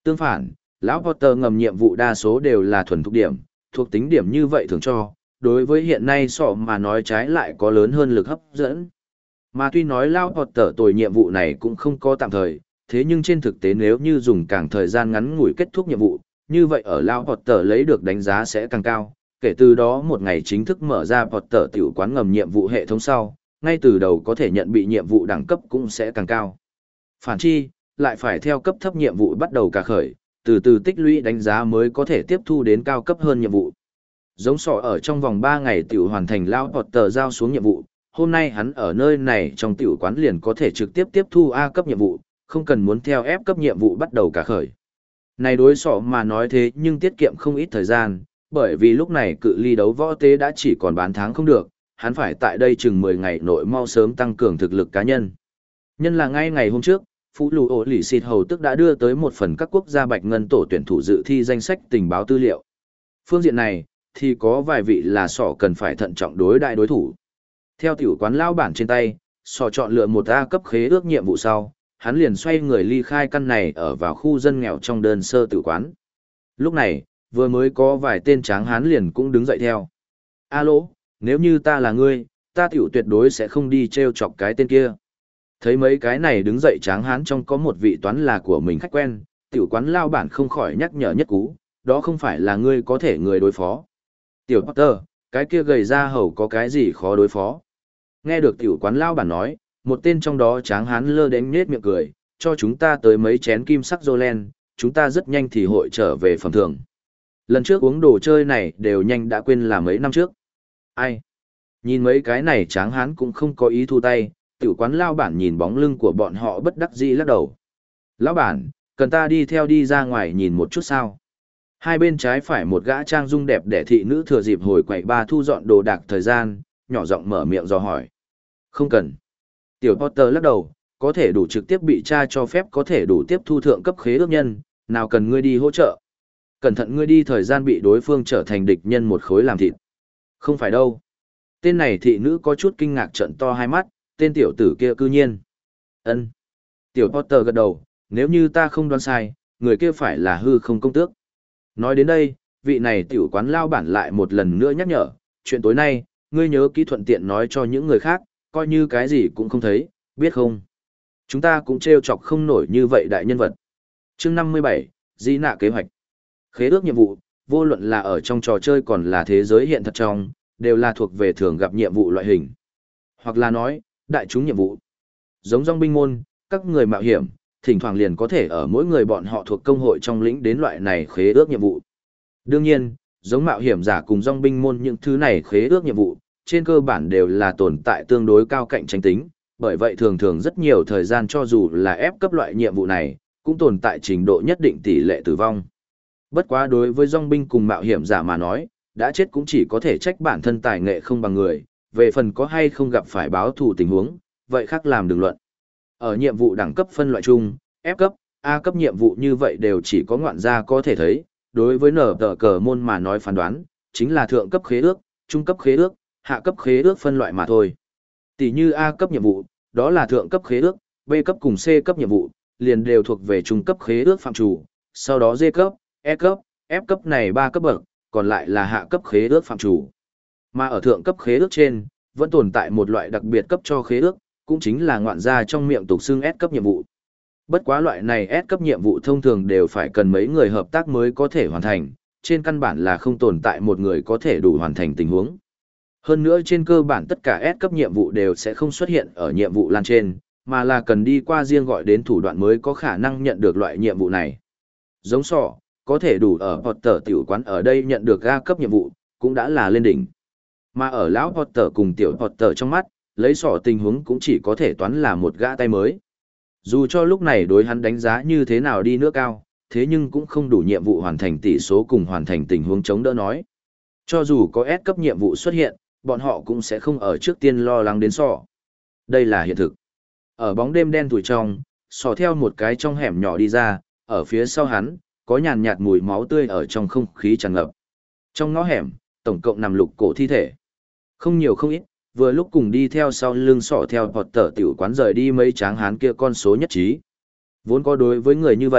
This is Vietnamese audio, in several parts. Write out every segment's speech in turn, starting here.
Tương phản, lão Potter ngầm nhiệm vụ đa số đều là thuần thục điểm, thuộc tính điểm như vậy thường cho, đối với hiện nay sọ mà nói trái lại có lớn hơn lực hấp dẫn. Mà tuy nói lão Potter tồi nhiệm vụ này cũng không có tạm thời, thế nhưng trên thực tế nếu như dùng càng thời gian ngắn ngủi kết thúc nhiệm vụ, như vậy ở lão Potter lấy được đánh giá sẽ càng cao. Kể từ đó một ngày chính thức mở ra Potter tiểu quán ngầm nhiệm vụ hệ thống sau, ngay từ đầu có thể nhận bị nhiệm vụ đẳng cấp cũng sẽ càng cao. Phản chi, lại phải theo cấp thấp nhiệm vụ bắt đầu cả khởi, từ từ tích lũy đánh giá mới có thể tiếp thu đến cao cấp hơn nhiệm vụ. Giống sọ ở trong vòng 3 ngày tiểu hoàn thành lão Potter giao xuống nhiệm vụ, hôm nay hắn ở nơi này trong tiểu quán liền có thể trực tiếp tiếp thu A cấp nhiệm vụ, không cần muốn theo F cấp nhiệm vụ bắt đầu cả khởi. Này đối sọ mà nói thế nhưng tiết kiệm không ít thời gian, bởi vì lúc này cự ly đấu võ tế đã chỉ còn bán tháng không được, hắn phải tại đây chừng 10 ngày nội mau sớm tăng cường thực lực cá nhân. Nhân là ngay ngày hôm trước, Phú Lù Ổ Lỷ Xịt Hầu tức đã đưa tới một phần các quốc gia Bạch Ngân tổ tuyển thủ dự thi danh sách tình báo tư liệu. Phương diện này, thì có vài vị là sọ cần phải thận trọng đối đại đối thủ. Theo tiểu quán lao bản trên tay, sọ chọn lựa một A cấp khế ước nhiệm vụ sau, hắn liền xoay người ly khai căn này ở vào khu dân nghèo trong đơn sơ tiểu quán. Lúc này, vừa mới có vài tên tráng hán liền cũng đứng dậy theo. Alo, nếu như ta là ngươi, ta tiểu tuyệt đối sẽ không đi treo chọc cái tên kia. Thấy mấy cái này đứng dậy tráng hán trong có một vị toán là của mình khách quen, tiểu quán lao bản không khỏi nhắc nhở nhất cú, đó không phải là ngươi có thể người đối phó. Tiểu Potter, cái kia gầy ra hầu có cái gì khó đối phó. Nghe được tiểu quán lao bản nói, một tên trong đó tráng hán lơ đến nhết miệng cười, cho chúng ta tới mấy chén kim sắc Jolen, chúng ta rất nhanh thì hội trở về phẩm thường. Lần trước uống đồ chơi này đều nhanh đã quên là mấy năm trước. Ai? Nhìn mấy cái này tráng hán cũng không có ý thu tay, tiểu quán lao bản nhìn bóng lưng của bọn họ bất đắc dĩ lắc đầu. Lão bản, cần ta đi theo đi ra ngoài nhìn một chút sao? Hai bên trái phải một gã trang dung đẹp để thị nữ thừa dịp hồi quậy ba thu dọn đồ đạc thời gian, nhỏ giọng mở miệng dò hỏi. Không cần. Tiểu Potter lắc đầu, có thể đủ trực tiếp bị cha cho phép có thể đủ tiếp thu thượng cấp khế ước nhân, nào cần ngươi đi hỗ trợ. Cẩn thận ngươi đi thời gian bị đối phương trở thành địch nhân một khối làm thịt. Không phải đâu. Tên này thị nữ có chút kinh ngạc trợn to hai mắt, tên tiểu tử kia cư nhiên. Ân. Tiểu Potter gật đầu, nếu như ta không đoán sai, người kia phải là hư không công tước. Nói đến đây, vị này tiểu quán lao bản lại một lần nữa nhắc nhở, chuyện tối nay, ngươi nhớ kỹ thuận tiện nói cho những người khác, coi như cái gì cũng không thấy, biết không? Chúng ta cũng trêu chọc không nổi như vậy đại nhân vật. Chương 57, Di nạ kế hoạch. Khế ước nhiệm vụ, vô luận là ở trong trò chơi còn là thế giới hiện thật trong, đều là thuộc về thường gặp nhiệm vụ loại hình. Hoặc là nói, đại chúng nhiệm vụ. Giống dòng binh môn, các người mạo hiểm, thỉnh thoảng liền có thể ở mỗi người bọn họ thuộc công hội trong lĩnh đến loại này khế ước nhiệm vụ. Đương nhiên, giống mạo hiểm giả cùng dòng binh môn những thứ này khế ước nhiệm vụ, trên cơ bản đều là tồn tại tương đối cao cạnh tranh tính, bởi vậy thường thường rất nhiều thời gian cho dù là ép cấp loại nhiệm vụ này, cũng tồn tại trình độ nhất định tỷ lệ tử vong. Bất quá đối với dòng binh cùng mạo hiểm giả mà nói, đã chết cũng chỉ có thể trách bản thân tài nghệ không bằng người, về phần có hay không gặp phải báo thù tình huống, vậy khác làm đừng luận. Ở nhiệm vụ đẳng cấp phân loại chung, F cấp, A cấp nhiệm vụ như vậy đều chỉ có ngoạn gia có thể thấy, đối với nở tờ cờ môn mà nói phán đoán, chính là thượng cấp khế ước, trung cấp khế ước, hạ cấp khế ước phân loại mà thôi. Tỷ như A cấp nhiệm vụ, đó là thượng cấp khế ước, B cấp cùng C cấp nhiệm vụ, liền đều thuộc về trung cấp khế ước phạm chủ, sau đó D cấp, E cấp, F cấp này 3 cấp bậc, còn lại là hạ cấp khế ước phạm chủ. Mà ở thượng cấp khế ước trên, vẫn tồn tại một loại đặc biệt cấp cho khế ước, cũng chính là ngoạn gia trong miệng tục xưng S cấp nhiệm vụ. Bất quá loại này S cấp nhiệm vụ thông thường đều phải cần mấy người hợp tác mới có thể hoàn thành, trên căn bản là không tồn tại một người có thể đủ hoàn thành tình huống. Hơn nữa trên cơ bản tất cả S cấp nhiệm vụ đều sẽ không xuất hiện ở nhiệm vụ lan trên, mà là cần đi qua riêng gọi đến thủ đoạn mới có khả năng nhận được loại nhiệm vụ này. Giống sọ, có thể đủ ở Potter tiểu quán ở đây nhận được A cấp nhiệm vụ, cũng đã là lên đỉnh. Mà ở lão Potter cùng tiểu Potter trong mắt, lấy sọ tình huống cũng chỉ có thể toán là một gã tay mới. Dù cho lúc này đối hắn đánh giá như thế nào đi nữa cao, thế nhưng cũng không đủ nhiệm vụ hoàn thành tỷ số cùng hoàn thành tình huống chống đỡ nói. Cho dù có S cấp nhiệm vụ xuất hiện, bọn họ cũng sẽ không ở trước tiên lo lắng đến sọ. Đây là hiện thực. Ở bóng đêm đen tủi trong, sọ theo một cái trong hẻm nhỏ đi ra, ở phía sau hắn, có nhàn nhạt mùi máu tươi ở trong không khí tràn ngập. Trong ngõ hẻm, tổng cộng nằm lục cổ thi thể. Không nhiều không ít, vừa lúc cùng đi theo sau lưng sọ theo Potter tiểu quán rời đi mấy tráng hán kia con số nhất trí. Vốn có đối với người như vậy,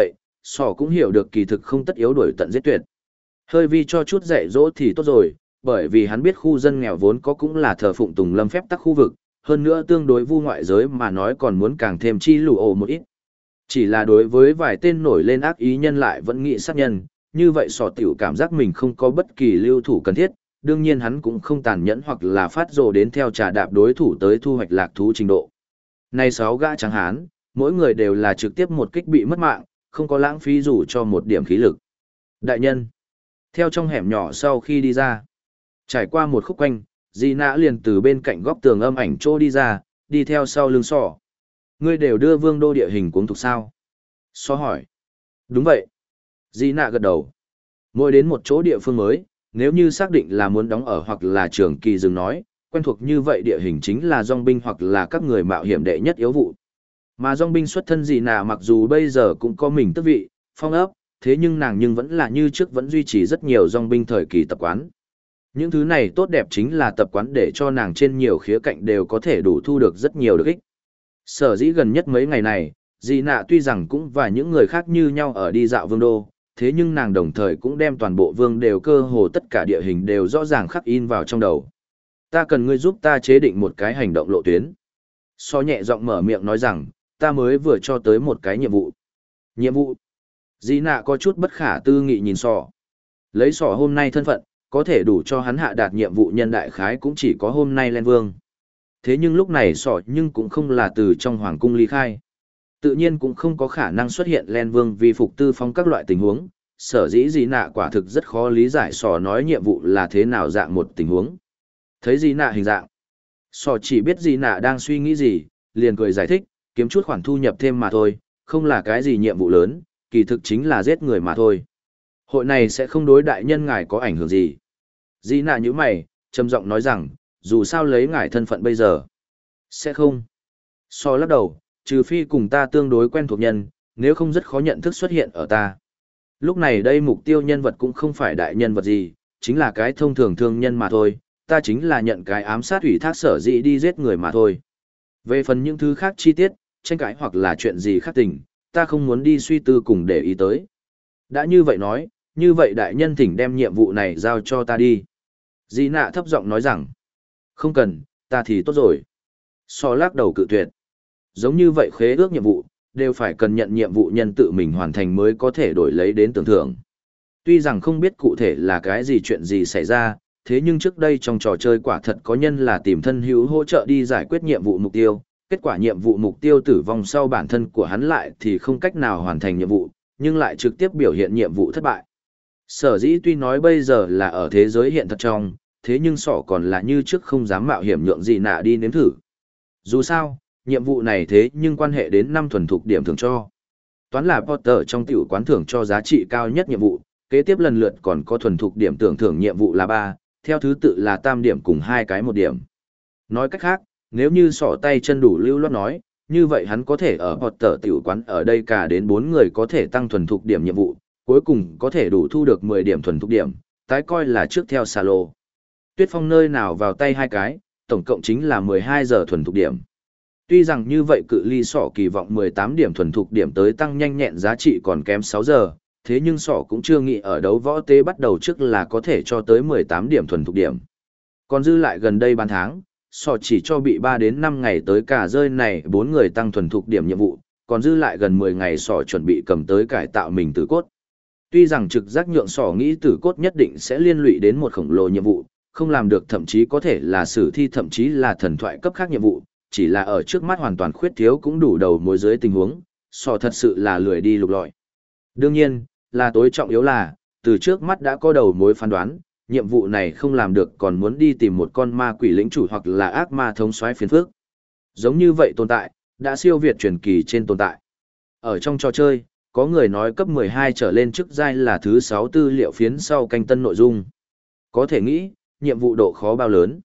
sỏ cũng hiểu được kỳ thực không tất yếu đuổi tận giết tuyệt. Hơi vi cho chút dạy dỗ thì tốt rồi, bởi vì hắn biết khu dân nghèo vốn có cũng là thờ phụng Tùng Lâm phép tắc khu vực, hơn nữa tương đối vu ngoại giới mà nói còn muốn càng thêm chi lù ổ một ít. Chỉ là đối với vài tên nổi lên ác ý nhân lại vẫn nghĩ sát nhân, như vậy sỏ tiểu cảm giác mình không có bất kỳ lưu thủ cần thiết, đương nhiên hắn cũng không tàn nhẫn hoặc là phát rồ đến theo trà đạp đối thủ tới thu hoạch lạc thú trình độ. Này 6 gã trắng hán, mỗi người đều là trực tiếp một kích bị mất mạng, không có lãng phí dù cho một điểm khí lực. Đại nhân, theo trong hẻm nhỏ sau khi đi ra, trải qua một khúc quanh, Di Nã liền từ bên cạnh góc tường âm ảnh chỗ đi ra, đi theo sau lưng sỏ. Ngươi đều đưa vương đô địa hình cuống thuộc sao? Sỏ hỏi. Đúng vậy. Di Nã gật đầu. Mỗi đến một chỗ địa phương mới, nếu như xác định là muốn đóng ở hoặc là trường kỳ dừng nói, quen thuộc như vậy địa hình chính là dòng binh hoặc là các người mạo hiểm đệ nhất yếu vụ. Mà dòng binh xuất thân Di Nã mặc dù bây giờ cũng có mình tước vị, phong ấp, thế nhưng nàng nhưng vẫn là như trước vẫn duy trì rất nhiều dòng binh thời kỳ tập quán. Những thứ này tốt đẹp chính là tập quán để cho nàng trên nhiều khía cạnh đều có thể đủ thu được rất nhiều được ích. Sở dĩ gần nhất mấy ngày này, Di Nạ tuy rằng cũng và những người khác như nhau ở đi dạo vương đô, thế nhưng nàng đồng thời cũng đem toàn bộ vương đều cơ hồ tất cả địa hình đều rõ ràng khắc in vào trong đầu. Ta cần ngươi giúp ta chế định một cái hành động lộ tuyến. So nhẹ giọng mở miệng nói rằng, ta mới vừa cho tới một cái nhiệm vụ. Nhiệm vụ? Di Nạ có chút bất khả tư nghị nhìn sọ. Lấy sọ hôm nay thân phận, có thể đủ cho hắn hạ đạt nhiệm vụ nhân đại khái cũng chỉ có hôm nay lên vương. Thế nhưng lúc này sọ nhưng cũng không là từ trong hoàng cung ly khai. Tự nhiên cũng không có khả năng xuất hiện lên vương vì phục tư phong các loại tình huống, sở dĩ Di Nạ quả thực rất khó lý giải sọ nói nhiệm vụ là thế nào dạng một tình huống. Thấy Di Nạ hình dạng, sọ chỉ biết Di Nạ đang suy nghĩ gì, liền cười giải thích, kiếm chút khoản thu nhập thêm mà thôi, không là cái gì nhiệm vụ lớn, kỳ thực chính là giết người mà thôi. Hội này sẽ không đối đại nhân ngài có ảnh hưởng gì. Di Nạ như mày, trầm giọng nói rằng, dù sao lấy ngài thân phận bây giờ. Sẽ không. So lắc đầu, trừ phi cùng ta tương đối quen thuộc nhân, nếu không rất khó nhận thức xuất hiện ở ta. Lúc này đây mục tiêu nhân vật cũng không phải đại nhân vật gì, chính là cái thông thường thương nhân mà thôi, ta chính là nhận cái ám sát ủy thác sở dĩ đi giết người mà thôi. Về phần những thứ khác chi tiết, tranh cãi hoặc là chuyện gì khác tình, ta không muốn đi suy tư cùng để ý tới. Đã như vậy nói, như vậy đại nhân thỉnh đem nhiệm vụ này giao cho ta đi. Di Nạ thấp giọng nói rằng, không cần, ta thì tốt rồi. So lắc đầu cự tuyệt. Giống như vậy khế ước nhiệm vụ, đều phải cần nhận nhiệm vụ nhân tự mình hoàn thành mới có thể đổi lấy đến tưởng thưởng. Tuy rằng không biết cụ thể là cái gì chuyện gì xảy ra, thế nhưng trước đây trong trò chơi quả thật có nhân là tìm thân hữu hỗ trợ đi giải quyết nhiệm vụ mục tiêu, kết quả nhiệm vụ mục tiêu tử vong sau bản thân của hắn lại thì không cách nào hoàn thành nhiệm vụ, nhưng lại trực tiếp biểu hiện nhiệm vụ thất bại. Sở dĩ tuy nói bây giờ là ở thế giới hiện thật trong, thế nhưng sỏ còn là như trước không dám mạo hiểm nhượng gì nạ đi nếm thử. Dù sao, nhiệm vụ này thế nhưng quan hệ đến 5 thuần thục điểm thưởng cho. Toán là Potter trong tiểu quán thưởng cho giá trị cao nhất nhiệm vụ, kế tiếp lần lượt còn có thuần thục điểm tưởng thưởng nhiệm vụ là 3, theo thứ tự là tam điểm cùng 2 cái 1 điểm. Nói cách khác, nếu như sỏ tay chân đủ lưu loát nói, như vậy hắn có thể ở Potter tiểu quán ở đây cả đến 4 người có thể tăng thuần thục điểm nhiệm vụ, cuối cùng có thể đủ thu được 10 điểm thuần thục điểm, tái coi là trước theo xà lô. Tuyết Phong nơi nào vào tay 2 cái, tổng cộng chính là 12 giờ thuần thục điểm. Tuy rằng như vậy cự ly sỏ kỳ vọng 18 điểm thuần thục điểm tới tăng nhanh nhẹn giá trị còn kém 6 giờ, thế nhưng sỏ cũng chưa nghĩ ở đấu võ tế bắt đầu trước là có thể cho tới 18 điểm thuần thục điểm. Còn dư lại gần đây ban tháng, sỏ chỉ cho bị 3 đến 5 ngày tới cả rơi này 4 người tăng thuần thục điểm nhiệm vụ, còn dư lại gần 10 ngày sỏ chuẩn bị cầm tới cải tạo mình tử cốt. Tuy rằng trực giác nhượng sỏ nghĩ tử cốt nhất định sẽ liên lụy đến một khổng lồ nhiệm vụ, không làm được thậm chí có thể là sử thi thậm chí là thần thoại cấp khác nhiệm vụ, chỉ là ở trước mắt hoàn toàn khuyết thiếu cũng đủ đầu mối dưới tình huống, sỏ thật sự là lười đi lục lọi. Đương nhiên, là tối trọng yếu là, từ trước mắt đã có đầu mối phán đoán, nhiệm vụ này không làm được còn muốn đi tìm một con ma quỷ lĩnh chủ hoặc là ác ma thống soái phiền phức. Giống như vậy tồn tại, đã siêu việt truyền kỳ trên tồn tại. Ở trong trò chơi, có người nói cấp 12 trở lên chức giai là thứ 6 tư liệu phiến sau canh tân nội dung. Có thể nghĩ, nhiệm vụ độ khó bao lớn.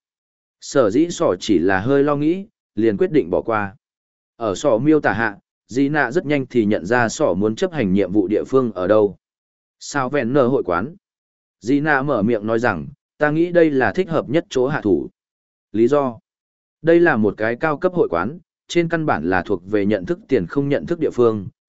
Sở dĩ sỏ chỉ là hơi lo nghĩ, liền quyết định bỏ qua. Ở sỏ miêu tả hạ, Di Nạ rất nhanh thì nhận ra sỏ muốn chấp hành nhiệm vụ địa phương ở đâu. Sao vẹn nở hội quán. Di Nạ mở miệng nói rằng, ta nghĩ đây là thích hợp nhất chỗ hạ thủ. Lý do? Đây là một cái cao cấp hội quán, trên căn bản là thuộc về nhận thức tiền không nhận thức địa phương,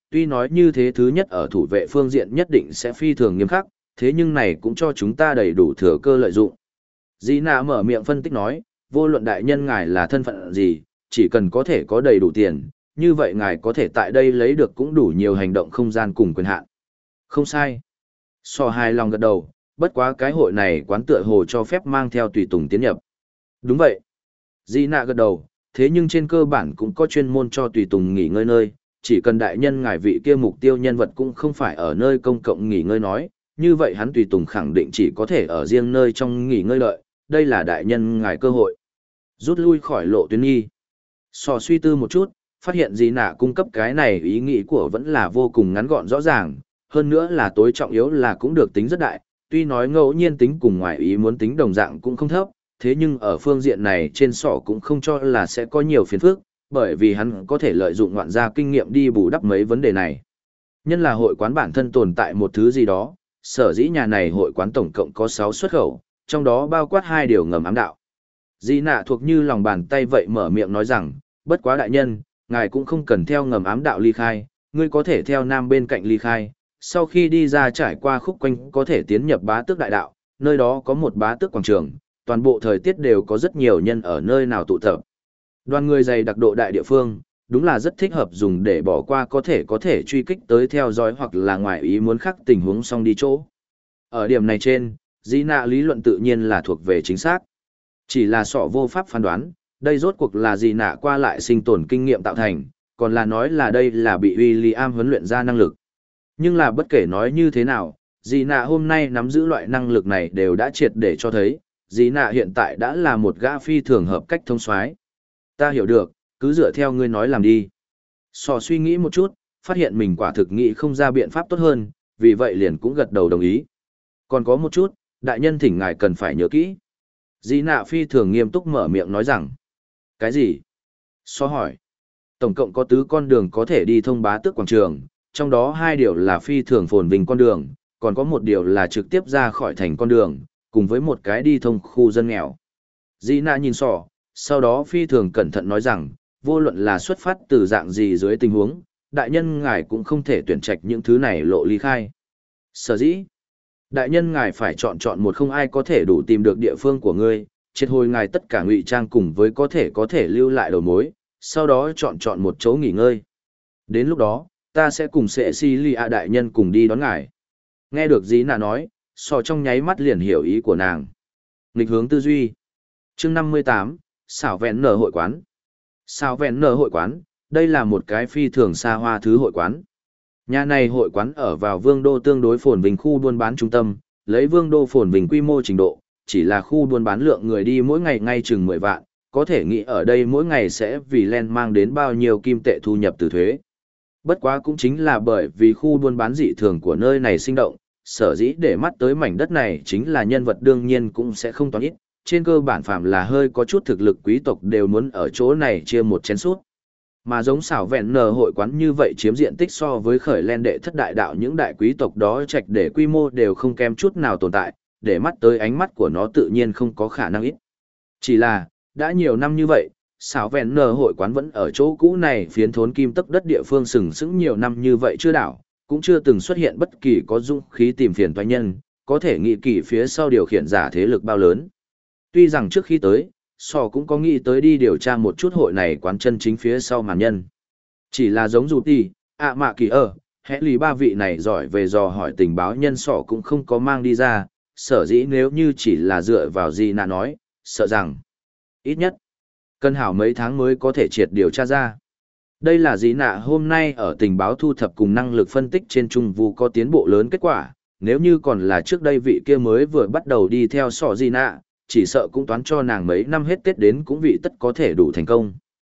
tuy nói như thế thứ nhất ở thủ vệ phương diện nhất định sẽ phi thường nghiêm khắc, thế nhưng này cũng cho chúng ta đầy đủ thừa cơ lợi dụng. Dĩ nạ mở miệng phân tích nói, vô luận đại nhân ngài là thân phận gì, chỉ cần có thể có đầy đủ tiền, như vậy ngài có thể tại đây lấy được cũng đủ nhiều hành động không gian cùng quyền hạn. Không sai. So hài lòng gật đầu, bất quá cái hội này quán tựa hồ cho phép mang theo tùy tùng tiến nhập. Đúng vậy. Dĩ nạ gật đầu, thế nhưng trên cơ bản cũng có chuyên môn cho tùy tùng nghỉ ngơi nơi, chỉ cần đại nhân ngài vị kia mục tiêu nhân vật cũng không phải ở nơi công cộng nghỉ ngơi nói, như vậy hắn tùy tùng khẳng định chỉ có thể ở riêng nơi trong nghỉ ngơi lợi, đây là đại nhân ngài cơ hội. Rút lui khỏi lộ tuyến nghi. So suy tư một chút, phát hiện gì nạ cung cấp cái này ý nghĩ của vẫn là vô cùng ngắn gọn rõ ràng, hơn nữa là tối trọng yếu là cũng được tính rất đại, tuy nói ngẫu nhiên tính cùng ngoài ý muốn tính đồng dạng cũng không thấp, thế nhưng ở phương diện này trên sọ cũng không cho là sẽ có nhiều phiền phức, bởi vì hắn có thể lợi dụng ngoạn gia kinh nghiệm đi bù đắp mấy vấn đề này. Nhân là hội quán bản thân tồn tại một thứ gì đó, sở dĩ nhà này hội quán tổng cộng có 6 xuất khẩu, trong đó bao quát 2 điều ngầm ám đạo. Di nạ thuộc như lòng bàn tay vậy mở miệng nói rằng, bất quá đại nhân, ngài cũng không cần theo ngầm ám đạo ly khai, ngươi có thể theo nam bên cạnh ly khai, sau khi đi ra trải qua khúc quanh có thể tiến nhập bá tước đại đạo, nơi đó có một bá tước quảng trường, toàn bộ thời tiết đều có rất nhiều nhân ở nơi nào tụ tập. Đoàn người dày đặc độ đại địa phương, đúng là rất thích hợp dùng để bỏ qua có thể truy kích tới theo dõi hoặc là ngoài ý muốn khắc tình huống xong đi chỗ. Ở điểm này trên, Di nạ lý luận tự nhiên là thuộc về chính xác. Chỉ là sọ vô pháp phán đoán, đây rốt cuộc là Di nạ qua lại sinh tồn kinh nghiệm tạo thành, còn là nói là đây là bị William huấn luyện ra năng lực. Nhưng là bất kể nói như thế nào, Di nạ hôm nay nắm giữ loại năng lực này đều đã triệt để cho thấy, Di nạ hiện tại đã là một gã phi thường hợp cách thông soái. Ta hiểu được, cứ dựa theo ngươi nói làm đi. Sò suy nghĩ một chút, phát hiện mình quả thực nghĩ không ra biện pháp tốt hơn, vì vậy liền cũng gật đầu đồng ý. Còn có một chút, đại nhân thỉnh ngài cần phải nhớ kỹ. Di nạ phi thường nghiêm túc mở miệng nói rằng. Cái gì? Sò hỏi. Tổng cộng có 4 con đường có thể đi thông bá tước quảng trường, trong đó 2 điều là phi thường phồn vinh con đường, còn có một điều là trực tiếp ra khỏi thành con đường, cùng với một cái đi thông khu dân nghèo. Di nạ nhìn sò, sau đó phi thường cẩn thận nói rằng, vô luận là xuất phát từ dạng gì dưới tình huống, đại nhân ngài cũng không thể tuyển trạch những thứ này lộ ly khai. Sở dĩ, đại nhân ngài phải chọn một không ai có thể đủ tìm được địa phương của ngươi, triệt hồi ngài tất cả ngụy trang cùng với có thể lưu lại đầu mối, sau đó chọn một chỗ nghỉ ngơi. Đến lúc đó, ta sẽ cùng Cecilia đại nhân cùng đi đón ngài. Nghe được Dĩ Nạ nói, Sò trong nháy mắt liền hiểu ý của nàng. Nghịch hướng tư duy. Chương 58, xảo vẹn nở hội quán. Xảo vẹn nở hội quán, đây là một cái phi thường xa hoa thứ hội quán. Nhà này hội quán ở vào Vương đô tương đối phồn vinh khu buôn bán trung tâm, lấy Vương đô phồn vinh quy mô trình độ, chỉ là khu buôn bán lượng người đi mỗi ngày ngay chừng 10 vạn, có thể nghĩ ở đây mỗi ngày sẽ vì len mang đến bao nhiêu kim tệ thu nhập từ thuế. Bất quá cũng chính là bởi vì khu buôn bán dị thường của nơi này sinh động, sở dĩ để mắt tới mảnh đất này chính là nhân vật đương nhiên cũng sẽ không toán ít, trên cơ bản phạm là hơi có chút thực lực quý tộc đều muốn ở chỗ này chia một chén sút. Mà giống xảo vẹn nở hội quán như vậy chiếm diện tích so với khởi len đệ thất đại đạo những đại quý tộc đó trạch để quy mô đều không kém chút nào tồn tại, để mắt tới ánh mắt của nó tự nhiên không có khả năng ít. Chỉ là, đã nhiều năm như vậy, xảo vẹn nở hội quán vẫn ở chỗ cũ này phiến thốn kim tấc đất địa phương sừng sững nhiều năm như vậy chưa đảo, cũng chưa từng xuất hiện bất kỳ có dũng khí tìm phiền toái nhân, có thể nghĩ kỳ phía sau điều khiển giả thế lực bao lớn. Tuy rằng trước khi tới, Sò cũng có nghĩ tới đi điều tra một chút hội này quán chân chính phía sau màn nhân. Chỉ là giống dù ti, mạ kỳ hẽ lì 3 vị này giỏi về dò hỏi tình báo nhân Sò cũng không có mang đi ra, sở dĩ nếu như chỉ là dựa vào gì nạ nói, sợ rằng, ít nhất, cần hảo mấy tháng mới có thể triệt điều tra ra. Đây là gì nạ hôm nay ở tình báo thu thập cùng năng lực phân tích trên trung vu có tiến bộ lớn kết quả, nếu như còn là trước đây vị kia mới vừa bắt đầu đi theo Sò gì nạ, chỉ sợ cũng toán cho nàng mấy năm hết Tết đến cũng vị tất có thể đủ thành công.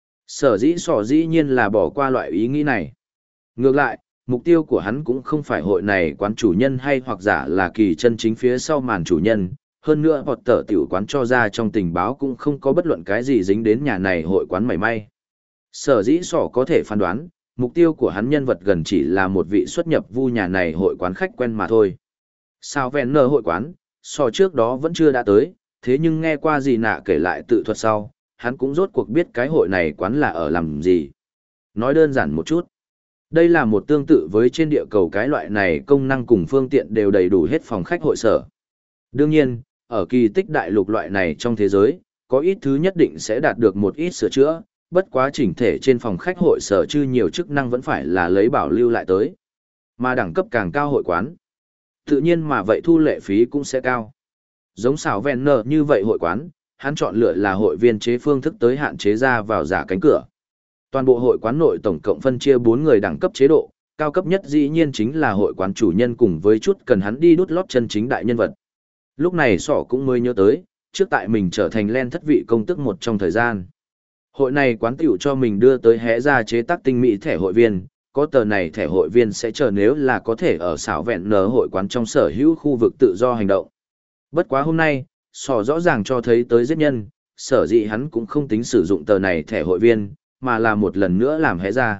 Sở dĩ Sò dĩ nhiên là bỏ qua loại ý nghĩ này. Ngược lại, mục tiêu của hắn cũng không phải hội này quán chủ nhân hay hoặc giả là kỳ chân chính phía sau màn chủ nhân, hơn nữa hoặc tờ tiểu quán cho ra trong tình báo cũng không có bất luận cái gì dính đến nhà này hội quán mảy may. Sở dĩ Sò có thể phán đoán, mục tiêu của hắn nhân vật gần chỉ là một vị xuất nhập vu nhà này hội quán khách quen mà thôi. Sao ven nở hội quán, Sò trước đó vẫn chưa đã tới, thế nhưng nghe qua gì nạ kể lại tự thuật sau, hắn cũng rốt cuộc biết cái hội này quán là ở làm gì. Nói đơn giản một chút. Đây là một tương tự với trên địa cầu cái loại này công năng cùng phương tiện đều đầy đủ hết phòng khách hội sở. Đương nhiên, ở kỳ tích đại lục loại này trong thế giới, có ít thứ nhất định sẽ đạt được một ít sửa chữa, bất quá chỉnh thể trên phòng khách hội sở chư nhiều chức năng vẫn phải là lấy bảo lưu lại tới. Mà đẳng cấp càng cao hội quán, tự nhiên mà vậy thu lệ phí cũng sẽ cao. Giống xảo ven nở như vậy hội quán, hắn chọn lựa là hội viên chế phương thức tới hạn chế ra vào giả cánh cửa. Toàn bộ hội quán nội tổng cộng phân chia 4 người đẳng cấp chế độ, cao cấp nhất dĩ nhiên chính là hội quán chủ nhân cùng với chút cần hắn đi đút lót chân chính đại nhân vật. Lúc này sỏ cũng mới nhớ tới, trước tại mình trở thành len thất vị công tức một trong thời gian. Hội này quán tiểu cho mình đưa tới hẽ ra chế tác tinh mỹ thẻ hội viên, có tờ này thẻ hội viên sẽ chờ nếu là có thể ở xảo vẹn nở hội quán trong sở hữu khu vực tự do hành động. Bất quá hôm nay, sỏ rõ ràng cho thấy tới giết nhân, sở dĩ hắn cũng không tính sử dụng tờ này thẻ hội viên, mà là một lần nữa làm hẽ ra.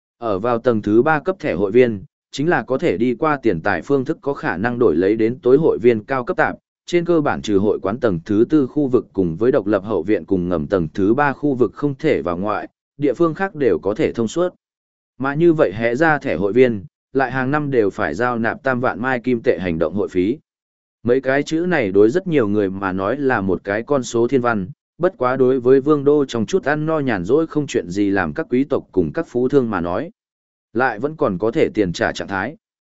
Ở vào tầng thứ 3 cấp thẻ hội viên, chính là có thể đi qua tiền tài phương thức có khả năng đổi lấy đến tối hội viên cao cấp tạp, trên cơ bản trừ hội quán tầng thứ 4 khu vực cùng với độc lập hậu viện cùng ngầm tầng thứ 3 khu vực không thể vào ngoại, địa phương khác đều có thể thông suốt. Mà như vậy hẽ ra thẻ hội viên, lại hàng năm đều phải giao nạp 3 vạn mai kim tệ hành động hội phí. Mấy cái chữ này đối rất nhiều người mà nói là một cái con số thiên văn, bất quá đối với vương đô trong chút ăn no nhàn rỗi không chuyện gì làm các quý tộc cùng các phú thương mà nói, lại vẫn còn có thể tiền trả trạng thái.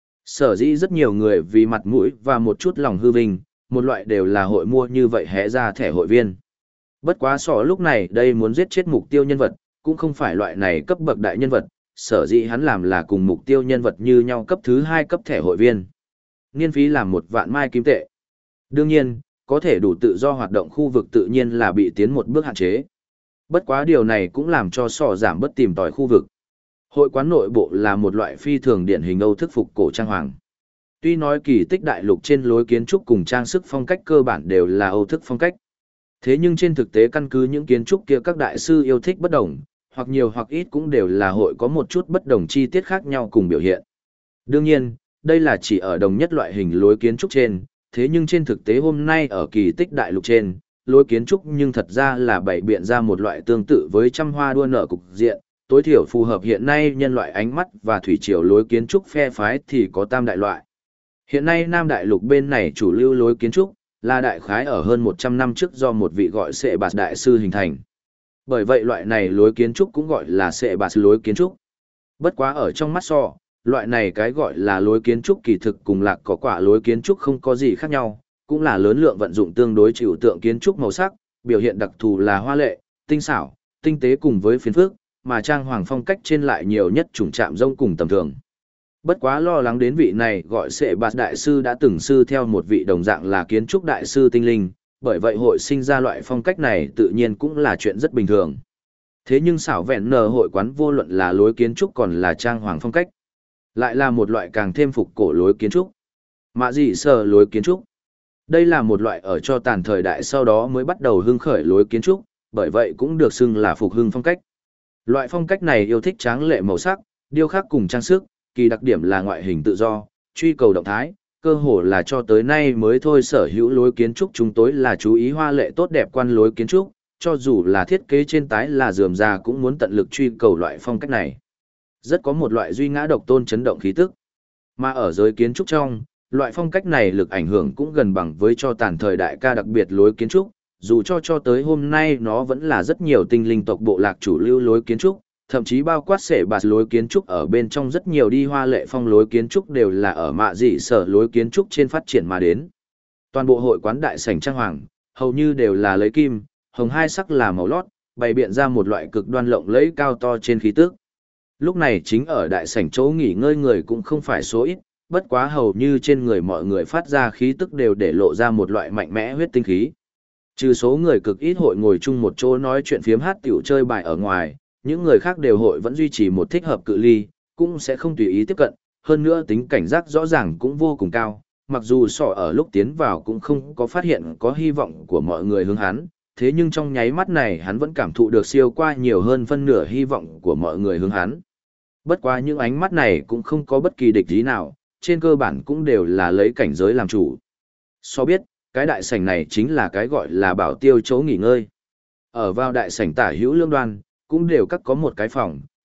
Sở dĩ rất nhiều người vì mặt mũi và một chút lòng hư vinh, một loại đều là hội mua như vậy hẽ ra thẻ hội viên. Bất quá sỏ lúc này đây muốn giết chết mục tiêu nhân vật, cũng không phải loại này cấp bậc đại nhân vật, sở dĩ hắn làm là cùng mục tiêu nhân vật như nhau cấp thứ 2 cấp thẻ hội viên. Niên phí là 1 vạn mai kim tệ. Đương nhiên, có thể đủ tự do hoạt động khu vực tự nhiên là bị tiến một bước hạn chế. Bất quá điều này cũng làm cho sỏ giảm bất tìm tòi khu vực. Hội quán nội bộ là một loại phi thường điển hình Âu thức phục cổ trang hoàng. Tuy nói kỳ tích đại lục trên lối kiến trúc cùng trang sức phong cách cơ bản đều là Âu thức phong cách. Thế nhưng trên thực tế căn cứ những kiến trúc kia các đại sư yêu thích bất đồng, hoặc nhiều hoặc ít cũng đều là hội có một chút bất đồng chi tiết khác nhau cùng biểu hiện. Đương nhiên, đây là chỉ ở đồng nhất loại hình lối kiến trúc trên, thế nhưng trên thực tế hôm nay ở kỳ tích đại lục trên, lối kiến trúc nhưng thật ra là bày biện ra một loại tương tự với trăm hoa đua nở cục diện, tối thiểu phù hợp hiện nay nhân loại ánh mắt và thủy triều lối kiến trúc phe phái thì có tam đại loại. Hiện nay Nam Đại Lục bên này chủ lưu lối kiến trúc là đại khái ở hơn 100 năm trước do một vị gọi Sệ Bạt đại sư hình thành. Bởi vậy loại này lối kiến trúc cũng gọi là Sệ Bạt lối kiến trúc. Bất quá ở trong mắt so, loại này cái gọi là lối kiến trúc kỳ thực cùng lạc có quả lối kiến trúc không có gì khác nhau, cũng là lớn lượng vận dụng tương đối chịu tượng kiến trúc màu sắc, biểu hiện đặc thù là hoa lệ, tinh xảo, tinh tế cùng với phiến phức, mà trang hoàng phong cách trên lại nhiều nhất chủng chạm rông cùng tầm thường. Bất quá lo lắng đến vị này gọi Sệ Bạt đại sư đã từng sư theo một vị đồng dạng là kiến trúc đại sư tinh linh, bởi vậy hội sinh ra loại phong cách này tự nhiên cũng là chuyện rất bình thường. Thế nhưng xảo vẹn nở hội quán vô luận là lối kiến trúc còn là trang hoàng phong cách, lại là một loại càng thêm phục cổ lối kiến trúc. Mạ dị sở lối kiến trúc. Đây là một loại ở cho tàn thời đại sau đó mới bắt đầu hưng khởi lối kiến trúc, bởi vậy cũng được xưng là phục hưng phong cách. Loại phong cách này yêu thích tráng lệ màu sắc, điêu khắc cùng trang sức, kỳ đặc điểm là ngoại hình tự do, truy cầu động thái, cơ hồ là cho tới nay mới thôi sở hữu lối kiến trúc chúng tối là chú ý hoa lệ tốt đẹp quan lối kiến trúc, cho dù là thiết kế trên tái là rườm rà cũng muốn tận lực truy cầu loại phong cách này. Rất có một loại duy ngã độc tôn chấn động khí tức. Mà ở giới kiến trúc trong, loại phong cách này lực ảnh hưởng cũng gần bằng với cho tàn thời đại ca đặc biệt lối kiến trúc, dù cho tới hôm nay nó vẫn là rất nhiều tinh linh tộc bộ lạc chủ lưu lối kiến trúc, thậm chí bao quát Sệ Bạt lối kiến trúc ở bên trong rất nhiều đi hoa lệ phong lối kiến trúc đều là ở mạ dị sở lối kiến trúc trên phát triển mà đến. Toàn bộ hội quán đại sảnh trang hoàng, hầu như đều là lấy kim, hồng hai sắc là màu lót, bày biện ra một loại cực đoan lộng lẫy cao to trên khí tức. Lúc này chính ở đại sảnh chỗ nghỉ ngơi người cũng không phải số ít, bất quá hầu như trên người mọi người phát ra khí tức đều để lộ ra một loại mạnh mẽ huyết tinh khí. Trừ số người cực ít hội ngồi chung một chỗ nói chuyện phiếm hát tiểu chơi bài ở ngoài, những người khác đều hội vẫn duy trì một thích hợp cự ly, cũng sẽ không tùy ý tiếp cận, hơn nữa tính cảnh giác rõ ràng cũng vô cùng cao, mặc dù sọ ở lúc tiến vào cũng không có phát hiện có hy vọng của mọi người hướng hắn, thế nhưng trong nháy mắt này hắn vẫn cảm thụ được siêu qua nhiều hơn phân nửa hy vọng của mọi người hướng hắn. Bất quá những ánh mắt này cũng không có bất kỳ địch ý nào, trên cơ bản cũng đều là lấy cảnh giới làm chủ. So biết, cái đại sảnh này chính là cái gọi là bảo tiêu chỗ nghỉ ngơi. Ở vào đại sảnh tả hữu lương đoan, cũng đều các có một cái phòng,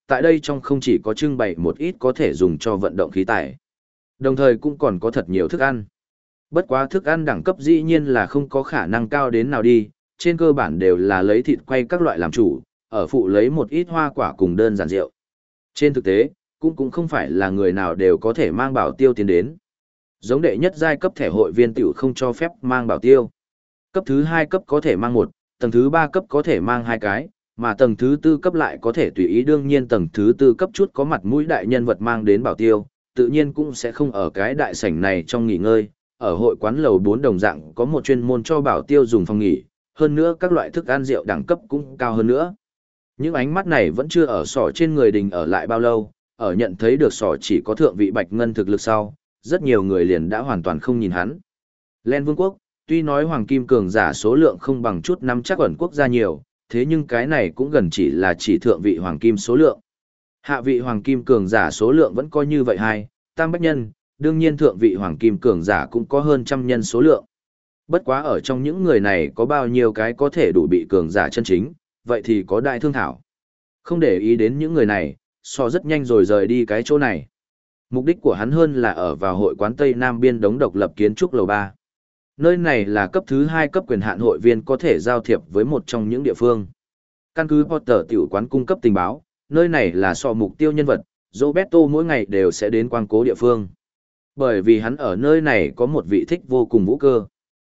tại đây trong không chỉ có trưng bày một ít có thể dùng cho vận động khí tài, đồng thời cũng còn có thật nhiều thức ăn. Bất quá thức ăn đẳng cấp dĩ nhiên là không có khả năng cao đến nào đi, trên cơ bản đều là lấy thịt quay các loại làm chủ, ở phụ lấy một ít hoa quả cùng đơn giản rượu. Trên thực tế, cũng không phải là người nào đều có thể mang bảo tiêu tiến đến. Giống đệ nhất giai cấp thẻ hội viên tiểu không cho phép mang bảo tiêu. Cấp thứ 2 cấp có thể mang một, tầng thứ 3 cấp có thể mang 2 cái, mà tầng thứ 4 cấp lại có thể tùy ý. Đương nhiên tầng thứ 4 cấp chút có mặt mũi đại nhân vật mang đến bảo tiêu, tự nhiên cũng sẽ không ở cái đại sảnh này trong nghỉ ngơi. Ở hội quán lầu 4 đồng dạng có một chuyên môn cho bảo tiêu dùng phòng nghỉ, hơn nữa các loại thức ăn rượu đẳng cấp cũng cao hơn nữa. Những ánh mắt này vẫn chưa ở sỏ trên người đình ở lại bao lâu, ở nhận thấy được sỏ chỉ có thượng vị bạch ngân thực lực sau, rất nhiều người liền đã hoàn toàn không nhìn hắn. Len Vương quốc, tuy nói hoàng kim cường giả số lượng không bằng chút năm chắc ẩn quốc gia nhiều, thế nhưng cái này cũng gần chỉ là chỉ thượng vị hoàng kim số lượng. Hạ vị hoàng kim cường giả số lượng vẫn coi như vậy hai, tam bách nhân, đương nhiên thượng vị hoàng kim cường giả cũng có hơn trăm nhân số lượng. Bất quá ở trong những người này có bao nhiêu cái có thể đủ bị cường giả chân chính, vậy thì có đại thương thảo. Không để ý đến những người này, so rất nhanh rồi rời đi cái chỗ này. Mục đích của hắn hơn là ở vào hội quán Tây Nam biên đống độc lập kiến trúc lầu 3. Nơi này là cấp thứ 2 cấp quyền hạn hội viên có thể giao thiệp với một trong những địa phương. Căn cứ Potter tiểu quán cung cấp tình báo, nơi này là so mục tiêu nhân vật, Roberto mỗi ngày đều sẽ đến quang cố địa phương. Bởi vì hắn ở nơi này có một vị thích vô cùng vũ cơ.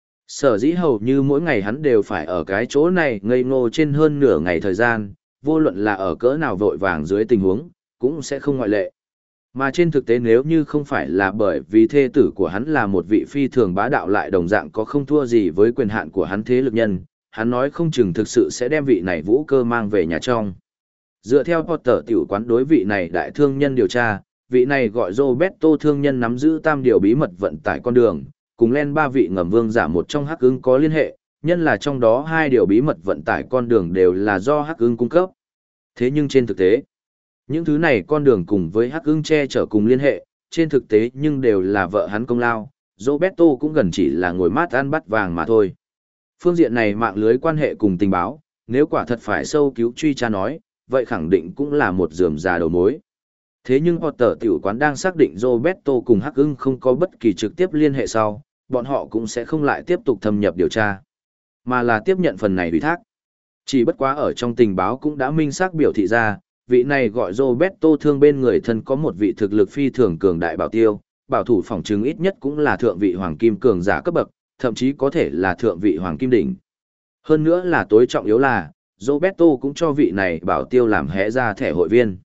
Sở dĩ hầu như mỗi ngày hắn đều phải ở cái chỗ này ngây ngô trên hơn nửa ngày thời gian, vô luận là ở cỡ nào vội vàng dưới tình huống, cũng sẽ không ngoại lệ. Mà trên thực tế nếu như không phải là bởi vì thê tử của hắn là một vị phi thường bá đạo lại đồng dạng có không thua gì với quyền hạn của hắn thế lực nhân, hắn nói không chừng thực sự sẽ đem vị này vũ cơ mang về nhà trong. Dựa theo Potter tiểu quán đối vị này đại thương nhân điều tra, vị này gọi Roberto thương nhân nắm giữ tam điều bí mật vận tải con đường, cùng Len ba vị ngầm vương giả một trong Hắc Ưng có liên hệ, nhân là trong đó 2 điều bí mật vận tải con đường đều là do Hắc Ưng cung cấp. Thế nhưng trên thực tế, những thứ này con đường cùng với Hắc Ưng che chở cùng liên hệ, trên thực tế nhưng đều là vợ hắn công lao, Roberto cũng gần chỉ là ngồi mát ăn bát vàng mà thôi. Phương diện này mạng lưới quan hệ cùng tình báo, nếu quả thật phải sâu cứu truy tra nói, vậy khẳng định cũng là một rườm rà đầu mối. Thế nhưng Potter tiểu quán đang xác định Roberto cùng Hắc Ưng không có bất kỳ trực tiếp liên hệ sau, bọn họ cũng sẽ không lại tiếp tục thâm nhập điều tra, mà là tiếp nhận phần này ủy thác. Chỉ bất quá ở trong tình báo cũng đã minh xác biểu thị ra, vị này gọi Roberto thương bên người thân có một vị thực lực phi thường cường đại bảo tiêu, bảo thủ phỏng chứng ít nhất cũng là thượng vị hoàng kim cường giả cấp bậc, thậm chí có thể là thượng vị hoàng kim đỉnh. Hơn nữa là tối trọng yếu là, Roberto cũng cho vị này bảo tiêu làm hẽ ra thẻ hội viên.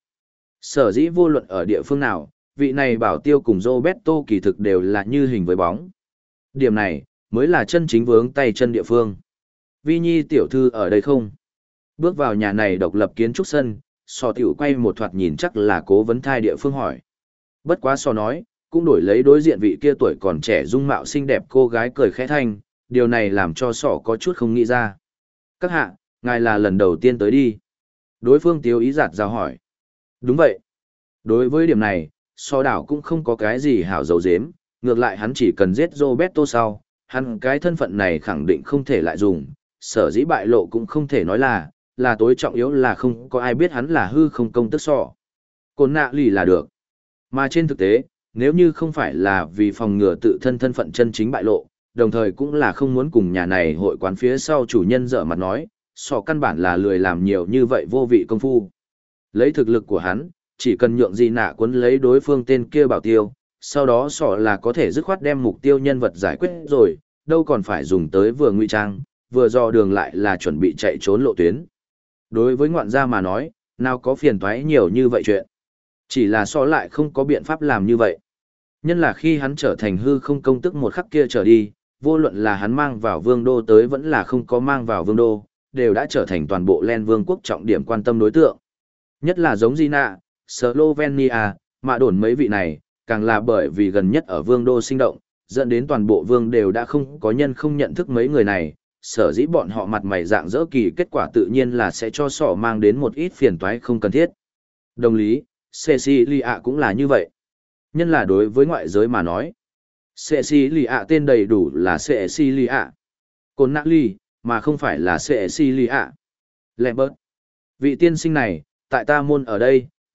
Sở dĩ vô luận ở địa phương nào, vị này bảo tiêu cùng Roberto kỳ thực đều là như hình với bóng. Điểm này, mới là chân chính vướng tay chân địa phương. Vi Nhi tiểu thư ở đây không? Bước vào nhà này độc lập kiến trúc sân, sò tiểu quay một thoạt nhìn chắc là cố vấn thai địa phương hỏi. Bất quá sò nói, cũng đổi lấy đối diện vị kia tuổi còn trẻ dung mạo xinh đẹp cô gái cười khẽ thanh, điều này làm cho sò có chút không nghĩ ra. Các hạ, ngài là lần đầu tiên tới đi. Đối phương tiếu ý giạt rào hỏi. Đúng vậy. Đối với điểm này, sò đảo cũng không có cái gì hảo dấu dếm, ngược lại hắn chỉ cần giết Roberto sau, hắn cái thân phận này khẳng định không thể lại dùng, sở dĩ bại lộ cũng không thể nói là tối trọng yếu là không có ai biết hắn là hư không công tức sọ. Côn nạ lì là được. Mà trên thực tế, nếu như không phải là vì phòng ngừa tự thân thân phận chân chính bại lộ, đồng thời cũng là không muốn cùng nhà này hội quán phía sau chủ nhân dở mặt nói, sọ căn bản là lười làm nhiều như vậy vô vị công phu. Lấy thực lực của hắn, chỉ cần nhượng gì nạ cuốn lấy đối phương tên kia bảo tiêu, sau đó sọ là có thể dứt khoát đem mục tiêu nhân vật giải quyết rồi, đâu còn phải dùng tới vừa ngụy trang, vừa dò đường lại là chuẩn bị chạy trốn lộ tuyến. Đối với ngoạn gia mà nói, nào có phiền toái nhiều như vậy chuyện. Chỉ là sọ lại không có biện pháp làm như vậy. Nhân là khi hắn trở thành hư không công tức một khắc kia trở đi, vô luận là hắn mang vào vương đô tới vẫn là không có mang vào vương đô, đều đã trở thành toàn bộ Len vương quốc trọng điểm quan tâm đối tượng. Nhất là giống Gina, Slovenia, mạ đồn mấy vị này, càng là bởi vì gần nhất ở vương đô sinh động, dẫn đến toàn bộ vương đều đã không có nhân không nhận thức mấy người này, sở dĩ bọn họ mặt mày dạng dỡ kỳ kết quả tự nhiên là sẽ cho sỏ mang đến một ít phiền toái không cần thiết. Đồng lý, Cecilia cũng là như vậy. Nhân là đối với ngoại giới mà nói, Cecilia tên đầy đủ là Cecilia Connelly, mà không phải là Cecilia Lambert. Vị tiên sinh này, tại ta môn ở đây,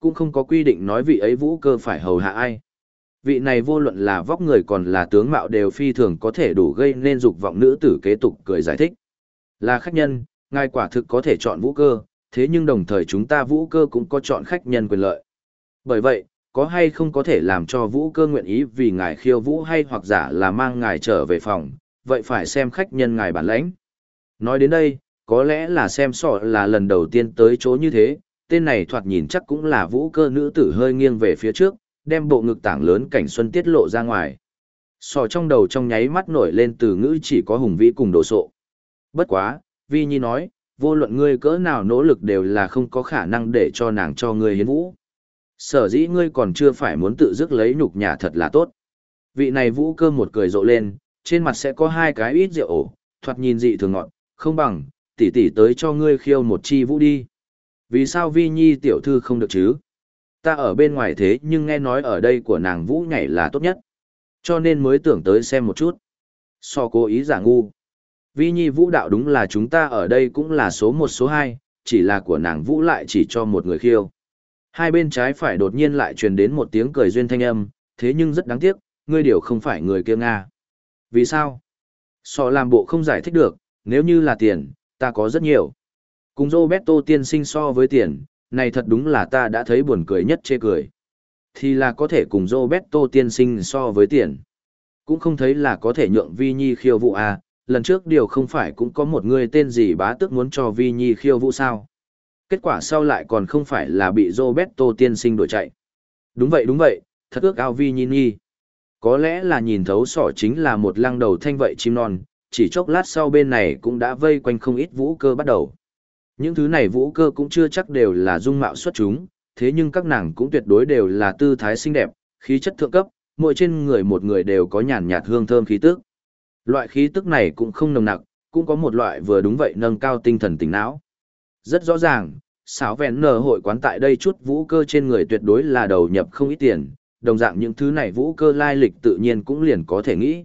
cũng không có quy định nói vị ấy vũ cơ phải hầu hạ ai. Vị này vô luận là vóc người còn là tướng mạo đều phi thường có thể đủ gây nên dục vọng nữ tử kế tục cười giải thích. Là khách nhân, ngài quả thực có thể chọn vũ cơ, thế nhưng đồng thời chúng ta vũ cơ cũng có chọn khách nhân quyền lợi. Bởi vậy, có hay không có thể làm cho vũ cơ nguyện ý vì ngài khiêu vũ hay hoặc giả là mang ngài trở về phòng, vậy phải xem khách nhân ngài bản lãnh. Nói đến đây, có lẽ là xem sọ là lần đầu tiên tới chỗ như thế, tên này thoạt nhìn chắc cũng là vũ cơ nữ tử hơi nghiêng về phía trước, đem bộ ngực tảng lớn cảnh xuân tiết lộ ra ngoài. Sọ trong đầu trong nháy mắt nổi lên từ ngữ chỉ có hùng vĩ cùng đồ sộ. Bất quá, Vi Nhi nói, vô luận ngươi cỡ nào nỗ lực đều là không có khả năng để cho nàng cho ngươi hiến vũ. Sở dĩ ngươi còn chưa phải muốn tự dứt lấy nhục nhã thật là tốt. Vị này vũ cơ một cười rộ lên, trên mặt sẽ có hai cái ít rượu ổ, thoạt nhìn dị thường ngọt, không bằng, tỷ tỷ tới cho ngươi khiêu một chi vũ đi. Vì sao Vi Nhi tiểu thư không được chứ? Ta ở bên ngoài thế nhưng nghe nói ở đây của nàng vũ nhảy là tốt nhất. Cho nên mới tưởng tới xem một chút. So cố ý giả ngu. Vi Nhi vũ đạo đúng là chúng ta ở đây cũng là số một số hai, chỉ là của nàng vũ lại chỉ cho một người khiêu. Hai bên trái phải đột nhiên lại truyền đến một tiếng cười duyên thanh âm, thế nhưng rất đáng tiếc, ngươi điều không phải người kia Nga. Vì sao? So làm bộ không giải thích được, nếu như là tiền, ta có rất nhiều. Cùng Roberto tiên sinh so với tiền, này thật đúng là ta đã thấy buồn cười nhất chê cười. Thì là có thể cùng Roberto tiên sinh so với tiền. Cũng không thấy là có thể nhượng Vi Nhi khiêu vũ à, lần trước điều không phải cũng có một người tên gì bá tước muốn cho Vi Nhi khiêu vũ sao. Kết quả sau lại còn không phải là bị Roberto tiên sinh đuổi chạy. Đúng vậy, thật ước ao Vi Nhi. Có lẽ là nhìn thấu sỏ chính là một lăng đầu thanh vậy chim non, chỉ chốc lát sau bên này cũng đã vây quanh không ít vũ cơ bắt đầu. Những thứ này vũ cơ cũng chưa chắc đều là dung mạo xuất chúng, thế nhưng các nàng cũng tuyệt đối đều là tư thái xinh đẹp, khí chất thượng cấp, mỗi trên người một người đều có nhàn nhạt hương thơm khí tức. Loại khí tức này cũng không nồng nặc, cũng có một loại vừa đúng vậy nâng cao tinh thần tỉnh não. Rất rõ ràng, xáo vẹn nở hội quán tại đây chút vũ cơ trên người tuyệt đối là đầu nhập không ít tiền, đồng dạng những thứ này vũ cơ lai lịch tự nhiên cũng liền có thể nghĩ.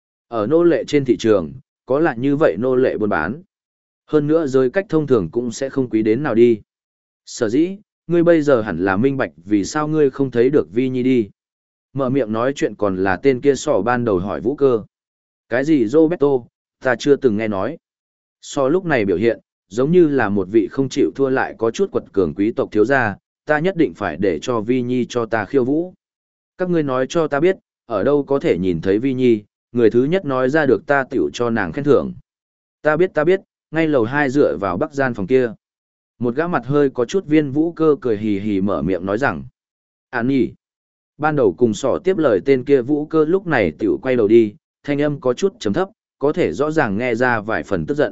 Ở nô lệ trên thị trường, có là như vậy nô lệ buôn bán. Hơn nữa giới cách thông thường cũng sẽ không quý đến nào đi. Sở dĩ, ngươi bây giờ hẳn là minh bạch vì sao ngươi không thấy được Vi Nhi đi. Mở miệng nói chuyện còn là tên kia sỏ ban đầu hỏi vũ cơ. Cái gì Roberto, ta chưa từng nghe nói. So lúc này biểu hiện, giống như là một vị không chịu thua lại có chút quật cường quý tộc thiếu gia, ta nhất định phải để cho Vi Nhi cho ta khiêu vũ. Các ngươi nói cho ta biết, ở đâu có thể nhìn thấy Vi Nhi, người thứ nhất nói ra được ta tiểu cho nàng khen thưởng. Ta biết, ngay lầu 2 dựa vào bắc gian phòng kia. Một gã mặt hơi có chút viên vũ cơ cười hì hì mở miệng nói rằng. Nhỉ. Ban đầu cùng sỏ tiếp lời tên kia vũ cơ lúc này tiểu quay đầu đi, thanh âm có chút trầm thấp, có thể rõ ràng nghe ra vài phần tức giận.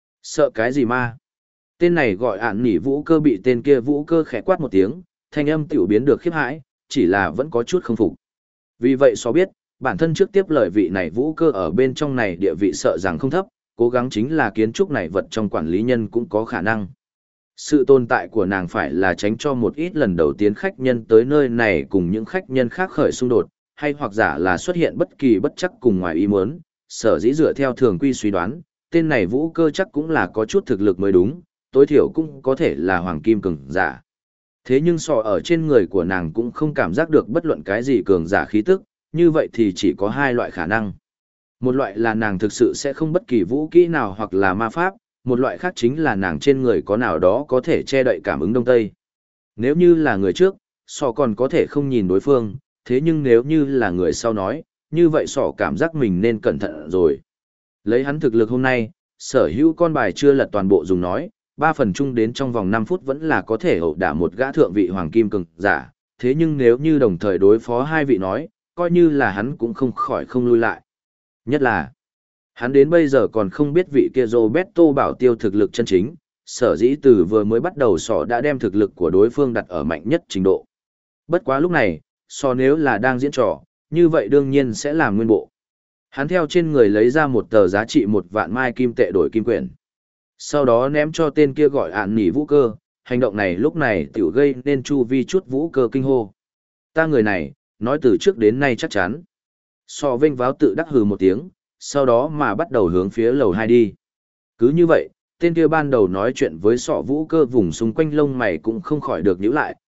Sợ cái gì ma? Tên này gọi Nhỉ vũ cơ bị tên kia vũ cơ khẽ quát một tiếng, thanh âm tiểu biến được khiếp hãi, chỉ là vẫn có chút không phục. Vì vậy so biết, bản thân trước tiếp lời vị này vũ cơ ở bên trong này địa vị sợ rằng không thấp, cố gắng chính là kiến trúc này vật trong quản lý nhân cũng có khả năng. Sự tồn tại của nàng phải là tránh cho một ít lần đầu tiên khách nhân tới nơi này cùng những khách nhân khác khởi xung đột, hay hoặc giả là xuất hiện bất kỳ bất chắc cùng ngoài ý muốn, sở dĩ dựa theo thường quy suy đoán, tên này vũ cơ chắc cũng là có chút thực lực mới đúng, tối thiểu cũng có thể là hoàng kim cường giả. Thế nhưng sọ ở trên người của nàng cũng không cảm giác được bất luận cái gì cường giả khí tức, như vậy thì chỉ có hai loại khả năng. Một loại là nàng thực sự sẽ không bất kỳ vũ kỹ nào hoặc là ma pháp, một loại khác chính là nàng trên người có nào đó có thể che đậy cảm ứng đông tây. Nếu như là người trước, sọ còn có thể không nhìn đối phương, thế nhưng nếu như là người sau nói, như vậy sọ cảm giác mình nên cẩn thận rồi. Lấy hắn thực lực hôm nay, sở hữu con bài chưa lật toàn bộ dùng nói, 3 phần chung đến trong vòng 5 phút vẫn là có thể ẩu đả một gã thượng vị hoàng kim cường giả, thế nhưng nếu như đồng thời đối phó hai vị nói, coi như là hắn cũng không khỏi không lui lại. Nhất là, hắn đến bây giờ còn không biết vị kia Roberto bảo tiêu thực lực chân chính, sở dĩ từ vừa mới bắt đầu sọ đã đem thực lực của đối phương đặt ở mạnh nhất trình độ. Bất quá lúc này, sọ nếu là đang diễn trò, như vậy đương nhiên sẽ làm nguyên bộ. Hắn theo trên người lấy ra một tờ giá trị 1 vạn mai kim tệ đổi kim quyển. Sau đó ném cho tên kia gọi Nhỉ vũ cơ, hành động này lúc này tiểu gây nên chu vi chút vũ cơ kinh hô. Ta người này, nói từ trước đến nay chắc chắn. Sọ vênh váo tự đắc hừ một tiếng, sau đó mà bắt đầu hướng phía lầu 2 đi. Cứ như vậy, tên kia ban đầu nói chuyện với sọ vũ cơ vùng xung quanh lông mày cũng không khỏi được nhíu lại,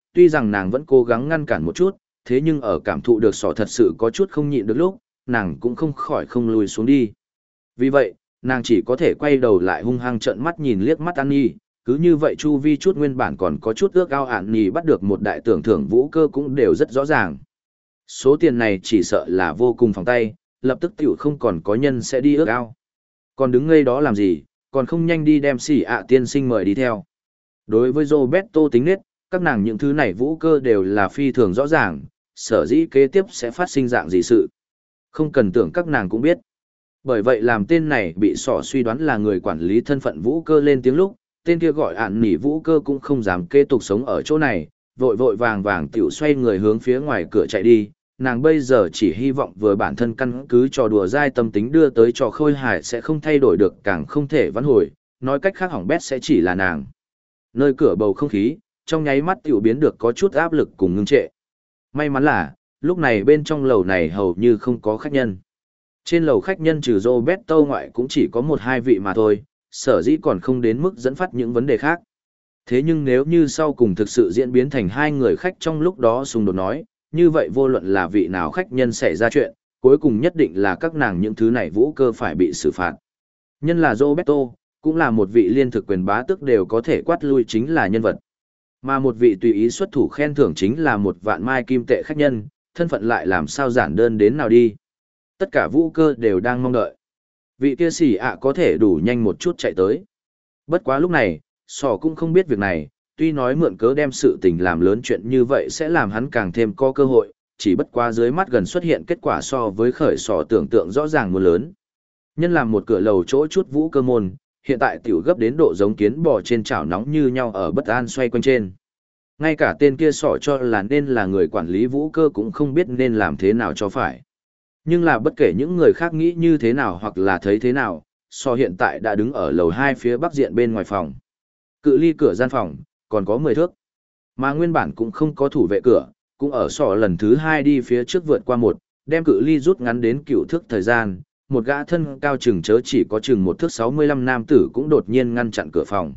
tuy rằng nàng vẫn cố gắng ngăn cản một chút, thế nhưng ở cảm thụ được sỏ thật sự có chút không nhịn được lúc, nàng cũng không khỏi không lùi xuống đi. Vì vậy, nàng chỉ có thể quay đầu lại hung hăng trợn mắt nhìn liếc mắt An Nhi, cứ như vậy chu vi chút nguyên bản còn có chút ước ao An Nhi bắt được một đại tưởng thưởng vũ cơ cũng đều rất rõ ràng. Số tiền này chỉ sợ là vô cùng phòng tay, lập tức tiểu không còn có nhân sẽ đi ước ao. Còn đứng ngây đó làm gì, còn không nhanh đi đem xỉ ạ tiên sinh mời đi theo. Đối với Roberto tính nết, các nàng những thứ này vũ cơ đều là phi thường rõ ràng, sở dĩ kế tiếp sẽ phát sinh dạng gì sự. Không cần tưởng các nàng cũng biết. Bởi vậy làm tên này bị sỏ suy đoán là người quản lý thân phận vũ cơ lên tiếng lúc, tên kia gọi ạn nỉ vũ cơ cũng không dám kế tục sống ở chỗ này, vội vội vàng vàng tiểu xoay người hướng phía ngoài cửa chạy đi. Nàng bây giờ chỉ hy vọng vừa bản thân căn cứ trò đùa dai tâm tính đưa tới trò khôi hài sẽ không thay đổi được, càng không thể vãn hồi, nói cách khác hỏng bét sẽ chỉ là nàng. Nơi cửa bầu không khí, trong nháy mắt tiểu biến được có chút áp lực cùng ngưng trệ. May mắn là, lúc này bên trong lầu này hầu như không có khách nhân. Trên lầu khách nhân trừ Roberto ngoại cũng chỉ có 1-2 vị mà thôi, sở dĩ còn không đến mức dẫn phát những vấn đề khác. Thế nhưng nếu như sau cùng thực sự diễn biến thành 2 người khách trong lúc đó xung đột nói, như vậy vô luận là vị nào khách nhân xảy ra chuyện, cuối cùng nhất định là các nàng những thứ này vũ cơ phải bị xử phạt. Nhân là Roberto, cũng là một vị liên thực quyền bá tước đều có thể quát lui chính là nhân vật. Mà một vị tùy ý xuất thủ khen thưởng chính là 1 vạn mai kim tệ khách nhân, thân phận lại làm sao giản đơn đến nào đi. Tất cả vũ cơ đều đang mong đợi. Vị kia xỉ ạ có thể đủ nhanh một chút chạy tới. Bất quá lúc này, sỏ cũng không biết việc này, tuy nói mượn cớ đem sự tình làm lớn chuyện như vậy sẽ làm hắn càng thêm có cơ hội, chỉ bất quá dưới mắt gần xuất hiện kết quả so với khởi sỏ tưởng tượng rõ ràng muốn lớn. Nhân làm một cửa lầu chỗ chút vũ cơ môn, hiện tại tiểu gấp đến độ giống kiến bò trên chảo nóng như nhau ở bất an xoay quanh trên. Ngay cả tên kia sỏ cho là nên là người quản lý vũ cơ cũng không biết nên làm thế nào cho phải. Nhưng là bất kể những người khác nghĩ như thế nào hoặc là thấy thế nào, sỏ hiện tại đã đứng ở lầu 2 phía bắc diện bên ngoài phòng. Cự ly cửa gian phòng, còn có 10 thước. Mà nguyên bản cũng không có thủ vệ cửa, cũng ở sỏ lần thứ 2 đi phía trước vượt qua một, đem cự ly rút ngắn đến cựu thước thời gian. Một gã thân cao chừng chớ chỉ có chừng 1 thước 65 nam tử cũng đột nhiên ngăn chặn cửa phòng.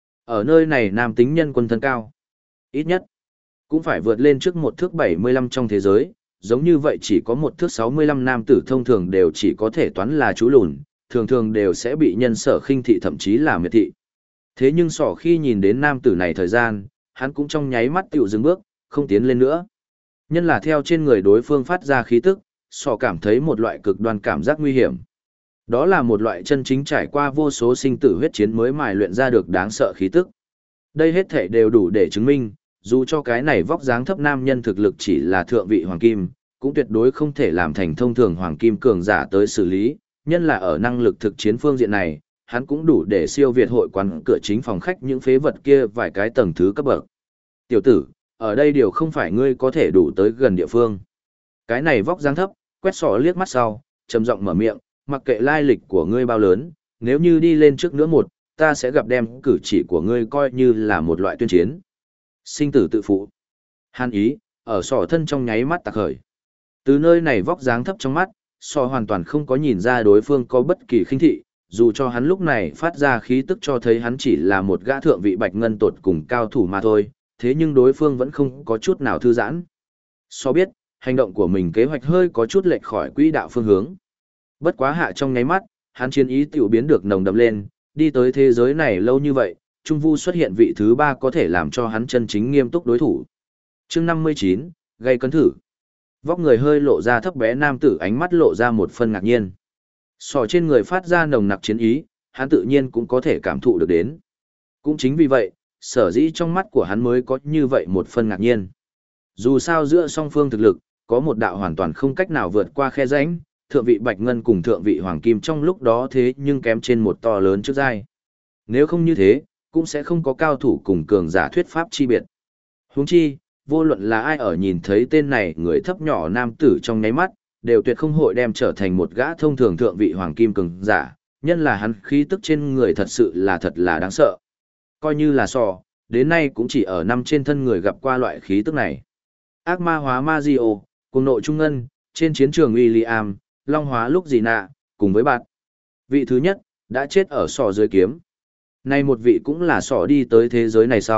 Ở nơi này nam tính nhân quân thân cao. Ít nhất, cũng phải vượt lên trước 1 thước 75 trong thế giới, giống như vậy chỉ có 1 thước 65 nam tử thông thường đều chỉ có thể toán là chú lùn, thường thường đều sẽ bị nhân sở khinh thị thậm chí là miệt thị. Thế nhưng sỏ khi nhìn đến nam tử này thời gian, hắn cũng trong nháy mắt tiểu dừng bước, không tiến lên nữa. Nhân là theo trên người đối phương phát ra khí tức, sỏ cảm thấy một loại cực đoan cảm giác nguy hiểm. Đó là một loại chân chính trải qua vô số sinh tử huyết chiến mới mài luyện ra được đáng sợ khí tức. Đây hết thể đều đủ để chứng minh, dù cho cái này vóc dáng thấp nam nhân thực lực chỉ là thượng vị hoàng kim, cũng tuyệt đối không thể làm thành thông thường hoàng kim cường giả tới xử lý, nhân là ở năng lực thực chiến phương diện này, hắn cũng đủ để siêu việt hội quán cửa chính phòng khách những phế vật kia vài cái tầng thứ cấp bậc. Tiểu tử, ở đây điều không phải ngươi có thể đủ tới gần địa phương. Cái này vóc dáng thấp, quét sọ liếc mắt sau, trầm giọng mở miệng, mặc kệ lai lịch của ngươi bao lớn, nếu như đi lên trước nữa một, ta sẽ gặp đem cử chỉ của ngươi coi như là một loại tuyên chiến. Sinh tử tự phụ. Hàn ý, ở sọ thân trong nháy mắt tạc khởi. Từ nơi này vóc dáng thấp trong mắt, sọ hoàn toàn không có nhìn ra đối phương có bất kỳ khinh thị, dù cho hắn lúc này phát ra khí tức cho thấy hắn chỉ là một gã thượng vị bạch ngân tột cùng cao thủ mà thôi, thế nhưng đối phương vẫn không có chút nào thư giãn. Sọ biết, hành động của mình kế hoạch hơi có chút lệch khỏi quỹ đạo phương hướng. Bất quá hạ trong nháy mắt, hắn chiến ý tiểu biến được nồng đậm lên, đi tới thế giới này lâu như vậy, Trung Vu xuất hiện vị thứ 3 có thể làm cho hắn chân chính nghiêm túc đối thủ. Chương 59, gây cấn thử. Vóc người hơi lộ ra thấp bé nam tử ánh mắt lộ ra một phần ngạc nhiên. Sọ trên người phát ra nồng nặc chiến ý, hắn tự nhiên cũng có thể cảm thụ được đến. Cũng chính vì vậy, sở dĩ trong mắt của hắn mới có như vậy một phần ngạc nhiên. Dù sao giữa song phương thực lực, có một đạo hoàn toàn không cách nào vượt qua khe rãnh, thượng vị bạch ngân cùng thượng vị hoàng kim trong lúc đó thế nhưng kém trên một to lớn trước giai. Nếu không như thế, cũng sẽ không có cao thủ cùng cường giả thuyết pháp chi biệt. Huống chi, vô luận là ai ở nhìn thấy tên này người thấp nhỏ nam tử trong nháy mắt, đều tuyệt không hội đem trở thành một gã thông thường thượng vị hoàng kim cường giả, nhân là hắn khí tức trên người thật sự là thật là đáng sợ. Coi như là sò, đến nay cũng chỉ ở năm trên thân người gặp qua loại khí tức này. Ác ma hóa Mazio, cùng nội trung ngân, trên chiến trường William, long hóa lúc gì nạ, cùng với bạn. Vị thứ nhất, đã chết ở sò dưới kiếm. Nay một vị cũng là sò đi tới thế giới này sau,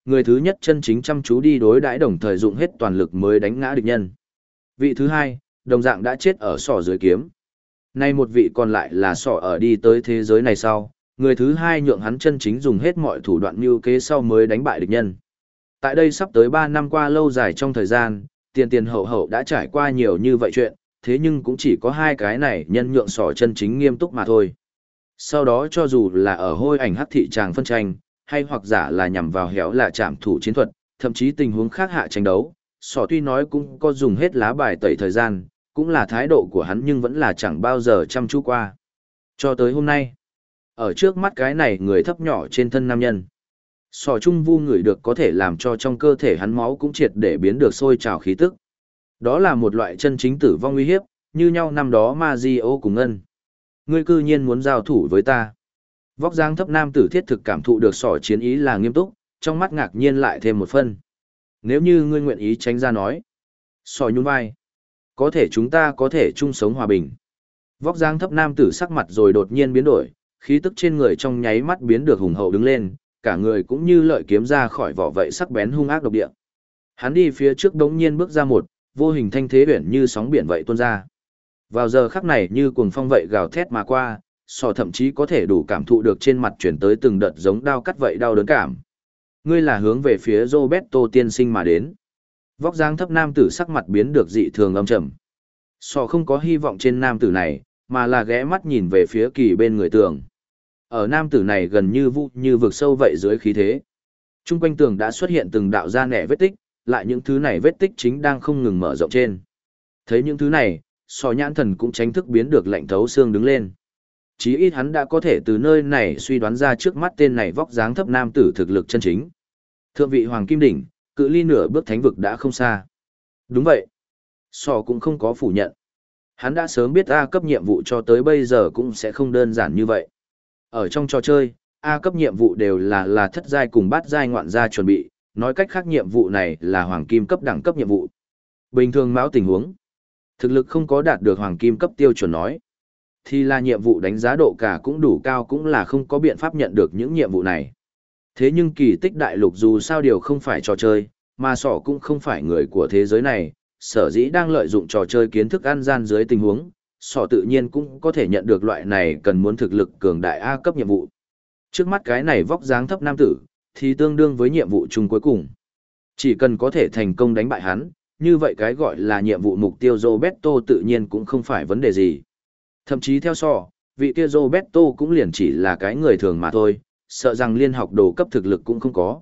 người thứ nhất chân chính chăm chú đi đối đãi đồng thời dụng hết toàn lực mới đánh ngã địch nhân. Vị thứ hai, đồng dạng đã chết ở sỏ dưới kiếm. Nay một vị còn lại là sỏ ở đi tới thế giới này sau, người thứ hai nhượng hắn chân chính dùng hết mọi thủ đoạn mưu kế sau mới đánh bại địch nhân. Tại đây sắp tới 3 năm qua lâu dài trong thời gian, tiền tiền hậu hậu đã trải qua nhiều như vậy chuyện, thế nhưng cũng chỉ có hai cái này nhân nhượng sỏ chân chính nghiêm túc mà thôi. Sau đó cho dù là ở hôi ảnh hắc thị tràng phân tranh, hay hoặc giả là nhằm vào héo là trảm thủ chiến thuật, thậm chí tình huống khác hạ tranh đấu, sỏ tuy nói cũng có dùng hết lá bài tẩy thời gian, cũng là thái độ của hắn nhưng vẫn là chẳng bao giờ chăm chú qua. Cho tới hôm nay, ở trước mắt cái này người thấp nhỏ trên thân nam nhân, sỏ trung vu người được có thể làm cho trong cơ thể hắn máu cũng triệt để biến được sôi trào khí tức. Đó là một loại chân chính tử vong uy hiếp, như nhau năm đó Mazio cùng Ngân. Ngươi cư nhiên muốn giao thủ với ta. Vóc dáng thấp nam tử thiết thực cảm thụ được sỏ chiến ý là nghiêm túc, trong mắt ngạc nhiên lại thêm một phân. Nếu như ngươi nguyện ý tránh ra nói. Sỏ nhún vai. Có thể chúng ta có thể chung sống hòa bình. Vóc dáng thấp nam tử sắc mặt rồi đột nhiên biến đổi, khí tức trên người trong nháy mắt biến được hùng hậu đứng lên, cả người cũng như lợi kiếm ra khỏi vỏ vậy sắc bén hung ác độc địa. Hắn đi phía trước đống nhiên bước ra một, vô hình thanh thế biển như sóng biển vậy tuôn ra. Vào giờ khắc này như cuồng phong vậy gào thét mà qua, sò thậm chí có thể đủ cảm thụ được trên mặt chuyển tới từng đợt giống đao cắt vậy đau đớn cảm. Ngươi là hướng về phía Roberto tiên sinh mà đến. Vóc dáng thấp nam tử sắc mặt biến được dị thường âm trầm. Sò không có hy vọng trên nam tử này, mà là ghé mắt nhìn về phía kỳ bên người tường. Ở nam tử này gần như vu như vực sâu vậy dưới khí thế. Trung quanh tường đã xuất hiện từng đạo da nẻ vết tích, lại những thứ này vết tích chính đang không ngừng mở rộng trên. Thấy những thứ này, sò nhãn thần cũng tránh thức biến được lạnh thấu xương đứng lên. Chí ít hắn đã có thể từ nơi này suy đoán ra trước mắt tên này vóc dáng thấp nam tử thực lực chân chính. Thượng vị Hoàng Kim Đỉnh, cự ly nửa bước thánh vực đã không xa. Đúng vậy. Sò cũng không có phủ nhận. Hắn đã sớm biết A cấp nhiệm vụ cho tới bây giờ cũng sẽ không đơn giản như vậy. Ở trong trò chơi, A cấp nhiệm vụ đều là thất giai cùng bát giai ngoạn gia chuẩn bị, nói cách khác nhiệm vụ này là hoàng kim cấp đẳng cấp nhiệm vụ. Bình thường mão tình huống, thực lực không có đạt được hoàng kim cấp tiêu chuẩn nói, thì là nhiệm vụ đánh giá độ cả cũng đủ cao cũng là không có biện pháp nhận được những nhiệm vụ này. Thế nhưng kỳ tích đại lục dù sao điều không phải trò chơi, mà sỏ cũng không phải người của thế giới này, sở dĩ đang lợi dụng trò chơi kiến thức ăn gian dưới tình huống, sỏ tự nhiên cũng có thể nhận được loại này cần muốn thực lực cường đại A cấp nhiệm vụ. Trước mắt cái này vóc dáng thấp nam tử, thì tương đương với nhiệm vụ chung cuối cùng. Chỉ cần có thể thành công đánh bại hắn, như vậy cái gọi là nhiệm vụ mục tiêu Roberto tự nhiên cũng không phải vấn đề gì. Thậm chí theo sỏ, vị kia Roberto cũng liền chỉ là cái người thường mà thôi, sợ rằng liên học đồ cấp thực lực cũng không có.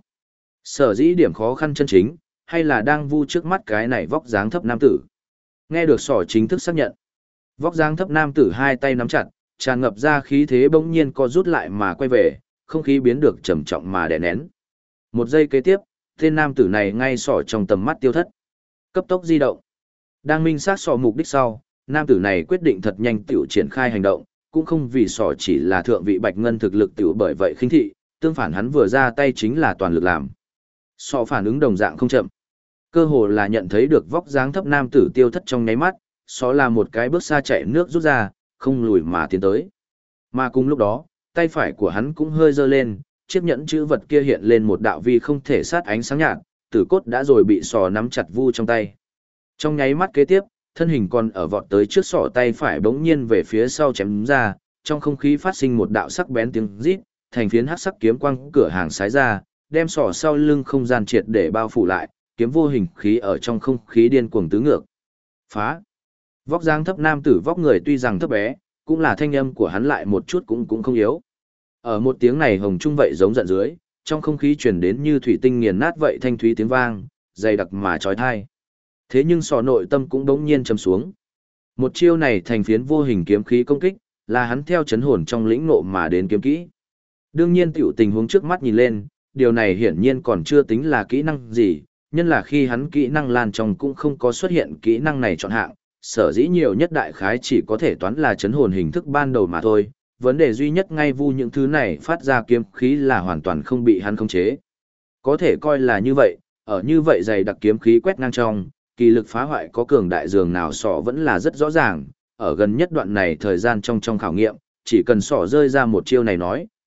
Sở dĩ điểm khó khăn chân chính, hay là đang vu trước mắt cái này vóc dáng thấp nam tử. Nghe được sỏ chính thức xác nhận. Vóc dáng thấp nam tử hai tay nắm chặt, tràn ngập ra khí thế bỗng nhiên co rút lại mà quay về, không khí biến được trầm trọng mà đè nén. Một giây kế tiếp, tên nam tử này ngay sỏ trong tầm mắt tiêu thất. Cấp tốc di động. Đang minh xác sỏ mục đích sau, nam tử này quyết định thật nhanh tiểu triển khai hành động, cũng không vì sỏ chỉ là thượng vị bạch ngân thực lực tiểu bởi vậy khinh thị, tương phản hắn vừa ra tay chính là toàn lực làm. Sỏ phản ứng đồng dạng không chậm. Cơ hồ là nhận thấy được vóc dáng thấp nam tử tiêu thất trong nháy mắt, sỏ là một cái bước xa chạy nước rút ra, không lùi mà tiến tới. Mà cùng lúc đó, tay phải của hắn cũng hơi giơ lên, chiếc nhẫn chữ vật kia hiện lên một đạo vi không thể sát ánh sáng nhạt, tử cốt đã rồi bị sỏ nắm chặt vu trong tay. Trong nháy mắt kế tiếp, thân hình còn ở vọt tới trước sỏ tay phải bỗng nhiên về phía sau chém ra, trong không khí phát sinh một đạo sắc bén tiếng rít, thành phiến hắc sắc kiếm quang cửa hàng sái ra, đem sỏ sau lưng không gian triệt để bao phủ lại, kiếm vô hình khí ở trong không khí điên cuồng tứ ngược. Phá! Vóc dáng thấp nam tử vóc người tuy rằng thấp bé, cũng là thanh âm của hắn lại một chút cũng không yếu. Ở một tiếng này hồng trung vậy giống giận dưới, trong không khí truyền đến như thủy tinh nghiền nát vậy thanh thúy tiếng vang, dày đặc mà chói tai. Thế nhưng sọ nội tâm cũng đống nhiên trầm xuống. Một chiêu này thành phiến vô hình kiếm khí công kích, là hắn theo chấn hồn trong lĩnh ngộ mà đến kiếm kỹ. Đương nhiên tiểu tình huống trước mắt nhìn lên, điều này hiển nhiên còn chưa tính là kỹ năng gì, nhân là khi hắn kỹ năng lan trong cũng không có xuất hiện kỹ năng này chọn hạng, sở dĩ nhiều nhất đại khái chỉ có thể toán là chấn hồn hình thức ban đầu mà thôi. Vấn đề duy nhất ngay vu những thứ này phát ra kiếm khí là hoàn toàn không bị hắn khống chế. Có thể coi là như vậy, ở như vậy dày đặc kiếm khí quét ngang trong, kỳ lực phá hoại có cường đại dường nào sọ vẫn là rất rõ ràng, ở gần nhất đoạn này thời gian trong khảo nghiệm, chỉ cần sọ rơi ra một chiêu này nói,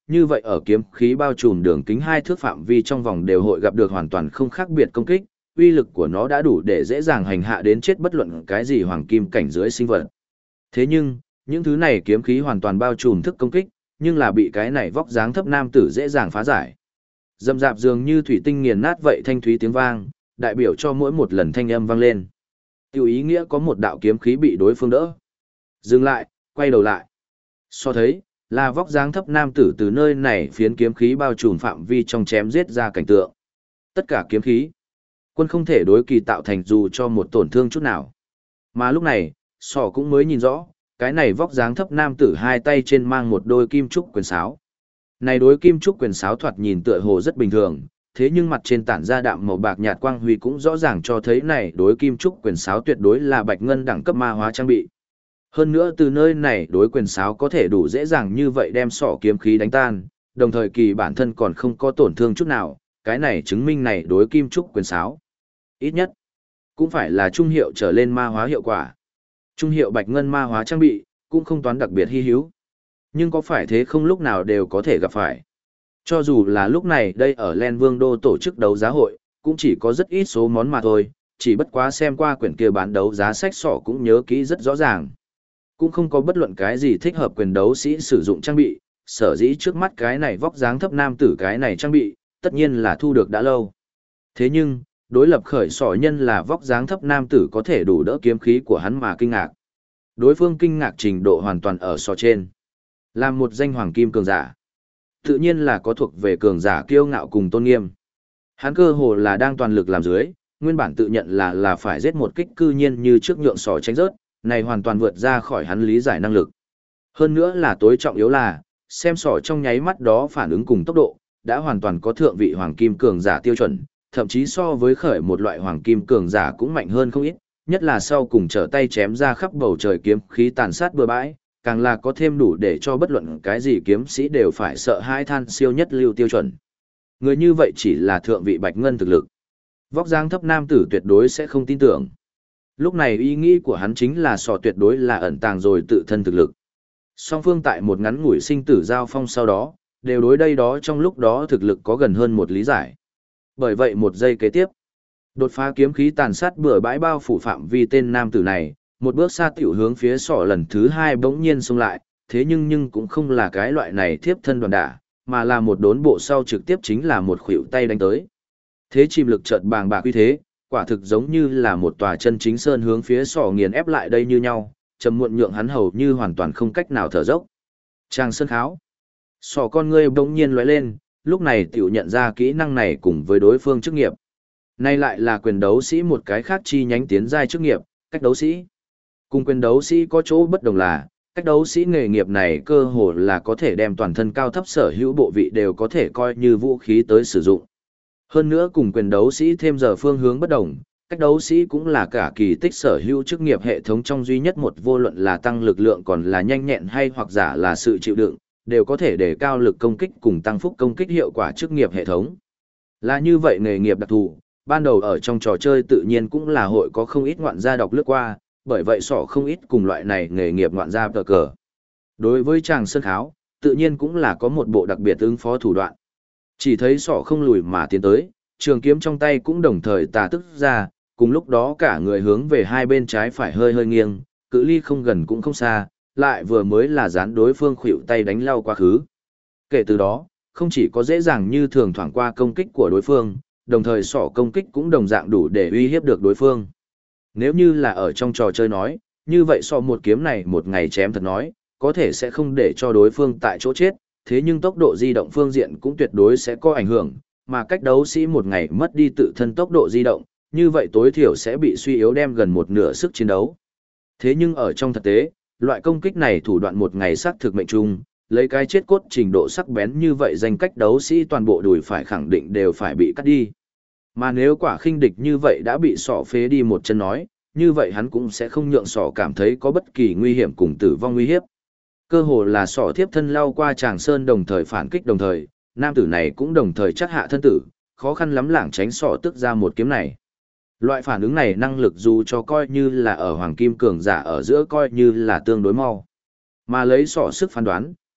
như vậy ở kiếm khí bao trùm đường kính 2 thước phạm vi trong vòng đều hội gặp được hoàn toàn không khác biệt công kích, uy lực của nó đã đủ để dễ dàng hành hạ đến chết bất luận cái gì hoàng kim cảnh dưới sinh vật. Thế nhưng, những thứ này kiếm khí hoàn toàn bao trùm thức công kích, nhưng là bị cái này vóc dáng thấp nam tử dễ dàng phá giải. Dầm dạp dường như thủy tinh nghiền nát vậy thanh thúy tiếng vang, đại biểu cho mỗi một lần thanh âm vang lên. Tiêu ý nghĩa có một đạo kiếm khí bị đối phương đỡ. Dừng lại, quay đầu lại. So thấy, là vóc dáng thấp nam tử từ nơi này phiến kiếm khí bao trùm phạm vi trong chém giết ra cảnh tượng. Tất cả kiếm khí, quân không thể đối kỳ tạo thành dù cho một tổn thương chút nào. Mà lúc này, sỏ cũng mới nhìn rõ, cái này vóc dáng thấp nam tử hai tay trên mang một đôi kim trúc quyền sáo. Này đối kim trúc quyền sáo thoạt nhìn tựa hồ rất bình thường, thế nhưng mặt trên tản ra đạm màu bạc nhạt quang huy cũng rõ ràng cho thấy này đối kim trúc quyền sáo tuyệt đối là bạch ngân đẳng cấp ma hóa trang bị. Hơn nữa từ nơi này đối quyền sáo có thể đủ dễ dàng như vậy đem sỏ kiếm khí đánh tan, đồng thời kỳ bản thân còn không có tổn thương chút nào, cái này chứng minh này đối kim trúc quyền sáo. Ít nhất, cũng phải là trung hiệu trở lên ma hóa hiệu quả. Trung hiệu bạch ngân ma hóa trang bị, cũng không toán đặc biệt hy hữu. Nhưng có phải thế không lúc nào đều có thể gặp phải. Cho dù là lúc này đây ở Len Vương Đô tổ chức đấu giá hội, cũng chỉ có rất ít số món mà thôi, chỉ bất quá xem qua quyển kia bán đấu giá sách sỏ cũng nhớ kỹ rất rõ ràng. Cũng không có bất luận cái gì thích hợp quyền đấu sĩ sử dụng trang bị, sở dĩ trước mắt cái này vóc dáng thấp nam tử cái này trang bị, tất nhiên là thu được đã lâu. Thế nhưng, đối lập khởi sỏ nhân là vóc dáng thấp nam tử có thể đủ đỡ kiếm khí của hắn mà kinh ngạc. Đối phương kinh ngạc trình độ hoàn toàn ở sỏ trên. Làm một danh hoàng kim cường giả, tự nhiên là có thuộc về cường giả kiêu ngạo cùng tôn nghiêm. Hắn cơ hồ là đang toàn lực làm dưới, nguyên bản tự nhận là phải giết một kích cư nhiên như trước nhượng sỏ tránh rớt, này hoàn toàn vượt ra khỏi hắn lý giải năng lực. Hơn nữa là tối trọng yếu là, xem sỏ trong nháy mắt đó phản ứng cùng tốc độ, đã hoàn toàn có thượng vị hoàng kim cường giả tiêu chuẩn, thậm chí so với khởi một loại hoàng kim cường giả cũng mạnh hơn không ít, nhất là sau cùng trở tay chém ra khắp bầu trời kiếm khí tàn sát bừa bãi, càng là có thêm đủ để cho bất luận cái gì kiếm sĩ đều phải sợ hãi than siêu nhất lưu tiêu chuẩn. Người như vậy chỉ là thượng vị bạch ngân thực lực. Vóc dáng thấp nam tử tuyệt đối sẽ không tin tưởng. Lúc này ý nghĩ của hắn chính là sò tuyệt đối là ẩn tàng rồi tự thân thực lực. Song phương tại một ngắn ngủi sinh tử giao phong sau đó, đều đối đây đó trong lúc đó thực lực có gần hơn một lý giải. Bởi vậy một giây kế tiếp, đột phá kiếm khí tàn sát bừa bãi bao phủ phạm vi tên nam tử này, một bước xa tiểu hướng phía sỏ lần thứ hai bỗng nhiên xông lại, thế nhưng cũng không là cái loại này thiếp thân đoàn đả, mà là một đốn bộ sau trực tiếp chính là một khuỷu tay đánh tới. Thế chìm lực chợt bàng bạc uy thế, quả thực giống như là một tòa chân chính sơn hướng phía sỏ nghiền ép lại đây như nhau, trầm muộn nhượng hắn hầu như hoàn toàn không cách nào thở dốc. Trang sơn kháo. Sỏ con ngươi bỗng nhiên lóe lên, lúc này tiểu nhận ra kỹ năng này cùng với đối phương chức nghiệp. Nay lại là quyền đấu sĩ một cái khác chi nhánh tiến giai chức nghiệp, cách đấu sĩ. Cùng quyền đấu sĩ có chỗ bất đồng là, cách đấu sĩ nghề nghiệp này cơ hồ là có thể đem toàn thân cao thấp sở hữu bộ vị đều có thể coi như vũ khí tới sử dụng. Hơn nữa cùng quyền đấu sĩ thêm giờ phương hướng bất đồng, cách đấu sĩ cũng là cả kỳ tích sở hữu chức nghiệp hệ thống trong duy nhất một vô luận là tăng lực lượng còn là nhanh nhẹn hay hoặc giả là sự chịu đựng, đều có thể đề cao lực công kích cùng tăng phúc công kích hiệu quả chức nghiệp hệ thống. Là như vậy nghề nghiệp đặc thù, ban đầu ở trong trò chơi tự nhiên cũng là hội có không ít ngoạn gia đọc lướt qua, bởi vậy sỏ không ít cùng loại này nghề nghiệp ngoạn gia tờ cờ. Đối với chàng sơn kháo, tự nhiên cũng là có một bộ đặc biệt ứng phó thủ đoạn. Chỉ thấy sỏ không lùi mà tiến tới, trường kiếm trong tay cũng đồng thời tà tức ra, cùng lúc đó cả người hướng về hai bên trái phải hơi hơi nghiêng, cự ly không gần cũng không xa, lại vừa mới là dán đối phương khuỵu tay đánh lao quá khứ. Kể từ đó, không chỉ có dễ dàng như thường thoảng qua công kích của đối phương, đồng thời sỏ công kích cũng đồng dạng đủ để uy hiếp được đối phương. Nếu như là ở trong trò chơi nói, như vậy so một kiếm này một ngày chém thật nói, có thể sẽ không để cho đối phương tại chỗ chết, thế nhưng tốc độ di động phương diện cũng tuyệt đối sẽ có ảnh hưởng, mà cách đấu sĩ một ngày mất đi tự thân tốc độ di động, như vậy tối thiểu sẽ bị suy yếu đem gần một nửa sức chiến đấu. Thế nhưng ở trong thực tế, loại công kích này thủ đoạn một ngày xác thực mệnh trung, lấy cái chết cốt trình độ sắc bén như vậy danh cách đấu sĩ toàn bộ đùi phải khẳng định đều phải bị cắt đi. Mà nếu quả khinh địch như vậy đã bị sỏ phế đi một chân nói, như vậy hắn cũng sẽ không nhượng sỏ cảm thấy có bất kỳ nguy hiểm cùng tử vong nguy hiếp. Cơ hồ là sỏ thiếp thân lao qua tràng sơn đồng thời phản kích đồng thời, nam tử này cũng đồng thời chắc hạ thân tử, khó khăn lắm lảng tránh sỏ tức ra một kiếm này. Loại phản ứng này năng lực dù cho coi như là ở hoàng kim cường giả ở giữa coi như là tương đối mau. Mà lấy sỏ sức phán đoán,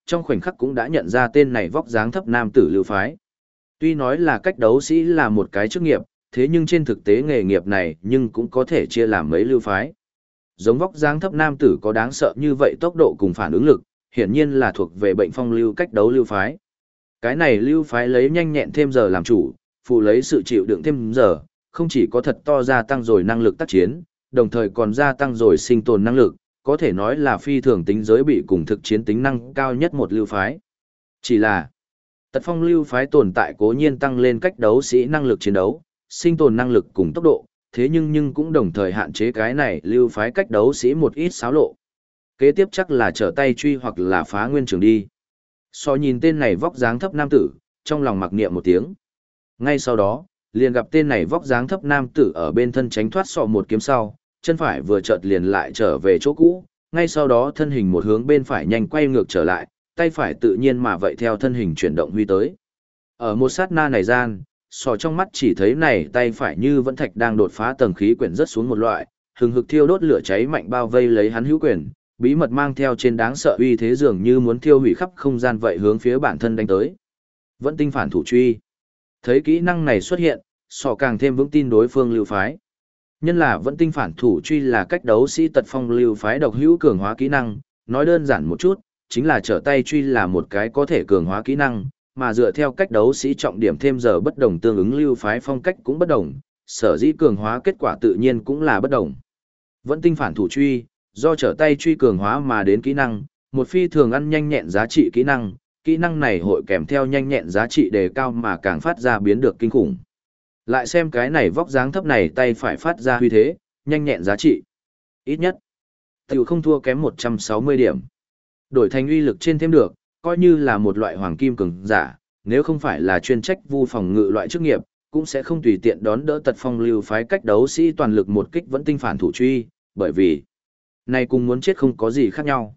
trong khoảnh khắc cũng đã nhận ra tên này vóc dáng thấp nam tử lưu phái. Tuy nói là cách đấu sĩ là một cái chức nghiệp, thế nhưng trên thực tế nghề nghiệp này nhưng cũng có thể chia làm mấy lưu phái. Giống vóc dáng thấp nam tử có đáng sợ như vậy tốc độ cùng phản ứng lực, hiển nhiên là thuộc về bệnh phong lưu cách đấu lưu phái. Cái này lưu phái lấy nhanh nhẹn thêm giờ làm chủ, phụ lấy sự chịu đựng thêm giờ, không chỉ có thật to gia tăng rồi năng lực tác chiến, đồng thời còn gia tăng rồi sinh tồn năng lực, có thể nói là phi thường tính giới bị cùng thực chiến tính năng cao nhất một lưu phái. Chỉ là, tật phong lưu phái tồn tại cố nhiên tăng lên cách đấu sĩ năng lực chiến đấu, sinh tồn năng lực cùng tốc độ, thế nhưng cũng đồng thời hạn chế cái này lưu phái cách đấu sĩ một ít xáo lộ. Kế tiếp chắc là trở tay truy hoặc là phá nguyên trường đi. So nhìn tên này vóc dáng thấp nam tử, trong lòng mặc niệm một tiếng. Ngay sau đó, liền gặp tên này vóc dáng thấp nam tử ở bên thân tránh thoát sọ một kiếm sau, chân phải vừa chợt liền lại trở về chỗ cũ, ngay sau đó thân hình một hướng bên phải nhanh quay ngược trở lại, tay phải tự nhiên mà vậy theo thân hình chuyển động huy tới. Ở một sát na này gian, sò trong mắt chỉ thấy này tay phải như vẫn thạch đang đột phá tầng khí quyển rất xuống một loại, hừng hực thiêu đốt lửa cháy mạnh bao vây lấy hắn hữu quyển, bí mật mang theo trên đáng sợ uy thế dường như muốn thiêu hủy khắp không gian vậy hướng phía bản thân đánh tới. Vẫn tinh phản thủ truy. Thấy kỹ năng này xuất hiện, sò càng thêm vững tin đối phương lưu phái. Nhân là vẫn tinh phản thủ truy là cách đấu sĩ tật phong lưu phái độc hữu cường hóa kỹ năng, nói đơn giản một chút, chính là trở tay truy là một cái có thể cường hóa kỹ năng, mà dựa theo cách đấu sĩ trọng điểm thêm giờ bất đồng tương ứng lưu phái phong cách cũng bất đồng, sở dĩ cường hóa kết quả tự nhiên cũng là bất đồng. Vẫn tinh phản thủ truy, do trở tay truy cường hóa mà đến kỹ năng, một phi thường ăn nhanh nhẹn giá trị kỹ năng này hội kèm theo nhanh nhẹn giá trị đề cao mà càng phát ra biến được kinh khủng. Lại xem cái này vóc dáng thấp này tay phải phát ra huy thế, nhanh nhẹn giá trị. Ít nhất, tiểu không thua kém 160 điểm. Đổi thành uy lực trên thêm được, coi như là một loại hoàng kim cường giả, nếu không phải là chuyên trách vu phòng ngự loại chức nghiệp, cũng sẽ không tùy tiện đón đỡ tật phong lưu phái cách đấu sĩ toàn lực một kích vẫn tinh phản thủ truy, bởi vì này cùng muốn chết không có gì khác nhau.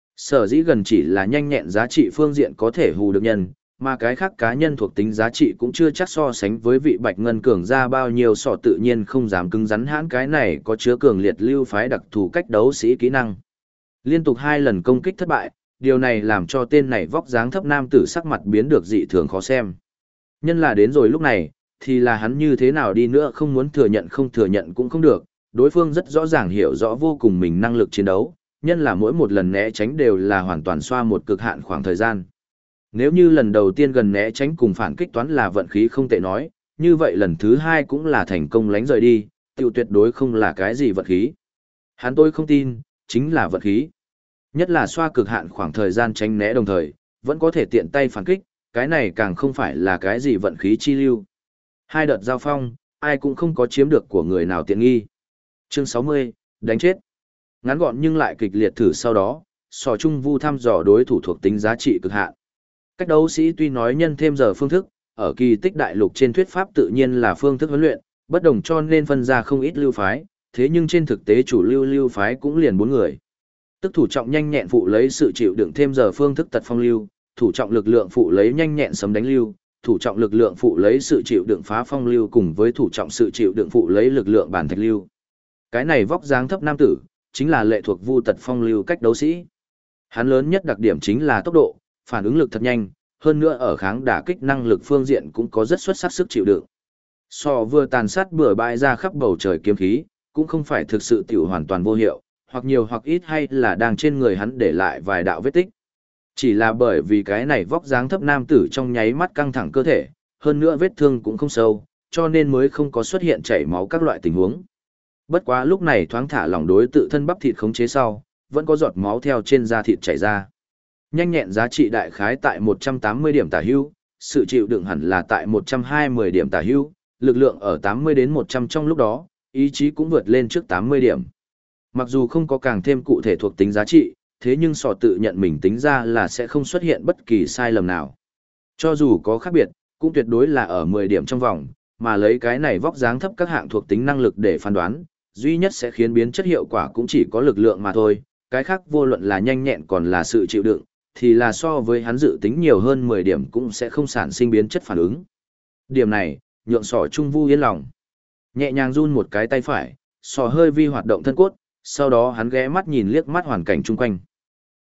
Sở dĩ gần chỉ là nhanh nhẹn giá trị phương diện có thể hù được nhân, mà cái khác cá nhân thuộc tính giá trị cũng chưa chắc so sánh với vị bạch ngân cường ra bao nhiêu sọ tự nhiên không dám cứng rắn hãn cái này có chứa cường liệt lưu phái đặc thù cách đấu sĩ kỹ năng. Liên tục 2 lần công kích thất bại, điều này làm cho tên này vóc dáng thấp nam tử sắc mặt biến được dị thường khó xem. Nhân là đến rồi lúc này, thì là hắn như thế nào đi nữa không muốn không thừa nhận cũng không được, đối phương rất rõ ràng hiểu rõ vô cùng mình năng lực chiến đấu, nhân là mỗi một lần né tránh đều là hoàn toàn xoa một cực hạn khoảng thời gian. Nếu như lần đầu tiên gần né tránh cùng phản kích toán là vận khí không tệ nói, như vậy lần thứ 2 cũng là thành công lánh rời đi, tiêu tuyệt đối không là cái gì vận khí. Hắn tôi không tin, chính là vận khí. Nhất là xoa cực hạn khoảng thời gian tránh né đồng thời, vẫn có thể tiện tay phản kích, cái này càng không phải là cái gì vận khí chi lưu. 2 đợt giao phong, ai cũng không có chiếm được của người nào tiện nghi. Chương 60, đánh chết. Ngắn gọn nhưng lại kịch liệt thử sau đó, sò trung vu thăm dò đối thủ thuộc tính giá trị cực hạn. Cách đấu sĩ tuy nói nhân thêm giờ phương thức, ở kỳ tích đại lục trên thuyết pháp tự nhiên là phương thức huấn luyện, bất đồng cho nên phân ra không ít lưu phái, thế nhưng trên thực tế chủ lưu phái cũng liền 4 người. Tức thủ trọng nhanh nhẹn phụ lấy sự chịu đựng thêm giờ phương thức tật phong lưu, thủ trọng lực lượng phụ lấy nhanh nhẹn sấm đánh lưu, thủ trọng lực lượng phụ lấy sự chịu đựng phá phong lưu cùng với thủ trọng sự chịu đựng phụ lấy lực lượng bản thạch lưu. Cái này vóc dáng thấp nam tử, chính là lệ thuộc vu tật phong lưu cách đấu sĩ. Hắn lớn nhất đặc điểm chính là tốc độ, phản ứng lực thật nhanh, hơn nữa ở kháng đả kích năng lực phương diện cũng có rất xuất sắc sức chịu đựng. So vừa tàn sát bừa bãi ra khắp bầu trời kiếm khí, cũng không phải thực sự tiểu hoàn toàn vô hiệu, hoặc nhiều hoặc ít hay là đang trên người hắn để lại vài đạo vết tích. Chỉ là bởi vì cái này vóc dáng thấp nam tử trong nháy mắt căng thẳng cơ thể, hơn nữa vết thương cũng không sâu, cho nên mới không có xuất hiện chảy máu các loại tình huống. Bất quá lúc này thoáng thả lỏng đối tự thân bắp thịt khống chế sau, vẫn có giọt máu theo trên da thịt chảy ra. Nhanh nhẹn giá trị đại khái tại 180 điểm tả hữu, sự chịu đựng hẳn là tại 120 điểm tả hữu, lực lượng ở 80 đến 100 trong lúc đó, ý chí cũng vượt lên trước 80 điểm. Mặc dù không có càng thêm cụ thể thuộc tính giá trị, thế nhưng sò tự nhận mình tính ra là sẽ không xuất hiện bất kỳ sai lầm nào. Cho dù có khác biệt, cũng tuyệt đối là ở 10 điểm trong vòng, mà lấy cái này vóc dáng thấp các hạng thuộc tính năng lực để phán đoán, duy nhất sẽ khiến biến chất hiệu quả cũng chỉ có lực lượng mà thôi, cái khác vô luận là nhanh nhẹn còn là sự chịu đựng, thì là so với hắn dự tính nhiều hơn 10 điểm cũng sẽ không sản sinh biến chất phản ứng. Điểm này, nhượng sò trung vu yên lòng. Nhẹ nhàng run một cái tay phải, sò hơi vi hoạt động thân cốt, sau đó hắn ghé mắt nhìn liếc mắt hoàn cảnh chung quanh.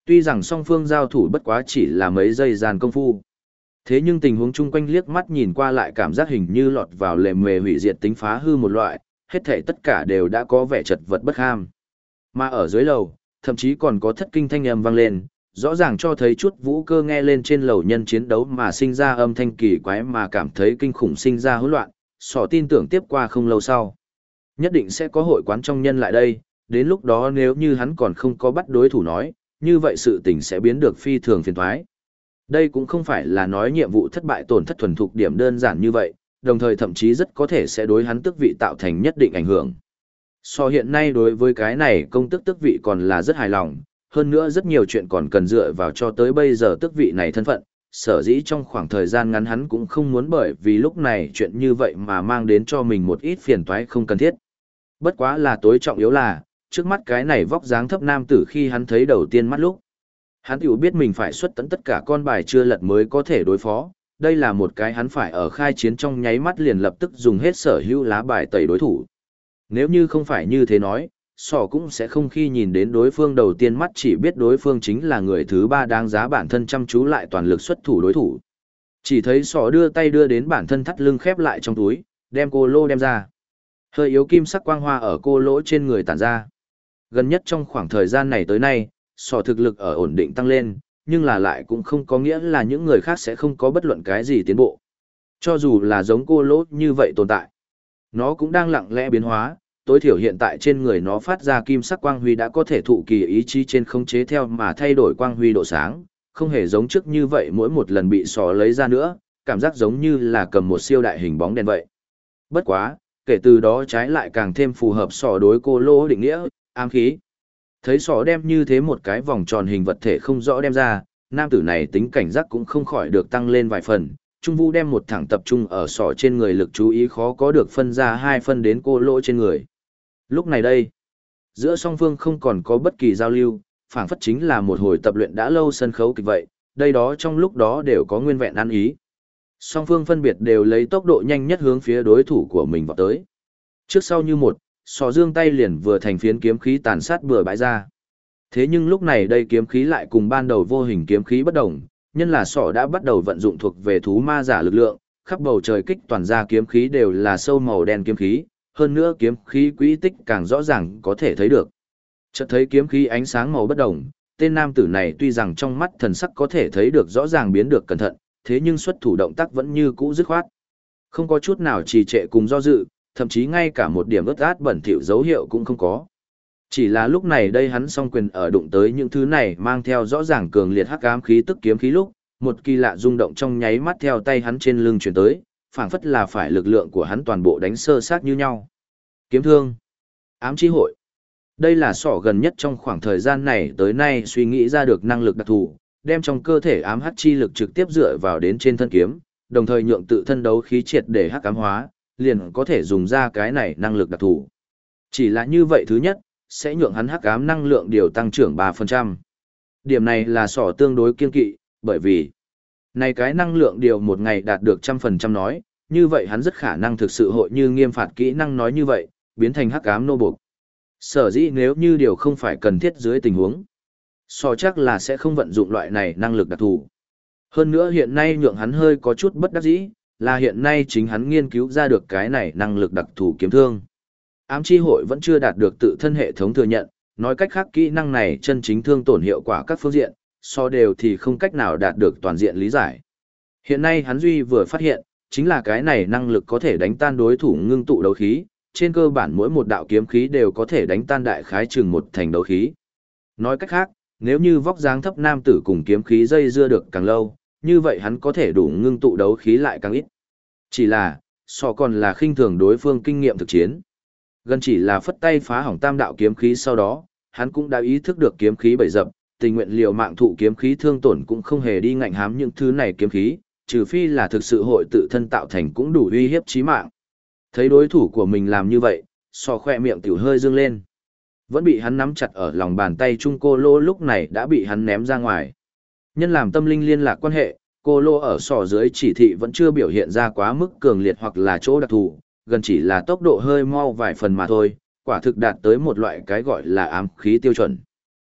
Tuy rằng song phương giao thủ bất quá chỉ là mấy giây gian công phu. Thế nhưng tình huống chung quanh liếc mắt nhìn qua lại cảm giác hình như lọt vào lề mề hủy diệt tính phá hư một loại, hết thảy tất cả đều đã có vẻ chật vật bất ham. Mà ở dưới lầu, thậm chí còn có thất kinh thanh âm vang lên, rõ ràng cho thấy chút vũ cơ nghe lên trên lầu nhân chiến đấu mà sinh ra âm thanh kỳ quái mà cảm thấy kinh khủng sinh ra hỗn loạn, sỏ tin tưởng tiếp qua không lâu sau. Nhất định sẽ có hội quán trong nhân lại đây, đến lúc đó nếu như hắn còn không có bắt đối thủ nói, như vậy sự tình sẽ biến được phi thường phiền thoái. Đây cũng không phải là nói nhiệm vụ thất bại tổn thất thuần thục điểm đơn giản như vậy, đồng thời thậm chí rất có thể sẽ đối hắn tước vị tạo thành nhất định ảnh hưởng. So hiện nay đối với cái này công tước vị còn là rất hài lòng, hơn nữa rất nhiều chuyện còn cần dựa vào cho tới bây giờ tước vị này thân phận, sở dĩ trong khoảng thời gian ngắn hắn cũng không muốn bởi vì lúc này chuyện như vậy mà mang đến cho mình một ít phiền toái không cần thiết. Bất quá là tối trọng yếu là, trước mắt cái này vóc dáng thấp nam tử khi hắn thấy đầu tiên mắt lúc. Hắn tiểu biết mình phải xuất tận tất cả con bài chưa lật mới có thể đối phó, đây là một cái hắn phải ở khai chiến trong nháy mắt liền lập tức dùng hết sở hữu lá bài tẩy đối thủ. Nếu như không phải như thế nói, sỏ cũng sẽ không khi nhìn đến đối phương đầu tiên mắt chỉ biết đối phương chính là người thứ ba đáng giá bản thân chăm chú lại toàn lực xuất thủ đối thủ. Chỉ thấy sỏ đưa tay đưa đến bản thân thắt lưng khép lại trong túi, đem cô lô đem ra. Hơi yếu kim sắc quang hoa ở cô lỗ trên người tản ra. Gần nhất trong khoảng thời gian này tới nay, sỏ thực lực ở ổn định tăng lên, nhưng là lại cũng không có nghĩa là những người khác sẽ không có bất luận cái gì tiến bộ. Cho dù là giống cô lỗ như vậy tồn tại, nó cũng đang lặng lẽ biến hóa, tối thiểu hiện tại trên người nó phát ra kim sắc quang huy đã có thể thụ kỳ ý chí trên khống chế theo mà thay đổi quang huy độ sáng, không hề giống trước như vậy mỗi một lần bị sỏ lấy ra nữa, cảm giác giống như là cầm một siêu đại hình bóng đèn vậy. Bất quá, kể từ đó trái lại càng thêm phù hợp sỏ đối cô lỗ định nghĩa, ám khí. Thấy sỏ đem như thế một cái vòng tròn hình vật thể không rõ đem ra, nam tử này tính cảnh giác cũng không khỏi được tăng lên vài phần. Trung Vũ đem một thẳng tập trung ở sỏ trên người lực chú ý khó có được phân ra hai phân đến cô lỗ trên người. Lúc này đây, giữa song phương không còn có bất kỳ giao lưu, phảng phất chính là một hồi tập luyện đã lâu sân khấu kịch vậy, đây đó trong lúc đó đều có nguyên vẹn ăn ý. Song phương phân biệt đều lấy tốc độ nhanh nhất hướng phía đối thủ của mình vào tới. Trước sau như một, sỏ dương tay liền vừa thành phiến kiếm khí tàn sát bừa bãi ra. Thế nhưng lúc này đây kiếm khí lại cùng ban đầu vô hình kiếm khí bất đồng, nhân là sỏ đã bắt đầu vận dụng thuộc về thú ma giả lực lượng, khắp bầu trời kích toàn ra kiếm khí đều là sâu màu đen kiếm khí, hơn nữa kiếm khí quỹ tích càng rõ ràng có thể thấy được. Chợt thấy kiếm khí ánh sáng màu bất đồng, tên nam tử này tuy rằng trong mắt thần sắc có thể thấy được rõ ràng biến được cẩn thận, thế nhưng xuất thủ động tác vẫn như cũ dứt khoát. Không có chút nào trì trệ cùng do dự, thậm chí ngay cả một điểm ướt át bẩn thỉu dấu hiệu cũng không có. Chỉ là lúc này đây hắn song quyền ở đụng tới những thứ này mang theo rõ ràng cường liệt hắc ám khí tức kiếm khí lúc, một kỳ lạ rung động trong nháy mắt theo tay hắn trên lưng truyền tới, phảng phất là phải lực lượng của hắn toàn bộ đánh sơ sát như nhau. Kiếm thương, ám chi hội. Đây là sỏ gần nhất trong khoảng thời gian này tới nay suy nghĩ ra được năng lực đặc thù, đem trong cơ thể ám hắc chi lực trực tiếp dựa vào đến trên thân kiếm, đồng thời nhượng tự thân đấu khí triệt để hắc ám hóa, liền có thể dùng ra cái này năng lực đặc thù. Chỉ là như vậy thứ nhất, sẽ nhượng hắn hắc ám năng lượng điều tăng trưởng 3%. Điểm này là sỏ tương đối kiên kỵ, bởi vì này cái năng lượng điều một ngày đạt được 100% nói, như vậy hắn rất khả năng thực sự hội như nghiêm phạt kỹ năng nói như vậy, biến thành hắc ám nô buộc. Sở dĩ nếu như điều không phải cần thiết dưới tình huống, sỏ chắc là sẽ không vận dụng loại này năng lực đặc thù. Hơn nữa hiện nay nhượng hắn hơi có chút bất đắc dĩ, là hiện nay chính hắn nghiên cứu ra được cái này năng lực đặc thù kiếm thương. Ám chi hội vẫn chưa đạt được tự thân hệ thống thừa nhận, nói cách khác kỹ năng này chân chính thương tổn hiệu quả các phương diện, so đều thì không cách nào đạt được toàn diện lý giải. Hiện nay hắn duy vừa phát hiện, chính là cái này năng lực có thể đánh tan đối thủ ngưng tụ đấu khí, trên cơ bản mỗi một đạo kiếm khí đều có thể đánh tan đại khái chừng một thành đấu khí. Nói cách khác, nếu như vóc dáng thấp nam tử cùng kiếm khí dây dưa được càng lâu, như vậy hắn có thể đủ ngưng tụ đấu khí lại càng ít. Chỉ là, so còn là khinh thường đối phương kinh nghiệm thực chiến. Gần chỉ là phất tay phá hỏng tam đạo kiếm khí sau đó, hắn cũng đã ý thức được kiếm khí bầy dập, tình nguyện liều mạng thụ kiếm khí thương tổn cũng không hề đi ngạnh hám những thứ này kiếm khí, trừ phi là thực sự hội tự thân tạo thành cũng đủ uy hiếp chí mạng. Thấy đối thủ của mình làm như vậy, so khoe miệng tiểu hơi dương lên. Vẫn bị hắn nắm chặt ở lòng bàn tay chung cô lô lúc này đã bị hắn ném ra ngoài. Nhân làm tâm linh liên lạc quan hệ, cô lô ở sò dưới chỉ thị vẫn chưa biểu hiện ra quá mức cường liệt hoặc là chỗ đặc thù, gần chỉ là tốc độ hơi mau vài phần mà thôi, quả thực đạt tới một loại cái gọi là ám khí tiêu chuẩn.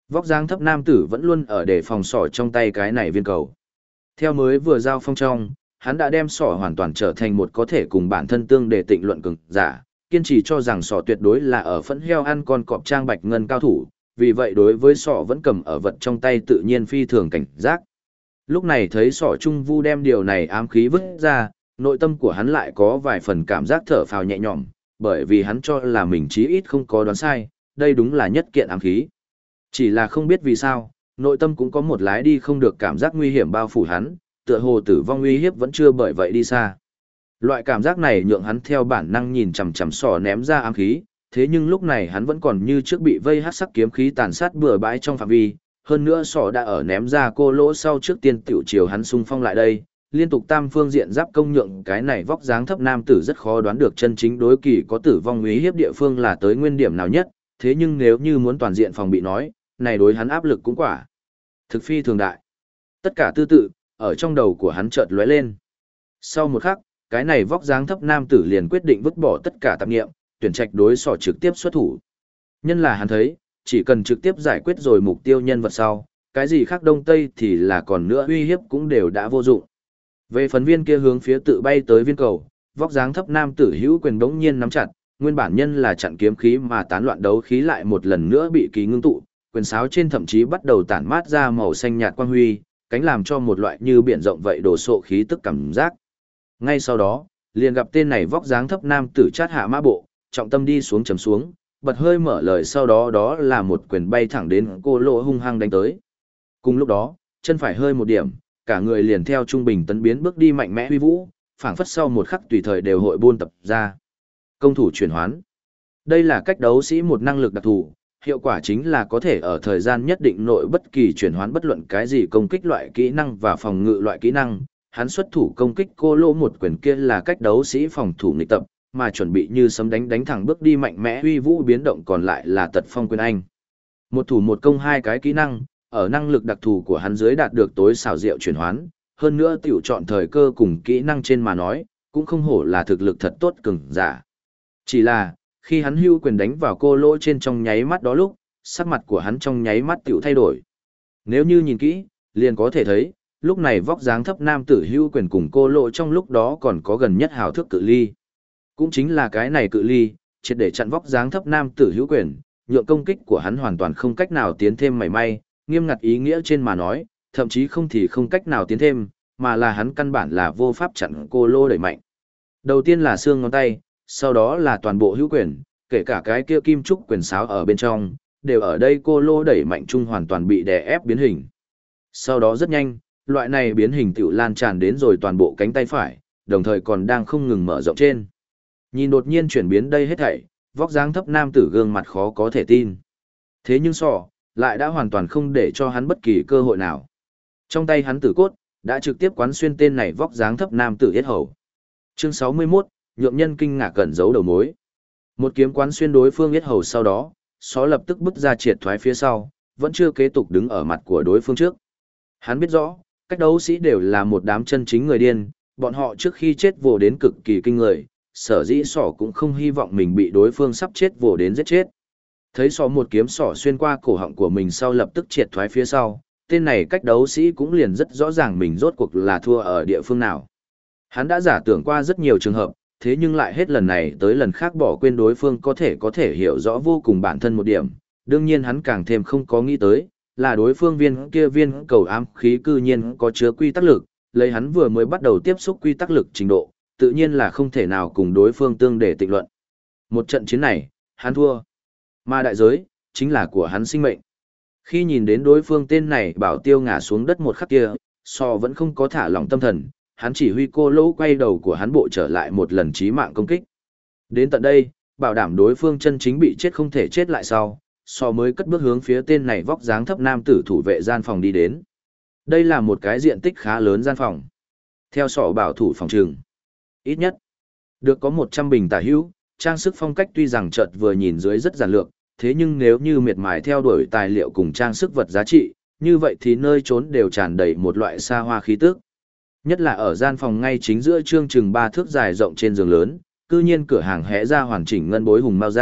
Vóc dáng thấp nam tử vẫn luôn ở để phòng sỏ trong tay cái này viên cầu. Theo mới vừa giao phong trong, hắn đã đem sỏ hoàn toàn trở thành một có thể cùng bản thân tương để tịnh luận cường giả, kiên trì cho rằng sỏ tuyệt đối là ở phẫn heo ăn con cọp trang bạch ngân cao thủ, vì vậy đối với sỏ vẫn cầm ở vật trong tay tự nhiên phi thường cảnh giác. Lúc này thấy sỏ trung vu đem điều này ám khí vứt ra, nội tâm của hắn lại có vài phần cảm giác thở phào nhẹ nhõm, bởi vì hắn cho là mình chí ít không có đoán sai, đây đúng là nhất kiện ám khí. Chỉ là không biết vì sao, nội tâm cũng có một lái đi không được cảm giác nguy hiểm bao phủ hắn, tựa hồ tử vong uy hiếp vẫn chưa bởi vậy đi xa. Loại cảm giác này nhượng hắn theo bản năng nhìn chằm chằm sỏ ném ra ám khí, thế nhưng lúc này hắn vẫn còn như trước bị vây hắc sắc kiếm khí tàn sát bừa bãi trong phạm vi, hơn nữa sỏ đã ở ném ra cô lỗ sau trước tiên tiểu chiều hắn xung phong lại đây, liên tục tam phương diện giáp công nhượng cái này vóc dáng thấp nam tử rất khó đoán được chân chính đối kỳ có tử vong uy hiếp địa phương là tới nguyên điểm nào nhất, thế nhưng nếu như muốn toàn diện phòng bị nói, này đối hắn áp lực cũng quả thực phi thường đại. Tất cả tư tự ở trong đầu của hắn chợt lóe lên. Sau một khắc, cái này vóc dáng thấp nam tử liền quyết định vứt bỏ tất cả tạp nghiệm, tuyển trạch đối sỏ trực tiếp xuất thủ. Nhân là hắn thấy, chỉ cần trực tiếp giải quyết rồi mục tiêu nhân vật sau, cái gì khác đông tây thì là còn nữa uy hiếp cũng đều đã vô dụng. Về phần viên kia hướng phía tự bay tới viên cầu, vóc dáng thấp nam tử hữu quyền đống nhiên nắm chặt, nguyên bản nhân là chặn kiếm khí mà tán loạn đấu khí lại một lần nữa bị kỳ ngưng tụ, quyền sáo trên thậm chí bắt đầu tản mát ra màu xanh nhạt quang huy, cánh làm cho một loại như biển rộng vậy đổ sộ khí tức cảm giác. Ngay sau đó, liền gặp tên này vóc dáng thấp nam tử chát hạ mã bộ, trọng tâm đi xuống chấm xuống, bật hơi mở lời sau đó đó là một quyền bay thẳng đến cô lỗ hung hăng đánh tới. Cùng lúc đó, chân phải hơi một điểm, cả người liền theo trung bình tấn biến bước đi mạnh mẽ huy vũ, phảng phất sau một khắc tùy thời đều hội buôn tập ra. Công thủ chuyển hoán. Đây là cách đấu sĩ một năng lực đặc thù, hiệu quả chính là có thể ở thời gian nhất định nội bất kỳ chuyển hoán bất luận cái gì công kích loại kỹ năng và phòng ngự loại kỹ năng. Hắn xuất thủ công kích cô lỗ một quyền kia là cách đấu sĩ phòng thủ nghịch tập, mà chuẩn bị như sấm đánh thẳng bước đi mạnh mẽ huy vũ biến động còn lại là tật phong quyền anh. Một thủ một công hai cái kỹ năng, ở năng lực đặc thù của hắn dưới đạt được tối xảo diệu chuyển hoán, hơn nữa tiểu chọn thời cơ cùng kỹ năng trên mà nói, cũng không hổ là thực lực thật tốt cường giả. Chỉ là, khi hắn hưu quyền đánh vào cô lỗ trên trong nháy mắt đó lúc, sắc mặt của hắn trong nháy mắt tiểu thay đổi. Nếu như nhìn kỹ, liền có thể thấy, lúc này vóc dáng thấp nam tử hưu quyền cùng cô lỗ trong lúc đó còn có gần nhất hào thước cự ly. Cũng chính là cái này cự ly, triệt để chặn vóc dáng thấp nam tử hữu quyền, nhượng công kích của hắn hoàn toàn không cách nào tiến thêm mảy may, nghiêm ngặt ý nghĩa trên mà nói, thậm chí không thì không cách nào tiến thêm, mà là hắn căn bản là vô pháp chặn cô lô đẩy mạnh. Đầu tiên là xương ngón tay, sau đó là toàn bộ hữu quyền, kể cả cái kia kim trúc quyền sáo ở bên trong, đều ở đây cô lô đẩy mạnh chung hoàn toàn bị đè ép biến hình. Sau đó rất nhanh, loại này biến hình tiểu lan tràn đến rồi toàn bộ cánh tay phải, đồng thời còn đang không ngừng mở rộng trên. Nhìn đột nhiên chuyển biến đây hết thảy, vóc dáng thấp nam tử gương mặt khó có thể tin. Thế nhưng lại đã hoàn toàn không để cho hắn bất kỳ cơ hội nào. Trong tay hắn tử cốt, đã trực tiếp quán xuyên tên này vóc dáng thấp nam tử yết hầu. Chương 61, nhượng nhân kinh ngạc cẩn giấu đầu mối. Một kiếm quán xuyên đối phương yết hầu sau đó, lập tức bứt ra triệt thoái phía sau, vẫn chưa kế tục đứng ở mặt của đối phương trước. Hắn biết rõ, cách đấu sĩ đều là một đám chân chính người điên, bọn họ trước khi chết vồ đến cực kỳ kinh người, sở dĩ cũng không hy vọng mình bị đối phương sắp chết vồ đến giết chết. Thấy một kiếm xuyên qua cổ họng của mình sau lập tức triệt thoái phía sau, tên này cách đấu sĩ cũng liền rất rõ ràng mình rốt cuộc là thua ở địa phương nào. Hắn đã giả tưởng qua rất nhiều trường hợp, thế nhưng lại hết lần này tới lần khác bỏ quên đối phương có thể hiểu rõ vô cùng bản thân một điểm. Đương nhiên hắn càng thêm không có nghĩ tới, là đối phương viên cầu ám khí cư nhiên có chứa quy tắc lực, lấy hắn vừa mới bắt đầu tiếp xúc quy tắc lực trình độ, tự nhiên là không thể nào cùng đối phương tương để tịnh luận. Một trận chiến này, hắn thua. Mà đại giới, chính là của hắn sinh mệnh. Khi nhìn đến đối phương tên này bảo tiêu ngã xuống đất một khắc kia, vẫn không có thả lỏng tâm thần, hắn chỉ huy cô lỗ quay đầu của hắn bộ trở lại một lần chí mạng công kích. Đến tận đây, bảo đảm đối phương chân chính bị chết không thể chết lại sau, mới cất bước hướng phía tên này vóc dáng thấp nam tử thủ vệ gian phòng đi đến. Đây là một cái diện tích khá lớn gian phòng. Theo bảo thủ phòng trường, ít nhất được có 100 bình tả hữu, trang sức phong cách tuy rằng chợt vừa nhìn dưới rất giản lược, thế nhưng nếu như miệt mài theo đuổi tài liệu cùng trang sức vật giá trị, như vậy thì nơi trốn đều tràn đầy một loại xa hoa khí tức. Nhất là ở gian phòng ngay chính giữa trương chừng 3 thước dài rộng trên giường lớn, cư nhiên cửa hàng hẽ ra hoàn chỉnh ngân bối hùng mao ra,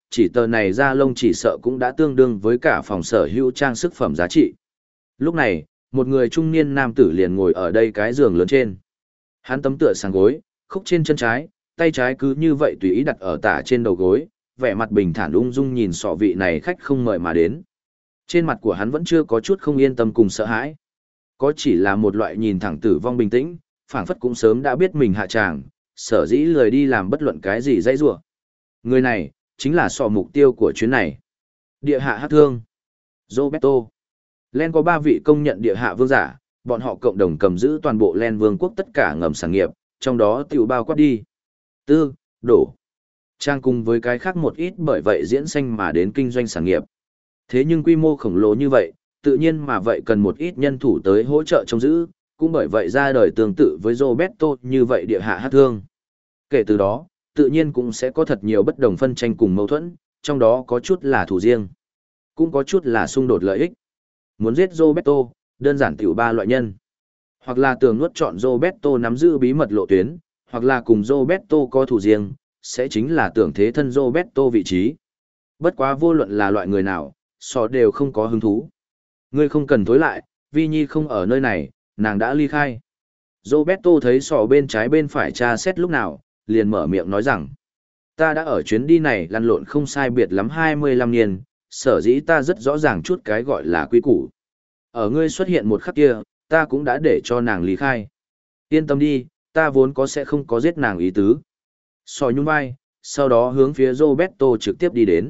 chỉ tờ này da lông chỉ sợ cũng đã tương đương với cả phòng sở hữu trang sức phẩm giá trị. Lúc này, một người trung niên nam tử liền ngồi ở đây cái giường lớn trên. Hắn tấm tựa sang gối, khúc trên chân trái, tay trái cứ như vậy tùy ý đặt ở tả trên đầu gối, vẻ mặt bình thản ung dung nhìn sọ vị này khách không mời mà đến. Trên mặt của hắn vẫn chưa có chút không yên tâm cùng sợ hãi. Có chỉ là một loại nhìn thẳng tử vong bình tĩnh, phảng phất cũng sớm đã biết mình hạ tràng, sở dĩ lười đi làm bất luận cái gì dãy rủa. Người này, chính là sọ mục tiêu của chuyến này. Địa hạ hắc thương. Roberto. Len có 3 vị công nhận địa hạ vương giả, bọn họ cộng đồng cầm giữ toàn bộ Len vương quốc tất cả ngầm sản nghiệp, trong đó tiểu bao quát đi. Tư, đổ. Trang cùng với cái khác một ít bởi vậy diễn sanh mà đến kinh doanh sản nghiệp. Thế nhưng quy mô khổng lồ như vậy, tự nhiên mà vậy cần một ít nhân thủ tới hỗ trợ trông giữ, cũng bởi vậy ra đời tương tự với Roberto như vậy địa hạ hát thương. Kể từ đó, tự nhiên cũng sẽ có thật nhiều bất đồng phân tranh cùng mâu thuẫn, trong đó có chút là thủ riêng, cũng có chút là xung đột lợi ích. Muốn giết Roberto, đơn giản tiểu 3 loại nhân. Hoặc là tưởng nuốt chọn Roberto nắm giữ bí mật lộ tuyến, hoặc là cùng Roberto có thủ riêng, sẽ chính là tưởng thế thân Roberto vị trí. Bất quá vô luận là loại người nào, sọ đều không có hứng thú. Ngươi không cần thối lại, Vi Nhi không ở nơi này, nàng đã ly khai. Roberto thấy sọ bên trái bên phải tra xét lúc nào, liền mở miệng nói rằng, ta đã ở chuyến đi này lăn lộn không sai biệt lắm 25 niên, sở dĩ ta rất rõ ràng chút cái gọi là quy củ. Ở ngươi xuất hiện một khắc kia, ta cũng đã để cho nàng ly khai. Yên tâm đi, ta vốn có sẽ không có giết nàng ý tứ. Sọ nhún vai, sau đó hướng phía Roberto trực tiếp đi đến.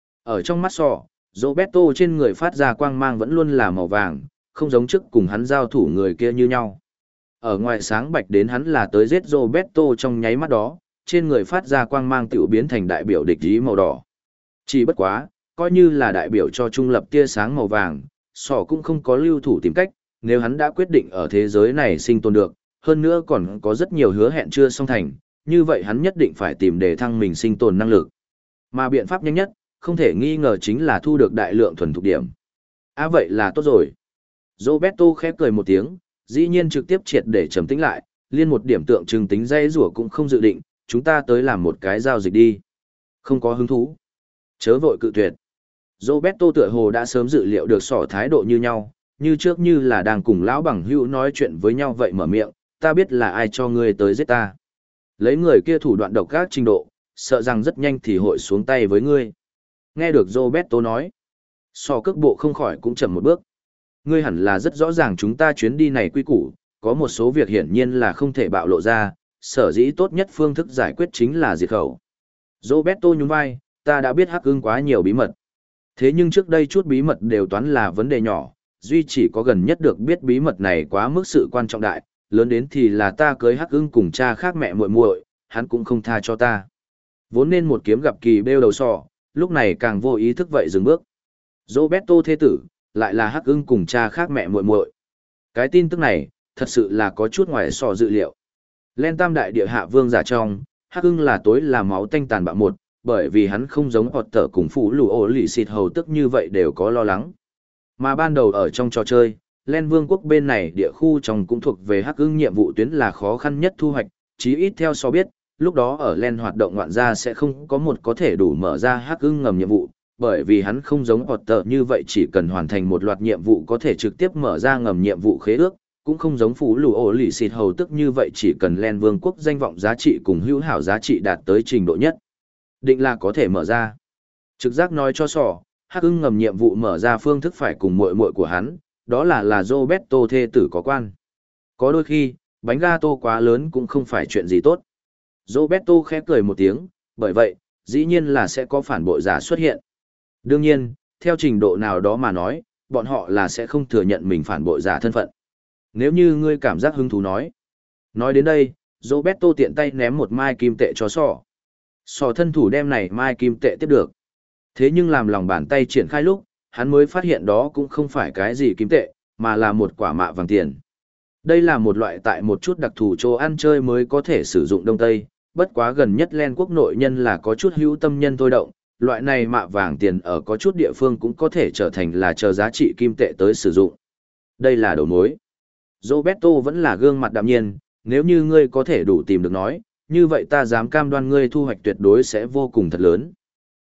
Ở trong mắt sọ, Roberto trên người phát ra quang mang vẫn luôn là màu vàng, không giống trước cùng hắn giao thủ người kia như nhau. Ở ngoài sáng bạch đến hắn là tới giết Roberto trong nháy mắt đó, trên người phát ra quang mang tiểu biến thành đại biểu địch ý màu đỏ. Chỉ bất quá, coi như là đại biểu cho trung lập tia sáng màu vàng, sọ cũng không có lưu thủ tìm cách, nếu hắn đã quyết định ở thế giới này sinh tồn được, hơn nữa còn có rất nhiều hứa hẹn chưa song thành, như vậy hắn nhất định phải tìm để thăng mình sinh tồn năng lực. Mà biện pháp nhanh nhất, không thể nghi ngờ chính là thu được đại lượng thuần thục điểm. Vậy là tốt rồi. Roberto khép cười một tiếng, dĩ nhiên trực tiếp triệt để trầm tĩnh lại, liên một điểm tượng trưng tính dây rủa cũng không dự định, chúng ta tới làm một cái giao dịch đi. Không có hứng thú. Chớ vội cự tuyệt. Roberto tựa hồ đã sớm dự liệu được sỏ thái độ như nhau, như trước như là đang cùng lão bằng hữu nói chuyện với nhau vậy mở miệng, ta biết là ai cho ngươi tới giết ta. Lấy người kia thủ đoạn độc ác trình độ, sợ rằng rất nhanh thì hội xuống tay với ngươi. Nghe được Roberto nói, sọ cước bộ không khỏi cũng chậm một bước. Ngươi hẳn là rất rõ ràng chúng ta chuyến đi này quy củ, có một số việc hiển nhiên là không thể bạo lộ ra, sở dĩ tốt nhất phương thức giải quyết chính là diệt khẩu. Roberto nhún vai, ta đã biết Hắc Ưng quá nhiều bí mật. Thế nhưng trước đây chút bí mật đều toán là vấn đề nhỏ, duy chỉ có gần nhất được biết bí mật này quá mức sự quan trọng đại, lớn đến thì là ta cưới Hắc Ưng cùng cha khác mẹ muội muội, hắn cũng không tha cho ta. Vốn nên một kiếm gặp kỳ bêu đầu sọ, lúc này càng vô ý thức vậy dừng bước. Roberto thế tử, lại là Hắc Ưng cùng cha khác mẹ muội muội. Cái tin tức này, thật sự là có chút ngoài so dự liệu. Len tam đại địa hạ vương giả trong, Hắc Ưng là tối là máu tanh tàn bạo một, bởi vì hắn không giống Potter cùng phụ lù ổ lì xịt hầu tức như vậy đều có lo lắng. Mà ban đầu ở trong trò chơi, Len vương quốc bên này địa khu trong cũng thuộc về Hắc Ưng nhiệm vụ tuyến là khó khăn nhất thu hoạch, chí ít theo so biết, lúc đó ở Len hoạt động ngoạn gia sẽ không có một có thể đủ mở ra Hắc Ưng ngầm nhiệm vụ, bởi vì hắn không giống Potter như vậy chỉ cần hoàn thành một loạt nhiệm vụ có thể trực tiếp mở ra ngầm nhiệm vụ khế ước, cũng không giống phú lù ổ lì xịt hầu tức như vậy chỉ cần Len vương quốc danh vọng giá trị cùng hữu hảo giá trị đạt tới trình độ nhất định là có thể mở ra. Trực giác nói cho sỏ, Hắc Ưng ngầm nhiệm vụ mở ra phương thức phải cùng muội muội của hắn, đó là Roberto thê tử có quan. Có đôi khi, bánh gato quá lớn cũng không phải chuyện gì tốt. Roberto khẽ cười một tiếng, bởi vậy, dĩ nhiên là sẽ có phản bội giả xuất hiện. Đương nhiên, theo trình độ nào đó mà nói, bọn họ là sẽ không thừa nhận mình phản bội giả thân phận. Nếu như ngươi cảm giác hứng thú nói. Nói đến đây, Roberto tiện tay ném một mai kim tệ cho sỏ. Sỏ thân thủ đem này mai kim tệ tiếp được. Thế nhưng làm lòng bàn tay triển khai lúc, hắn mới phát hiện đó cũng không phải cái gì kim tệ, mà là một quả mạ vàng tiền. Đây là một loại tại một chút đặc thù chỗ ăn chơi mới có thể sử dụng đông tây, bất quá gần nhất Len quốc nội nhân là có chút hữu tâm nhân thôi động, loại này mạ vàng tiền ở có chút địa phương cũng có thể trở thành là chờ giá trị kim tệ tới sử dụng. Đây là đầu mối. Roberto vẫn là gương mặt đạm nhiên, nếu như ngươi có thể đủ tìm được nói, như vậy ta dám cam đoan ngươi thu hoạch tuyệt đối sẽ vô cùng thật lớn.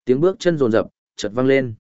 Tiếng bước chân rồn rập, chợt vang lên.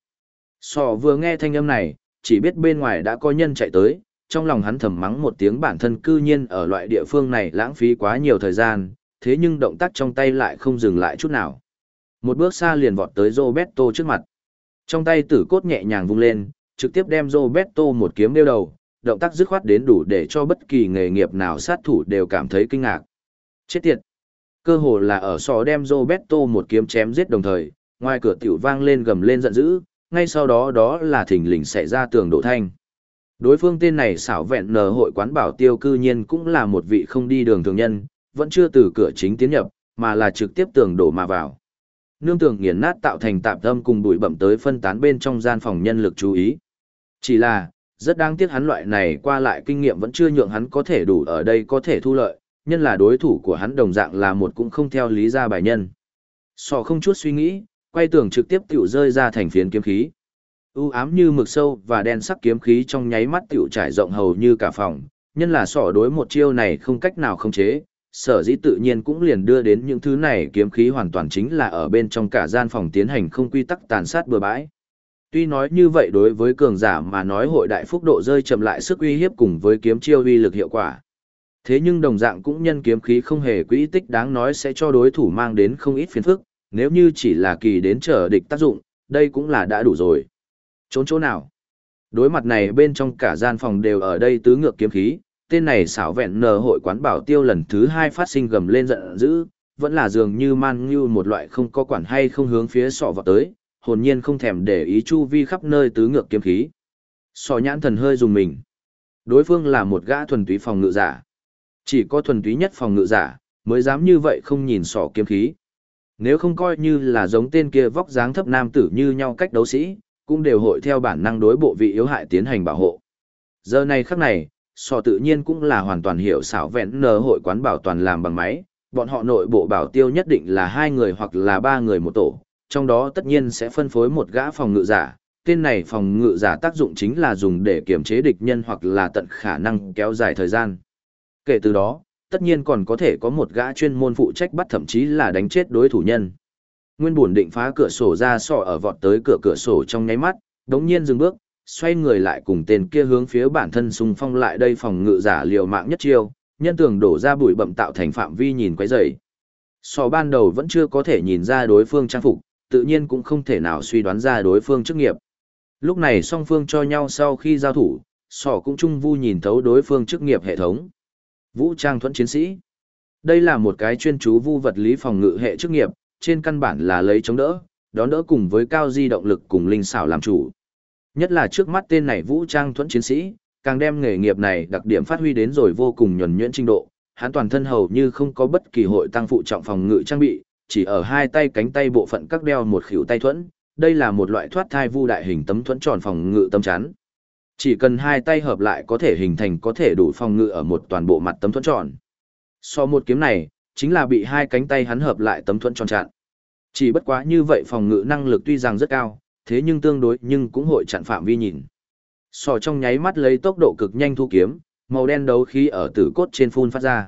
Sọ vừa nghe thanh âm này, chỉ biết bên ngoài đã có nhân chạy tới, trong lòng hắn thầm mắng một tiếng bản thân cư nhiên ở loại địa phương này lãng phí quá nhiều thời gian, thế nhưng động tác trong tay lại không dừng lại chút nào. Một bước xa liền vọt tới Roberto trước mặt. Trong tay tử cốt nhẹ nhàng vung lên, trực tiếp đem Roberto một kiếm đeo đầu, động tác dứt khoát đến đủ để cho bất kỳ nghề nghiệp nào sát thủ đều cảm thấy kinh ngạc. Chết tiệt! Cơ hồ là ở sọ đem Roberto một kiếm chém giết đồng thời, ngoài cửa tiểu vang lên gầm lên giận dữ, ngay sau đó đó là thình lình xảy ra tường đổ thanh. Đối phương tên này xảo vẹn nở hội quán bảo tiêu cư nhiên cũng là một vị không đi đường thường nhân, vẫn chưa từ cửa chính tiến nhập, mà là trực tiếp tường đổ mà vào. Nương tường nghiền nát tạo thành tạp âm cùng bụi bậm tới phân tán bên trong gian phòng nhân lực chú ý. Chỉ là, rất đáng tiếc hắn loại này qua lại kinh nghiệm vẫn chưa nhượng hắn có thể đủ ở đây có thể thu lợi, nhân là đối thủ của hắn đồng dạng là một cũng không theo lý ra bài nhân. Sọ không chút suy nghĩ, quay tường trực tiếp tiểu rơi ra thành phiến kiếm khí. U ám như mực sâu và đen sắc kiếm khí trong nháy mắt tiểu trải rộng hầu như cả phòng, nhân là sọ đối một chiêu này không cách nào khống chế, sở dĩ tự nhiên cũng liền đưa đến những thứ này kiếm khí hoàn toàn chính là ở bên trong cả gian phòng tiến hành không quy tắc tàn sát bừa bãi. Tuy nói như vậy đối với cường giả mà nói hội đại phúc độ rơi chậm lại sức uy hiếp cùng với kiếm chiêu uy lực hiệu quả. Thế nhưng đồng dạng cũng nhân kiếm khí không hề quỹ tích đáng nói sẽ cho đối thủ mang đến không ít phiền phức, nếu như chỉ là kỳ đến trở địch tác dụng, đây cũng là đã đủ rồi. Trốn chỗ nào? Đối mặt này bên trong cả gian phòng đều ở đây tứ ngược kiếm khí, tên này xảo vẹn nờ hội quán bảo tiêu lần thứ hai phát sinh gầm lên giận dữ, vẫn là dường như man như một loại không có quản hay không hướng phía sọ vào tới, hồn nhiên không thèm để ý chu vi khắp nơi tứ ngược kiếm khí. Sọ nhãn thần hơi dùng mình. Đối phương là một gã thuần túy phòng ngự giả. Chỉ có thuần túy nhất phòng ngự giả, mới dám như vậy không nhìn sọ kiếm khí. Nếu không coi như là giống tên kia vóc dáng thấp nam tử như nhau cách đấu sĩ, cũng đều hội theo bản năng đối bộ vị yếu hại tiến hành bảo hộ. Giờ này khắc này, sọ tự nhiên cũng là hoàn toàn hiểu xảo vẹn nờ hội quán bảo toàn làm bằng máy, bọn họ nội bộ bảo tiêu nhất định là 2 người hoặc là 3 người một tổ, trong đó tất nhiên sẽ phân phối một gã phòng ngự giả, tên này phòng ngự giả tác dụng chính là dùng để kiểm chế địch nhân hoặc là tận khả năng kéo dài thời gian. Kể từ đó, tất nhiên còn có thể có một gã chuyên môn phụ trách bắt thậm chí là đánh chết đối thủ nhân. Nguyên bổn định phá cửa sổ ra sọ ở vọt tới cửa sổ trong nháy mắt, đống nhiên dừng bước, xoay người lại cùng tên kia hướng phía bản thân xung phong lại đây phòng ngự giả liều mạng nhất chiêu, nhân tường đổ ra bụi bậm tạo thành phạm vi nhìn quấy rầy. Sọ ban đầu vẫn chưa có thể nhìn ra đối phương trang phục, tự nhiên cũng không thể nào suy đoán ra đối phương chức nghiệp. Lúc này song phương cho nhau sau khi giao thủ, sọ cũng chung vu nhìn thấu đối phương chức nghiệp hệ thống. Vũ trang thuẫn chiến sĩ. Đây là một cái chuyên chú vu vật lý phòng ngự hệ chức nghiệp, trên căn bản là lấy chống đỡ, đón đỡ cùng với cao di động lực cùng linh xảo làm chủ. Nhất là trước mắt tên này vũ trang thuẫn chiến sĩ, càng đem nghề nghiệp này đặc điểm phát huy đến rồi vô cùng nhuần nhuyễn trình độ, hắn toàn thân hầu như không có bất kỳ hội tăng phụ trọng phòng ngự trang bị, chỉ ở hai tay cánh tay bộ phận các đeo một khuỷu tay thuẫn, đây là một loại thoát thai vu đại hình tấm thuẫn tròn phòng ngự tấm chắn. Chỉ cần hai tay hợp lại có thể hình thành có thể đủ phòng ngự ở một toàn bộ mặt tấm thuẫn tròn. So một kiếm này, chính là bị hai cánh tay hắn hợp lại tấm thuẫn tròn chặn. Chỉ bất quá như vậy phòng ngự năng lực tuy rằng rất cao, thế nhưng tương đối nhưng cũng hội chặn phạm vi nhìn. Sò trong nháy mắt lấy tốc độ cực nhanh thu kiếm, màu đen đấu khí ở tử cốt trên phun phát ra.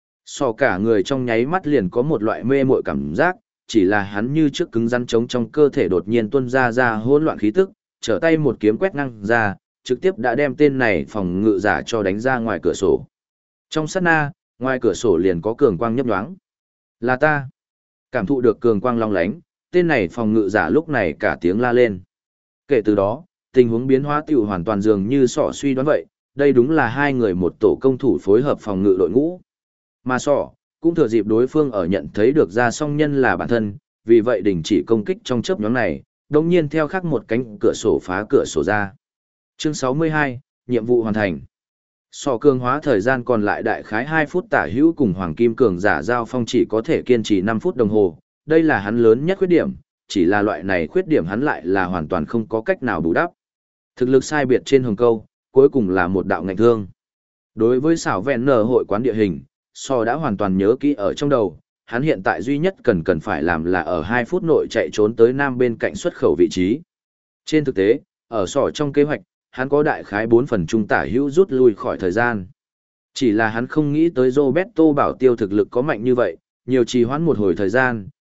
Sò cả người trong nháy mắt liền có một loại mê muội cảm giác, chỉ là hắn như trước cứng rắn trống trong cơ thể đột nhiên tuôn ra hỗn loạn khí tức, trở tay một kiếm quét ngang ra, trực tiếp đã đem tên này phòng ngự giả cho đánh ra ngoài cửa sổ. Trong sát na, ngoài cửa sổ liền có cường quang nhấp nhoáng. Là ta. Cảm thụ được cường quang long lánh, tên này phòng ngự giả lúc này cả tiếng la lên. Kể từ đó, tình huống biến hóa tiểu hoàn toàn dường như sọ suy đoán vậy, đây đúng là hai người một tổ công thủ phối hợp phòng ngự đội ngũ. Mà sọ, cũng thừa dịp đối phương ở nhận thấy được ra song nhân là bản thân, vì vậy đình chỉ công kích trong chớp nhoáng này, đồng nhiên theo khắc một cánh cửa sổ phá cửa sổ ra. Chương 62, nhiệm vụ hoàn thành. Sọ cường hóa thời gian còn lại đại khái 2 phút tả hữu cùng Hoàng Kim Cường giả giao phong chỉ có thể kiên trì 5 phút đồng hồ, đây là hắn lớn nhất khuyết điểm, chỉ là loại này khuyết điểm hắn lại là hoàn toàn không có cách nào bù đắp. Thực lực sai biệt trên hồng câu, cuối cùng là một đạo ngạnh thương. Đối với xảo vẹn nở hội quán địa hình, Sọ đã hoàn toàn nhớ kỹ ở trong đầu, hắn hiện tại duy nhất cần phải làm là ở 2 phút nội chạy trốn tới nam bên cạnh xuất khẩu vị trí. Trên thực tế, ở Sọ trong kế hoạch, hắn có đại khái 4 phần trung tả hữu rút lui khỏi thời gian. Chỉ là hắn không nghĩ tới Roberto bảo tiêu thực lực có mạnh như vậy, nhiều trì hoãn một hồi thời gian,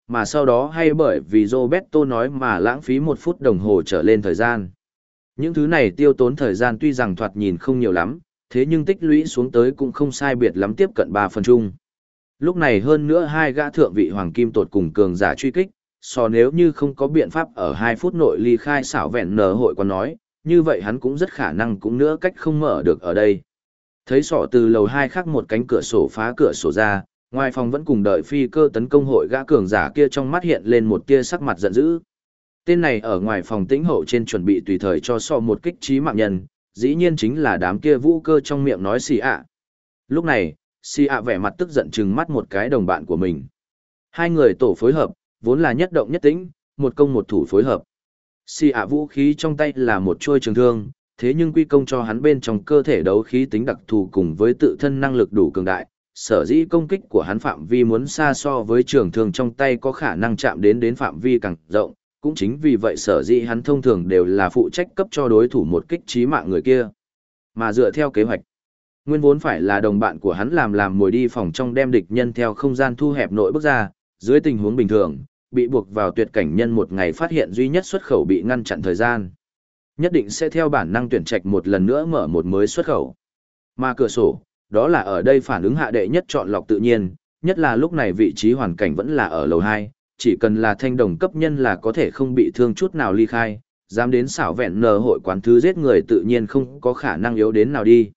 mà sau đó hay bởi vì Roberto nói mà lãng phí 1 phút đồng hồ trở lên thời gian. Những thứ này tiêu tốn thời gian tuy rằng thoạt nhìn không nhiều lắm, thế nhưng tích lũy xuống tới cũng không sai biệt lắm tiếp cận 3 phần chung. Lúc này hơn nữa hai gã thượng vị hoàng kim tột cùng cường giả truy kích, nếu như không có biện pháp ở 2 phút nội ly khai xảo vẹn nở hội còn nói, như vậy hắn cũng rất khả năng cũng nữa cách không mở được ở đây. Thấy từ lầu 2 khác một cánh cửa sổ phá cửa sổ ra, ngoài phòng vẫn cùng đợi phi cơ tấn công hội gã cường giả kia trong mắt hiện lên một tia sắc mặt giận dữ. Tên này ở ngoài phòng tĩnh hậu trên chuẩn bị tùy thời cho một kích trí mạng nhân, dĩ nhiên chính là đám kia vũ cơ trong miệng nói xì ạ. Lúc này, xì ạ vẻ mặt tức giận trừng mắt một cái đồng bạn của mình. Hai người tổ phối hợp, vốn là nhất động nhất tĩnh, một công một thủ phối hợp. Xì ạ vũ khí trong tay là một chuôi trường thương, thế nhưng quy công cho hắn bên trong cơ thể đấu khí tính đặc thù cùng với tự thân năng lực đủ cường đại, sở dĩ công kích của hắn phạm vi muốn xa so với trường thương trong tay có khả năng chạm đến phạm vi càng rộng, cũng chính vì vậy sở dĩ hắn thông thường đều là phụ trách cấp cho đối thủ một kích chí mạng người kia. Mà dựa theo kế hoạch, nguyên vốn phải là đồng bạn của hắn làm mồi đi phòng trong đem địch nhân theo không gian thu hẹp nội bước ra, dưới tình huống bình thường, bị buộc vào tuyệt cảnh nhân một ngày phát hiện duy nhất xuất khẩu bị ngăn chặn thời gian. Nhất định sẽ theo bản năng tuyển trạch một lần nữa mở một mới xuất khẩu. Mà cửa sổ, đó là ở đây phản ứng hạ đệ nhất chọn lọc tự nhiên, nhất là lúc này vị trí hoàn cảnh vẫn là ở lầu 2, chỉ cần là thanh đồng cấp nhân là có thể không bị thương chút nào ly khai, dám đến xảo vẹn nờ hội quán thứ giết người tự nhiên không có khả năng yếu đến nào đi.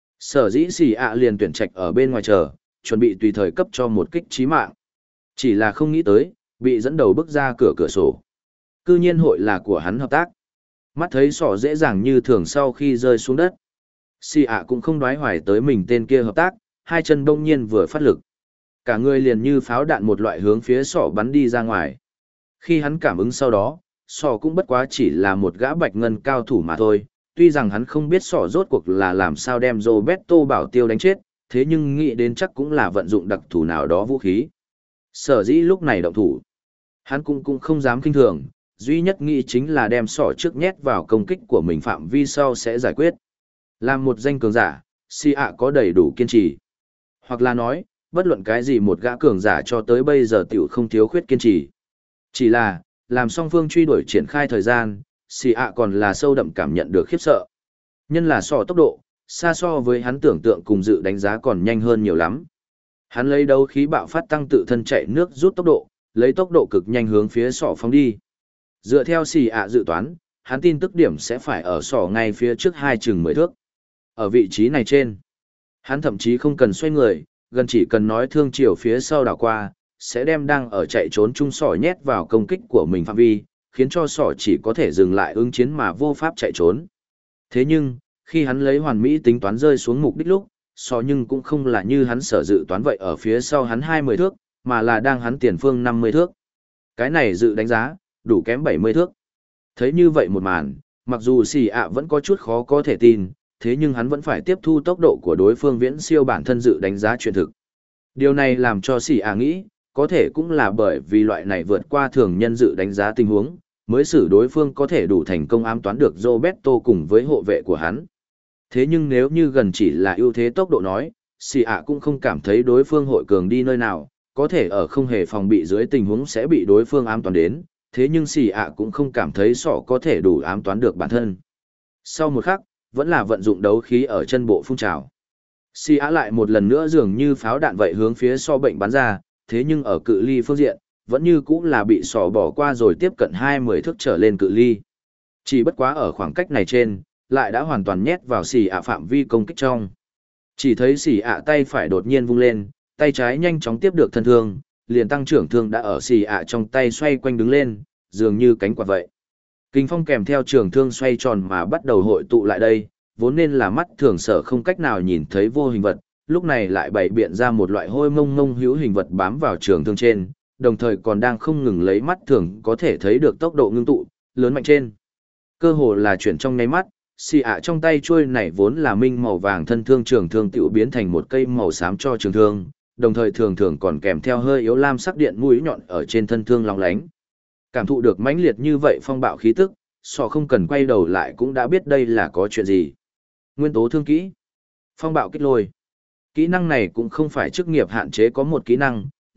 Sở dĩ xì ạ liền tuyển trạch ở bên ngoài chờ, chuẩn bị tùy thời cấp cho một kích chí mạng. Chỉ là không nghĩ tới, bị dẫn đầu bước ra cửa sổ. Cư nhiên hội là của hắn hợp tác. Mắt thấy dễ dàng như thường sau khi rơi xuống đất. Xì ạ cũng không đoái hoài tới mình tên kia hợp tác, hai chân đông nhiên vừa phát lực. Cả người liền như pháo đạn một loại hướng phía bắn đi ra ngoài. Khi hắn cảm ứng sau đó, cũng bất quá chỉ là một gã bạch ngân cao thủ mà thôi. Tuy rằng hắn không biết rốt cuộc là làm sao đem Roberto Bảo Tiêu đánh chết, thế nhưng nghĩ đến chắc cũng là vận dụng đặc thù nào đó vũ khí. Sở dĩ lúc này động thủ, hắn cũng không dám kinh thường, duy nhất nghĩ chính là đem trước nhét vào công kích của mình phạm vi sau sẽ giải quyết. Làm một danh cường giả, si ạ có đầy đủ kiên trì. Hoặc là nói, bất luận cái gì một gã cường giả cho tới bây giờ tiểu không thiếu khuyết kiên trì. Chỉ là, làm song phương truy đuổi triển khai thời gian, si ạ còn là sâu đậm cảm nhận được khiếp sợ. Nhân là tốc độ, xa so với hắn tưởng tượng cùng dự đánh giá còn nhanh hơn nhiều lắm. Hắn lấy đấu khí bạo phát tăng tự thân chạy nước rút tốc độ, lấy tốc độ cực nhanh hướng phía phóng đi. Dựa theo xì ạ dự toán, hắn tin tức điểm sẽ phải ở ngay phía trước 10 thước. Ở vị trí này trên, hắn thậm chí không cần xoay người, gần chỉ cần nói thương chiều phía sau đảo qua, sẽ đem đang ở chạy trốn chung nhét vào công kích của mình phạm vi, khiến cho chỉ có thể dừng lại ứng chiến mà vô pháp chạy trốn. Thế nhưng, khi hắn lấy hoàn mỹ tính toán rơi xuống mục đích lúc, nhưng cũng không là như hắn sở dự toán vậy ở phía sau hắn 20 thước, mà là đang hắn tiền phương 50 thước. Cái này dự đánh giá, đủ kém 70 thước. Thấy như vậy một màn, mặc dù xì ạ vẫn có chút khó có thể tin, thế nhưng hắn vẫn phải tiếp thu tốc độ của đối phương viễn siêu bản thân dự đánh giá chuyện thực. Điều này làm cho xì ạ nghĩ, có thể cũng là bởi vì loại này vượt qua thường nhân dự đánh giá tình huống, mới xử đối phương có thể đủ thành công ám toán được Roberto cùng với hộ vệ của hắn. Thế nhưng nếu như gần chỉ là ưu thế tốc độ nói, xì ạ cũng không cảm thấy đối phương hội cường đi nơi nào, có thể ở không hề phòng bị dưới tình huống sẽ bị đối phương ám toán đến, thế nhưng xì ạ cũng không cảm thấy có thể đủ ám toán được bản thân. Sau một khắc, vẫn là vận dụng đấu khí ở chân bộ phun trào. Xì ạ lại một lần nữa dường như pháo đạn vậy hướng phía bệnh bắn ra, thế nhưng ở cự ly phương diện, vẫn như cũng là bị bỏ qua rồi tiếp cận 20 thước trở lên cự ly. Chỉ bất quá ở khoảng cách này trên, lại đã hoàn toàn nhét vào xì ạ phạm vi công kích trong. Chỉ thấy xì ạ tay phải đột nhiên vung lên, tay trái nhanh chóng tiếp được thân thương, liền tăng trưởng thương đã ở xì ạ trong tay xoay quanh đứng lên, dường như cánh quạt vậy. Kinh phong kèm theo trường thương xoay tròn mà bắt đầu hội tụ lại đây, vốn nên là mắt thường sở không cách nào nhìn thấy vô hình vật, lúc này lại bày biện ra một loại hôi mông mông hữu hình vật bám vào trường thương trên, đồng thời còn đang không ngừng lấy mắt thường có thể thấy được tốc độ ngưng tụ, lớn mạnh trên. Cơ hồ là chuyển trong nháy mắt, xì ạ trong tay chuôi này vốn là minh màu vàng thân thương trường thương tiểu biến thành một cây màu xám cho trường thương, đồng thời thường thường còn kèm theo hơi yếu lam sắc điện mũi nhọn ở trên thân thương lóng lánh. Cảm thụ được mãnh liệt như vậy phong bạo khí tức, không cần quay đầu lại cũng đã biết đây là có chuyện gì. Nguyên tố thương kỹ, phong bạo kích lôi. Kỹ năng này cũng không phải chức nghiệp hạn chế có một kỹ năng,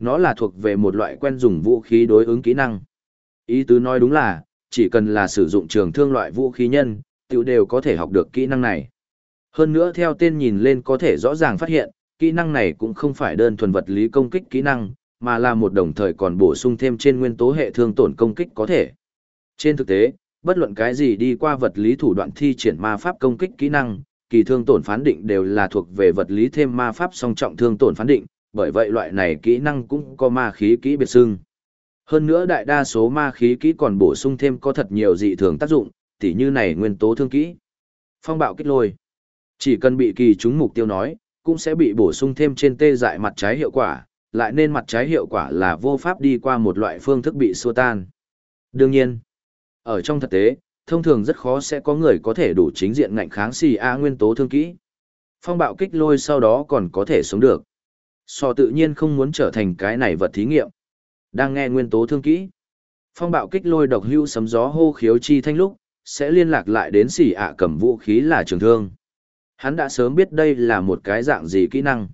nó là thuộc về một loại quen dùng vũ khí đối ứng kỹ năng. Ý tứ nói đúng là, chỉ cần là sử dụng trường thương loại vũ khí nhân, tiểu đều có thể học được kỹ năng này. Hơn nữa theo tên nhìn lên có thể rõ ràng phát hiện, kỹ năng này cũng không phải đơn thuần vật lý công kích kỹ năng, mà là một đồng thời còn bổ sung thêm trên nguyên tố hệ thương tổn công kích có thể. Trên thực tế, bất luận cái gì đi qua vật lý thủ đoạn thi triển ma pháp công kích kỹ năng, kỳ thương tổn phán định đều là thuộc về vật lý thêm ma pháp song trọng thương tổn phán định, bởi vậy loại này kỹ năng cũng có ma khí kỹ biệt xưng. Hơn nữa đại đa số ma khí kỹ còn bổ sung thêm có thật nhiều dị thường tác dụng, tỉ như này nguyên tố thương kỹ. Phong bạo kích lôi. Chỉ cần bị kỳ trúng mục tiêu nói, cũng sẽ bị bổ sung thêm trên tê dại mặt trái hiệu quả, lại nên mặt trái hiệu quả là vô pháp đi qua một loại phương thức bị xua tan. Đương nhiên, ở trong thực tế, thông thường rất khó sẽ có người có thể đủ chính diện ngạnh kháng xì a nguyên tố thương kỹ. Phong bạo kích lôi sau đó còn có thể sống được. So tự nhiên không muốn trở thành cái này vật thí nghiệm. Đang nghe nguyên tố thương kỹ. Phong bạo kích lôi độc hưu sấm gió hô khiếu chi thanh lúc, sẽ liên lạc lại đến xì ạ cầm vũ khí là trường thương. Hắn đã sớm biết đây là một cái dạng gì kỹ năng.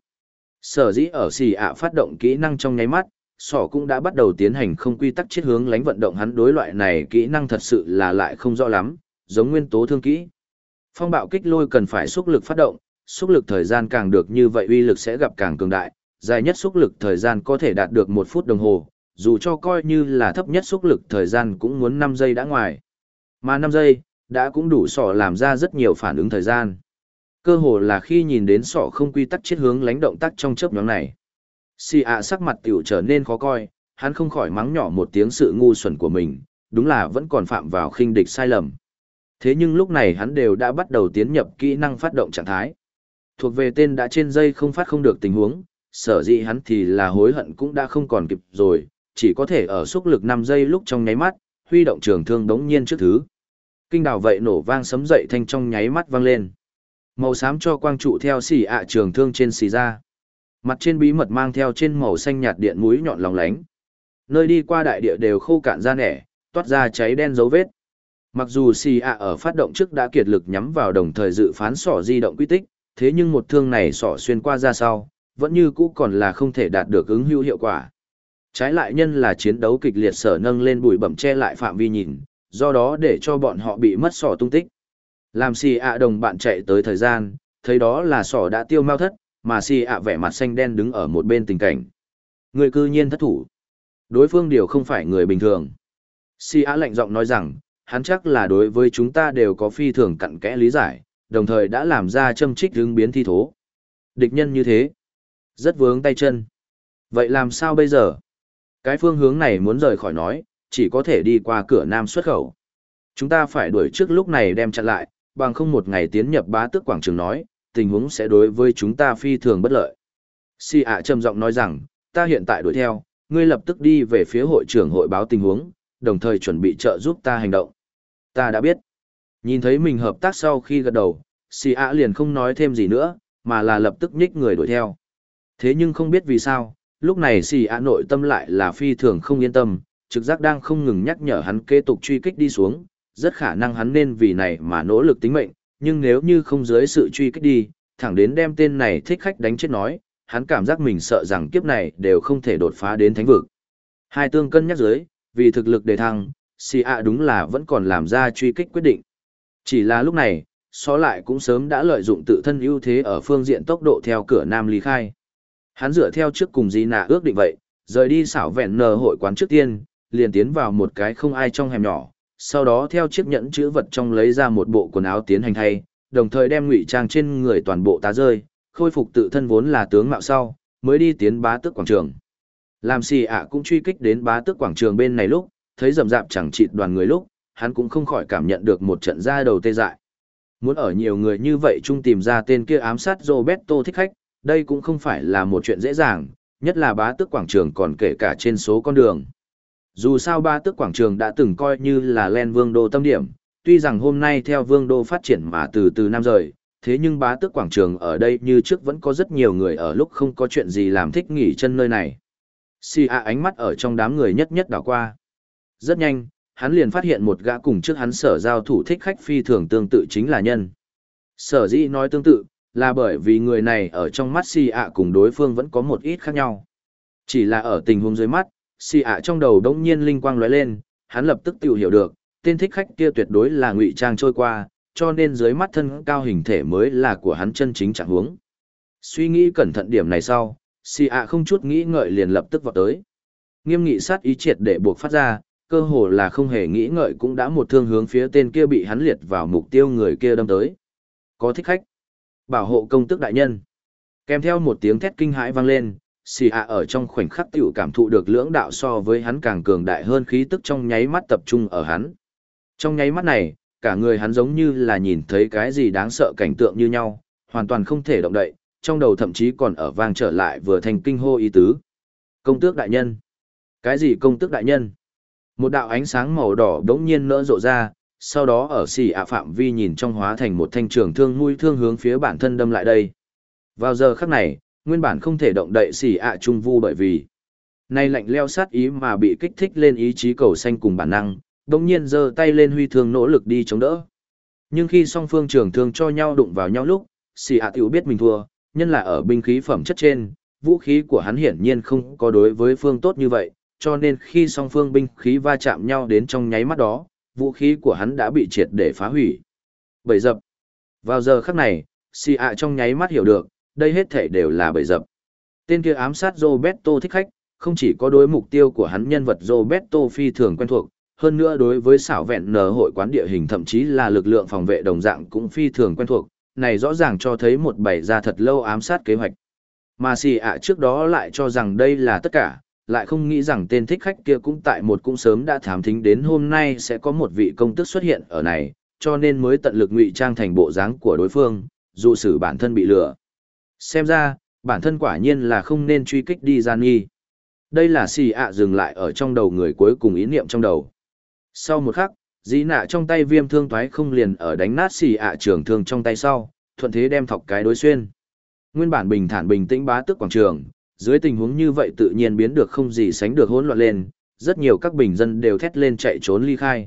Sở dĩ ở xì ạ phát động kỹ năng trong nháy mắt, sỏ cũng đã bắt đầu tiến hành không quy tắc chiết hướng lánh vận động hắn đối loại này kỹ năng thật sự là lại không rõ lắm, giống nguyên tố thương kỹ. Phong bạo kích lôi cần phải xúc lực phát động, xúc lực thời gian càng được như vậy uy lực sẽ gặp càng cường đại, dài nhất xúc lực thời gian có thể đạt được 1 phút đồng hồ, dù cho coi như là thấp nhất xúc lực thời gian cũng muốn 5 giây đã ngoài. Mà 5 giây, đã cũng đủ sỏ làm ra rất nhiều phản ứng thời gian. Cơ hồ là khi nhìn đến sỏ không quy tắc chiết hướng lánh động tác trong chớp nhoáng này. Xì ạ sắc mặt tiểu trở nên khó coi, hắn không khỏi mắng nhỏ một tiếng sự ngu xuẩn của mình, đúng là vẫn còn phạm vào khinh địch sai lầm. Thế nhưng lúc này hắn đều đã bắt đầu tiến nhập kỹ năng phát động trạng thái. Thuộc về tên đã trên dây không phát không được tình huống, sở dĩ hắn thì là hối hận cũng đã không còn kịp rồi, chỉ có thể ở xúc lực 5 giây lúc trong nháy mắt, huy động trường thương đống nhiên trước thứ. Kinh đào vậy nổ vang sấm dậy thanh trong nháy mắt vang lên. Màu xám cho quang trụ theo xì ạ trường thương trên xì ra. Mặt trên bí mật mang theo trên màu xanh nhạt điện mũi nhọn lóng lánh. Nơi đi qua đại địa đều khô cạn ra nẻ, toát ra cháy đen dấu vết. Mặc dù xì ạ ở phát động trước đã kiệt lực nhắm vào đồng thời dự phán sỏ di động quy tích, thế nhưng một thương này sỏ xuyên qua ra sau, vẫn như cũ còn là không thể đạt được ứng hữu hiệu quả. Trái lại nhân là chiến đấu kịch liệt sở nâng lên bụi bẩm che lại phạm vi nhìn, do đó để cho bọn họ bị mất sỏ tung tích. Làm xì ạ đồng bạn chạy tới thời gian, thấy đó là sỏ đã tiêu mau thất, mà xì ạ vẻ mặt xanh đen đứng ở một bên tình cảnh. Người cư nhiên thất thủ. Đối phương điều không phải người bình thường. Xì ạ lạnh giọng nói rằng, hắn chắc là đối với chúng ta đều có phi thường cặn kẽ lý giải, đồng thời đã làm ra châm trích hướng biến thi thố. Địch nhân như thế, rất vướng tay chân. Vậy làm sao bây giờ? Cái phương hướng này muốn rời khỏi nói, chỉ có thể đi qua cửa nam xuất khẩu. Chúng ta phải đuổi trước lúc này đem chặn lại, bằng không một ngày tiến nhập bá tước quảng trường nói, tình huống sẽ đối với chúng ta phi thường bất lợi. Si ạ trầm giọng nói rằng, ta hiện tại đuổi theo, ngươi lập tức đi về phía hội trưởng hội báo tình huống, đồng thời chuẩn bị trợ giúp ta hành động. Ta đã biết. Nhìn thấy mình hợp tác sau khi gật đầu, Si ạ liền không nói thêm gì nữa, mà là lập tức nhích người đuổi theo. Thế nhưng không biết vì sao, lúc này Si ạ nội tâm lại là phi thường không yên tâm, trực giác đang không ngừng nhắc nhở hắn kế tục truy kích đi xuống, rất khả năng hắn nên vì này mà nỗ lực tính mệnh, nhưng nếu như không dưới sự truy kích đi, thẳng đến đem tên này thích khách đánh chết nói, hắn cảm giác mình sợ rằng kiếp này đều không thể đột phá đến thánh vực. Hai tương cân nhắc dưới, vì thực lực đề thăng, Si ạ đúng là vẫn còn làm ra truy kích quyết định. Chỉ là lúc này, Xó lại cũng sớm đã lợi dụng tự thân ưu thế ở phương diện tốc độ theo cửa nam ly khai. Hắn dựa theo trước cùng Gina ước định vậy, rời đi xảo vẹn nờ hội quán trước tiên, liền tiến vào một cái không ai trong hẻm nhỏ, sau đó theo chiếc nhẫn chữ vật trong lấy ra một bộ quần áo tiến hành thay, đồng thời đem ngụy trang trên người toàn bộ tá rơi, khôi phục tự thân vốn là tướng mạo sau, mới đi tiến bá tước quảng trường. Làm xì ạ cũng truy kích đến bá tước quảng trường bên này lúc, thấy rầm rạp chẳng chịt đoàn người lúc, hắn cũng không khỏi cảm nhận được một trận ra đầu tê dại. Muốn ở nhiều người như vậy chung tìm ra tên kia ám sát Roberto thích khách, đây cũng không phải là một chuyện dễ dàng, nhất là bá tước quảng trường còn kể cả trên số con đường. Dù sao bá tước quảng trường đã từng coi như là Len Vương đô tâm điểm, tuy rằng hôm nay theo Vương đô phát triển mà từ từ năm rời, thế nhưng bá tước quảng trường ở đây như trước vẫn có rất nhiều người ở lúc không có chuyện gì làm thích nghỉ chân nơi này. Si A ánh mắt ở trong đám người nhất nhất đảo qua. Rất nhanh, hắn liền phát hiện một gã cùng trước hắn sở giao thủ thích khách phi thường tương tự chính là nhân. Sở dĩ nói tương tự, là bởi vì người này ở trong mắt Si A cùng đối phương vẫn có một ít khác nhau. Chỉ là ở tình huống dưới mắt, xì ạ trong đầu đống nhiên linh quang lóe lên, hắn lập tức tự hiểu được, tên thích khách kia tuyệt đối là ngụy trang trôi qua, cho nên dưới mắt thân cao hình thể mới là của hắn chân chính trạng huống. Suy nghĩ cẩn thận điểm này sau, xì ạ không chút nghĩ ngợi liền lập tức vọt tới. Nghiêm nghị sát ý triệt để buộc phát ra, cơ hồ là không hề nghĩ ngợi cũng đã một thương hướng phía tên kia bị hắn liệt vào mục tiêu người kia đâm tới. Có thích khách. Bảo hộ công tước đại nhân. Kèm theo một tiếng thét kinh hãi vang lên, xì ạ ở trong khoảnh khắc tiểu cảm thụ được lưỡng đạo so với hắn càng cường đại hơn khí tức trong nháy mắt tập trung ở hắn. Trong nháy mắt này, cả người hắn giống như là nhìn thấy cái gì đáng sợ cảnh tượng như nhau, hoàn toàn không thể động đậy, trong đầu thậm chí còn ở vang trở lại vừa thành kinh hô ý tứ. Công tước đại nhân. Cái gì công tước đại nhân? Một đạo ánh sáng màu đỏ đống nhiên nỡ rộ ra, sau đó ở xì ạ phạm vi nhìn trong hóa thành một thanh trường thương mũi thương hướng phía bản thân đâm lại đây. Vào giờ khắc này, nguyên bản không thể động đậy xì ạ trung vu bởi vì nay lạnh leo sát ý mà bị kích thích lên ý chí cầu xanh cùng bản năng, đống nhiên giơ tay lên huy thương nỗ lực đi chống đỡ. Nhưng khi song phương trường thương cho nhau đụng vào nhau lúc, xì ạ tiểu biết mình thua, nhân là ở binh khí phẩm chất trên, vũ khí của hắn hiển nhiên không có đối với phương tốt như vậy, cho nên khi song phương binh khí va chạm nhau đến trong nháy mắt đó, vũ khí của hắn đã bị triệt để phá hủy. Bẫy dập. Vào giờ khắc này, xì ạ trong nháy mắt hiểu được, đây hết thể đều là bẫy dập. Tên kia ám sát Roberto thích khách, không chỉ có đối mục tiêu của hắn nhân vật Roberto phi thường quen thuộc, hơn nữa đối với xảo vẹn nở hội quán địa hình thậm chí là lực lượng phòng vệ đồng dạng cũng phi thường quen thuộc, này rõ ràng cho thấy một bày ra thật lâu ám sát kế hoạch. Mà xì ạ trước đó lại cho rằng đây là tất cả, lại không nghĩ rằng tên thích khách kia cũng tại một cũng sớm đã thám thính đến hôm nay sẽ có một vị công tước xuất hiện ở này, cho nên mới tận lực ngụy trang thành bộ dáng của đối phương, dụ sử bản thân bị lừa. Xem ra, bản thân quả nhiên là không nên truy kích đi gian nghi. Đây là xì ạ dừng lại ở trong đầu người cuối cùng ý niệm trong đầu. Sau một khắc, dĩ nạ trong tay viêm thương toái không liền ở đánh nát xì ạ trường thương trong tay sau, thuận thế đem thọc cái đối xuyên. Nguyên bản bình thản bình tĩnh bá tước quảng trường, dưới tình huống như vậy tự nhiên biến được không gì sánh được hỗn loạn lên, rất nhiều các bình dân đều thét lên chạy trốn ly khai.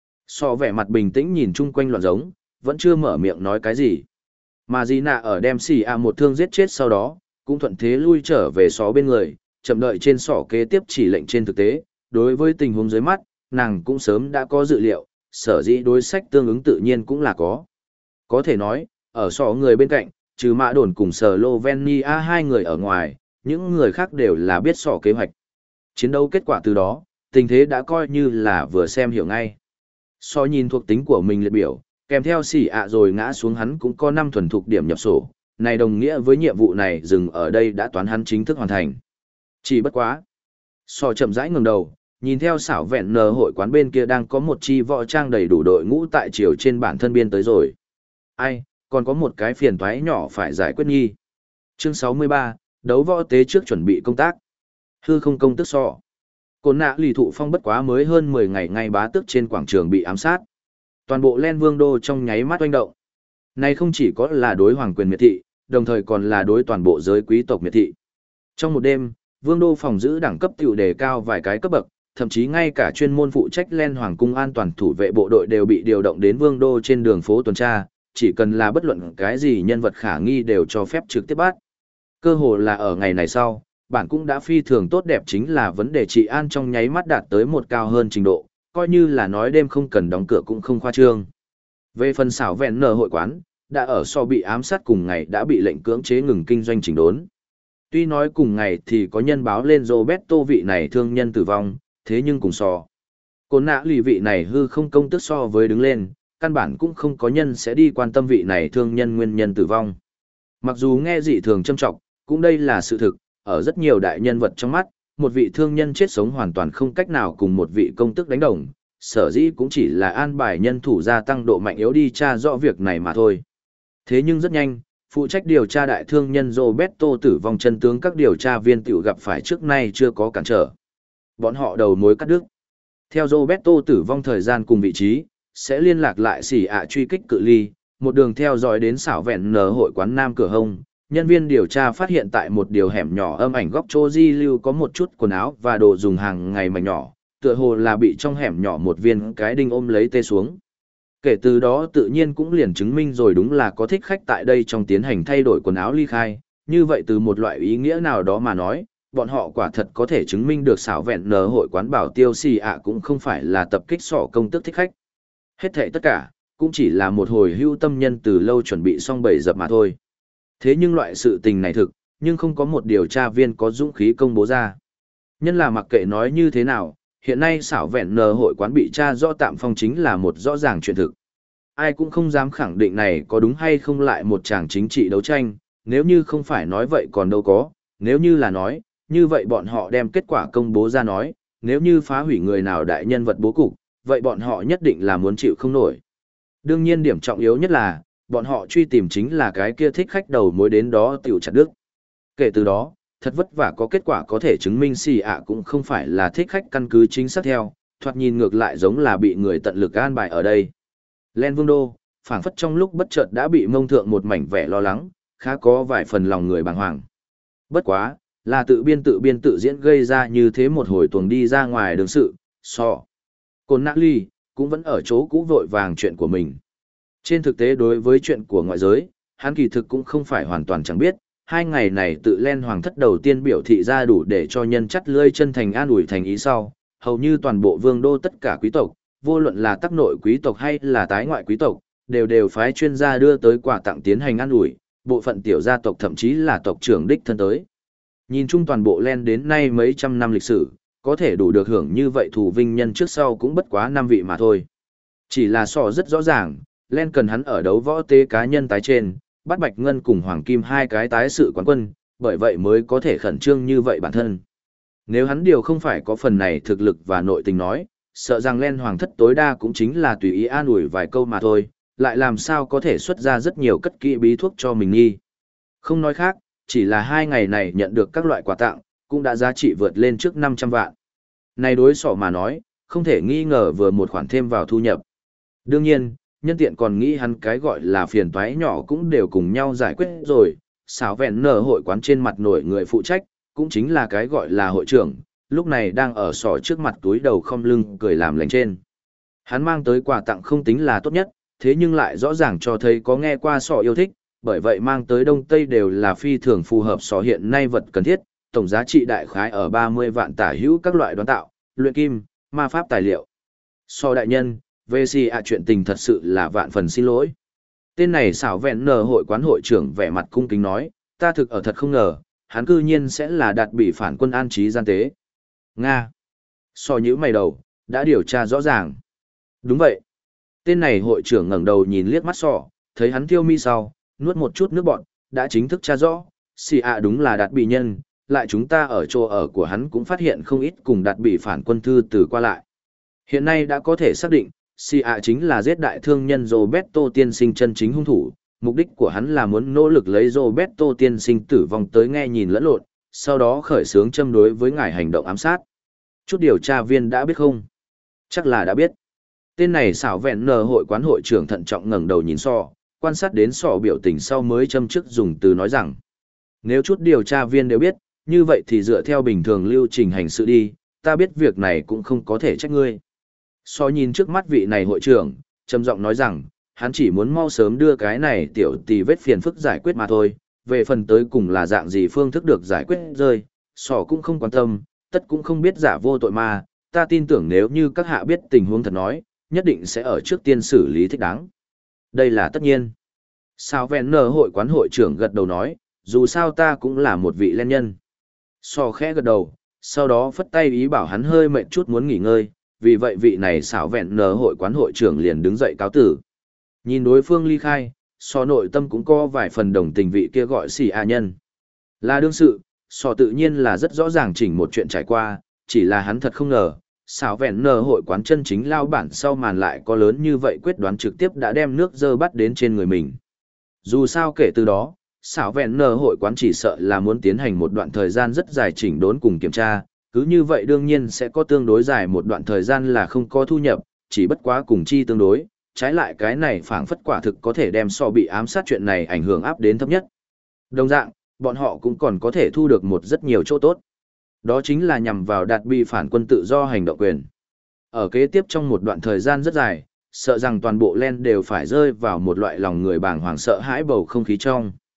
So vẻ mặt bình tĩnh nhìn chung quanh loạn giống, vẫn chưa mở miệng nói cái gì. Mà Di Nạ ở đem xì ạ một thương giết chết sau đó, cũng thuận thế lui trở về xó bên người, chậm đợi trên sỏ kế tiếp chỉ lệnh trên thực tế, đối với tình huống dưới mắt, nàng cũng sớm đã có dự liệu, sở dĩ đối sách tương ứng tự nhiên cũng là có. Có thể nói, ở sỏ người bên cạnh, trừ Mã Đồn cùng Slovenia hai người ở ngoài, những người khác đều là biết sỏ kế hoạch. Chiến đấu kết quả từ đó, tình thế đã coi như là vừa xem hiểu ngay. So nhìn thuộc tính của mình liệt biểu, kèm theo xỉ ạ rồi ngã xuống hắn cũng có 5 thuần thục điểm nhập sổ, này đồng nghĩa với nhiệm vụ này dừng ở đây đã toán hắn chính thức hoàn thành. Chỉ bất quá. So chậm rãi ngẩng đầu, nhìn theo xảo vẹn nờ hội quán bên kia đang có một chi võ trang đầy đủ đội ngũ tại chiều trên bản thân biên tới rồi. Ai, còn có một cái phiền toái nhỏ phải giải quyết nhi. Chương 63, đấu võ tế trước chuẩn bị công tác. Hư không công tức so. Côn nạ lì thụ phong bất quá mới hơn 10 ngày ngay bá tước trên quảng trường bị ám sát. Toàn bộ Len Vương đô trong nháy mắt oanh động. Này không chỉ có là đối hoàng quyền miệt thị, đồng thời còn là đối toàn bộ giới quý tộc miệt thị. Trong một đêm, Vương đô phòng giữ đẳng cấp tiểu đề cao vài cái cấp bậc, thậm chí ngay cả chuyên môn phụ trách Len Hoàng cung an toàn thủ vệ bộ đội đều bị điều động đến Vương đô trên đường phố tuần tra, chỉ cần là bất luận cái gì nhân vật khả nghi đều cho phép trực tiếp bắt. Cơ hồ là ở ngày này sau, bản cũng đã phi thường tốt đẹp chính là vấn đề trị an trong nháy mắt đạt tới một cao hơn trình độ, coi như là nói đêm không cần đóng cửa cũng không khoa trương. Về phần xảo vẹn nở hội quán, đã ở so bị ám sát cùng ngày đã bị lệnh cưỡng chế ngừng kinh doanh chỉnh đốn. Tuy nói cùng ngày thì có nhân báo lên Roberto vị này thương nhân tử vong, thế nhưng cùng so. Côn nạ lì vị này hư không công tức so với đứng lên, căn bản cũng không có nhân sẽ đi quan tâm vị này thương nhân nguyên nhân tử vong. Mặc dù nghe dị thường châm trọng, cũng đây là sự thực, ở rất nhiều đại nhân vật trong mắt, một vị thương nhân chết sống hoàn toàn không cách nào cùng một vị công tức đánh đồng, sở dĩ cũng chỉ là an bài nhân thủ gia tăng độ mạnh yếu đi tra rõ việc này mà thôi. Thế nhưng rất nhanh, phụ trách điều tra đại thương nhân Roberto tử vong chân tướng các điều tra viên tiểu gặp phải trước nay chưa có cản trở. Bọn họ đầu mối cắt đứt. Theo Roberto tử vong thời gian cùng vị trí, sẽ liên lạc lại xỉ ạ truy kích cự ly, một đường theo dõi đến xảo vẹn nở hội quán Nam Cửa Hông. Nhân viên điều tra phát hiện tại một điều hẻm nhỏ âm ảnh góc chỗ di lưu có một chút quần áo và đồ dùng hàng ngày mảnh nhỏ, tựa hồ là bị trong hẻm nhỏ một viên cái đinh ôm lấy tê xuống. Kể từ đó tự nhiên cũng liền chứng minh rồi đúng là có thích khách tại đây trong tiến hành thay đổi quần áo ly khai, như vậy từ một loại ý nghĩa nào đó mà nói, bọn họ quả thật có thể chứng minh được xảo vẹn nở hội quán bảo tiêu xì ạ cũng không phải là tập kích sỏ công tức thích khách. Hết thảy tất cả, cũng chỉ là một hồi hưu tâm nhân từ lâu chuẩn bị xong bẫy dập mà thôi. Thế nhưng loại sự tình này thực, nhưng không có một điều tra viên có dũng khí công bố ra. Nhân là mặc kệ nói như thế nào, hiện nay xảo vẹn nở hội quán bị tra rõ tạm phong chính là một rõ ràng chuyện thực. Ai cũng không dám khẳng định này có đúng hay không lại một tràng chính trị đấu tranh, nếu như không phải nói vậy còn đâu có, nếu như là nói, như vậy bọn họ đem kết quả công bố ra nói, nếu như phá hủy người nào đại nhân vật bố cục, vậy bọn họ nhất định là muốn chịu không nổi. Đương nhiên điểm trọng yếu nhất là, bọn họ truy tìm chính là cái kia thích khách đầu mối đến đó tiểu chặt đứt. Kể từ đó, thật vất vả có kết quả có thể chứng minh xì ạ cũng không phải là thích khách căn cứ chính xác theo, thoạt nhìn ngược lại giống là bị người tận lực an bài ở đây. Len Vương Đô, phảng phất trong lúc bất chợt đã bị mông thượng một mảnh vẻ lo lắng, khá có vài phần lòng người bàng hoàng. Bất quá, là tự biên tự diễn gây ra như thế một hồi tuồng đi ra ngoài đường sự, Côn Nã Ly, cũng vẫn ở chỗ cũ vội vàng chuyện của mình. Trên thực tế đối với chuyện của ngoại giới, hắn kỳ thực cũng không phải hoàn toàn chẳng biết, 2 ngày này tự Len Hoàng thất đầu tiên biểu thị ra đủ để cho nhân chắt lươi chân thành an ủi thành ý sau, hầu như toàn bộ vương đô tất cả quý tộc, vô luận là tắc nội quý tộc hay là tái ngoại quý tộc, đều phái chuyên gia đưa tới quà tặng tiến hành an ủi, bộ phận tiểu gia tộc thậm chí là tộc trưởng đích thân tới. Nhìn chung toàn bộ Len đến nay mấy trăm năm lịch sử, có thể đủ được hưởng như vậy thù vinh nhân trước sau cũng bất quá 5 vị mà thôi. Chỉ là rất rõ ràng, Len cần hắn ở đấu võ tế cá nhân tái trên, bắt Bạch Ngân cùng Hoàng Kim 2 cái tái sự quán quân, bởi vậy mới có thể khẩn trương như vậy bản thân. Nếu hắn điều không phải có phần này thực lực và nội tình nói, sợ rằng Len Hoàng thất tối đa cũng chính là tùy ý an ủi vài câu mà thôi, lại làm sao có thể xuất ra rất nhiều cất kỹ bí thuốc cho mình nghi. Không nói khác, chỉ là 2 ngày này nhận được các loại quà tặng, cũng đã giá trị vượt lên trước 500 vạn. Này đối sỏ mà nói, không thể nghi ngờ vừa một khoản thêm vào thu nhập. Đương nhiên, nhân tiện còn nghĩ hắn cái gọi là phiền toái nhỏ cũng đều cùng nhau giải quyết rồi, xảo vẹn nở hội quán trên mặt nổi người phụ trách, cũng chính là cái gọi là hội trưởng, lúc này đang ở sỏ trước mặt túi đầu không lưng cười làm lành trên. Hắn mang tới quà tặng không tính là tốt nhất, thế nhưng lại rõ ràng cho thấy có nghe qua sỏ yêu thích, bởi vậy mang tới Đông Tây đều là phi thường phù hợp sỏ hiện nay vật cần thiết, tổng giá trị đại khái ở 30 vạn tả hữu các loại đoán tạo, luyện kim, ma pháp tài liệu. Sỏ đại nhân, VC chuyện tình thật sự là vạn phần xin lỗi. Tên này xảo vẹn nở hội quán hội trưởng vẻ mặt cung kính nói, ta thực ở thật không ngờ, hắn cư nhiên sẽ là đạt bị phản quân an trí gian tế. Nga. Nhíu mày đầu, đã điều tra rõ ràng. Đúng vậy. Tên này hội trưởng ngẩng đầu nhìn liếc mắt thấy hắn thiêu mi sau, nuốt một chút nước bọt, đã chính thức tra rõ, xì ạ đúng là đạt bị nhân, lại chúng ta ở chỗ ở của hắn cũng phát hiện không ít cùng đạt bị phản quân thư từ qua lại. Hiện nay đã có thể xác định, xì ạ chính là giết đại thương nhân Roberto tiên sinh chân chính hung thủ, mục đích của hắn là muốn nỗ lực lấy Roberto tiên sinh tử vong tới nghe nhìn lẫn lộn, sau đó khởi xướng châm đối với ngài hành động ám sát. Chút điều tra viên đã biết không? Chắc là đã biết. Tên này xảo vẹn nở hội quán hội trưởng thận trọng ngẩng đầu nhìn quan sát đến biểu tình sau mới châm trước dùng từ nói rằng. Nếu chút điều tra viên đều biết, như vậy thì dựa theo bình thường lưu trình hành sự đi, ta biết việc này cũng không có thể trách ngươi. Nhìn trước mắt vị này hội trưởng, trầm giọng nói rằng, hắn chỉ muốn mau sớm đưa cái này tiểu tì vết phiền phức giải quyết mà thôi, về phần tới cùng là dạng gì phương thức được giải quyết rơi, cũng không quan tâm, tất cũng không biết giả vô tội mà, ta tin tưởng nếu như các hạ biết tình huống thật nói, nhất định sẽ ở trước tiên xử lý thích đáng. Đây là tất nhiên. Sao vẹn nở hội quán hội trưởng gật đầu nói, dù sao ta cũng là một vị len nhân. Khẽ gật đầu, sau đó phất tay ý bảo hắn hơi mệt chút muốn nghỉ ngơi, vì vậy vị này xảo vẹn nở hội quán hội trưởng liền đứng dậy cáo tử. Nhìn đối phương ly khai, nội tâm cũng có vài phần đồng tình vị kia gọi xỉ a nhân. Là đương sự, tự nhiên là rất rõ ràng chỉnh một chuyện trải qua, chỉ là hắn thật không ngờ, xảo vẹn nở hội quán chân chính lao bản sau màn lại có lớn như vậy quyết đoán trực tiếp đã đem nước dơ bắt đến trên người mình. Dù sao kể từ đó, xảo vẹn nở hội quán chỉ sợ là muốn tiến hành một đoạn thời gian rất dài chỉnh đốn cùng kiểm tra, cứ như vậy đương nhiên sẽ có tương đối dài một đoạn thời gian là không có thu nhập, chỉ bất quá cùng chi tương đối, trái lại cái này phảng phất quả thực có thể đem bị ám sát chuyện này ảnh hưởng áp đến thấp nhất. Đồng dạng, bọn họ cũng còn có thể thu được một rất nhiều chỗ tốt. Đó chính là nhằm vào đạt bị phản quân tự do hành động quyền. Ở kế tiếp trong một đoạn thời gian rất dài, sợ rằng toàn bộ Len đều phải rơi vào một loại lòng người bàng hoàng sợ hãi bầu không khí trong.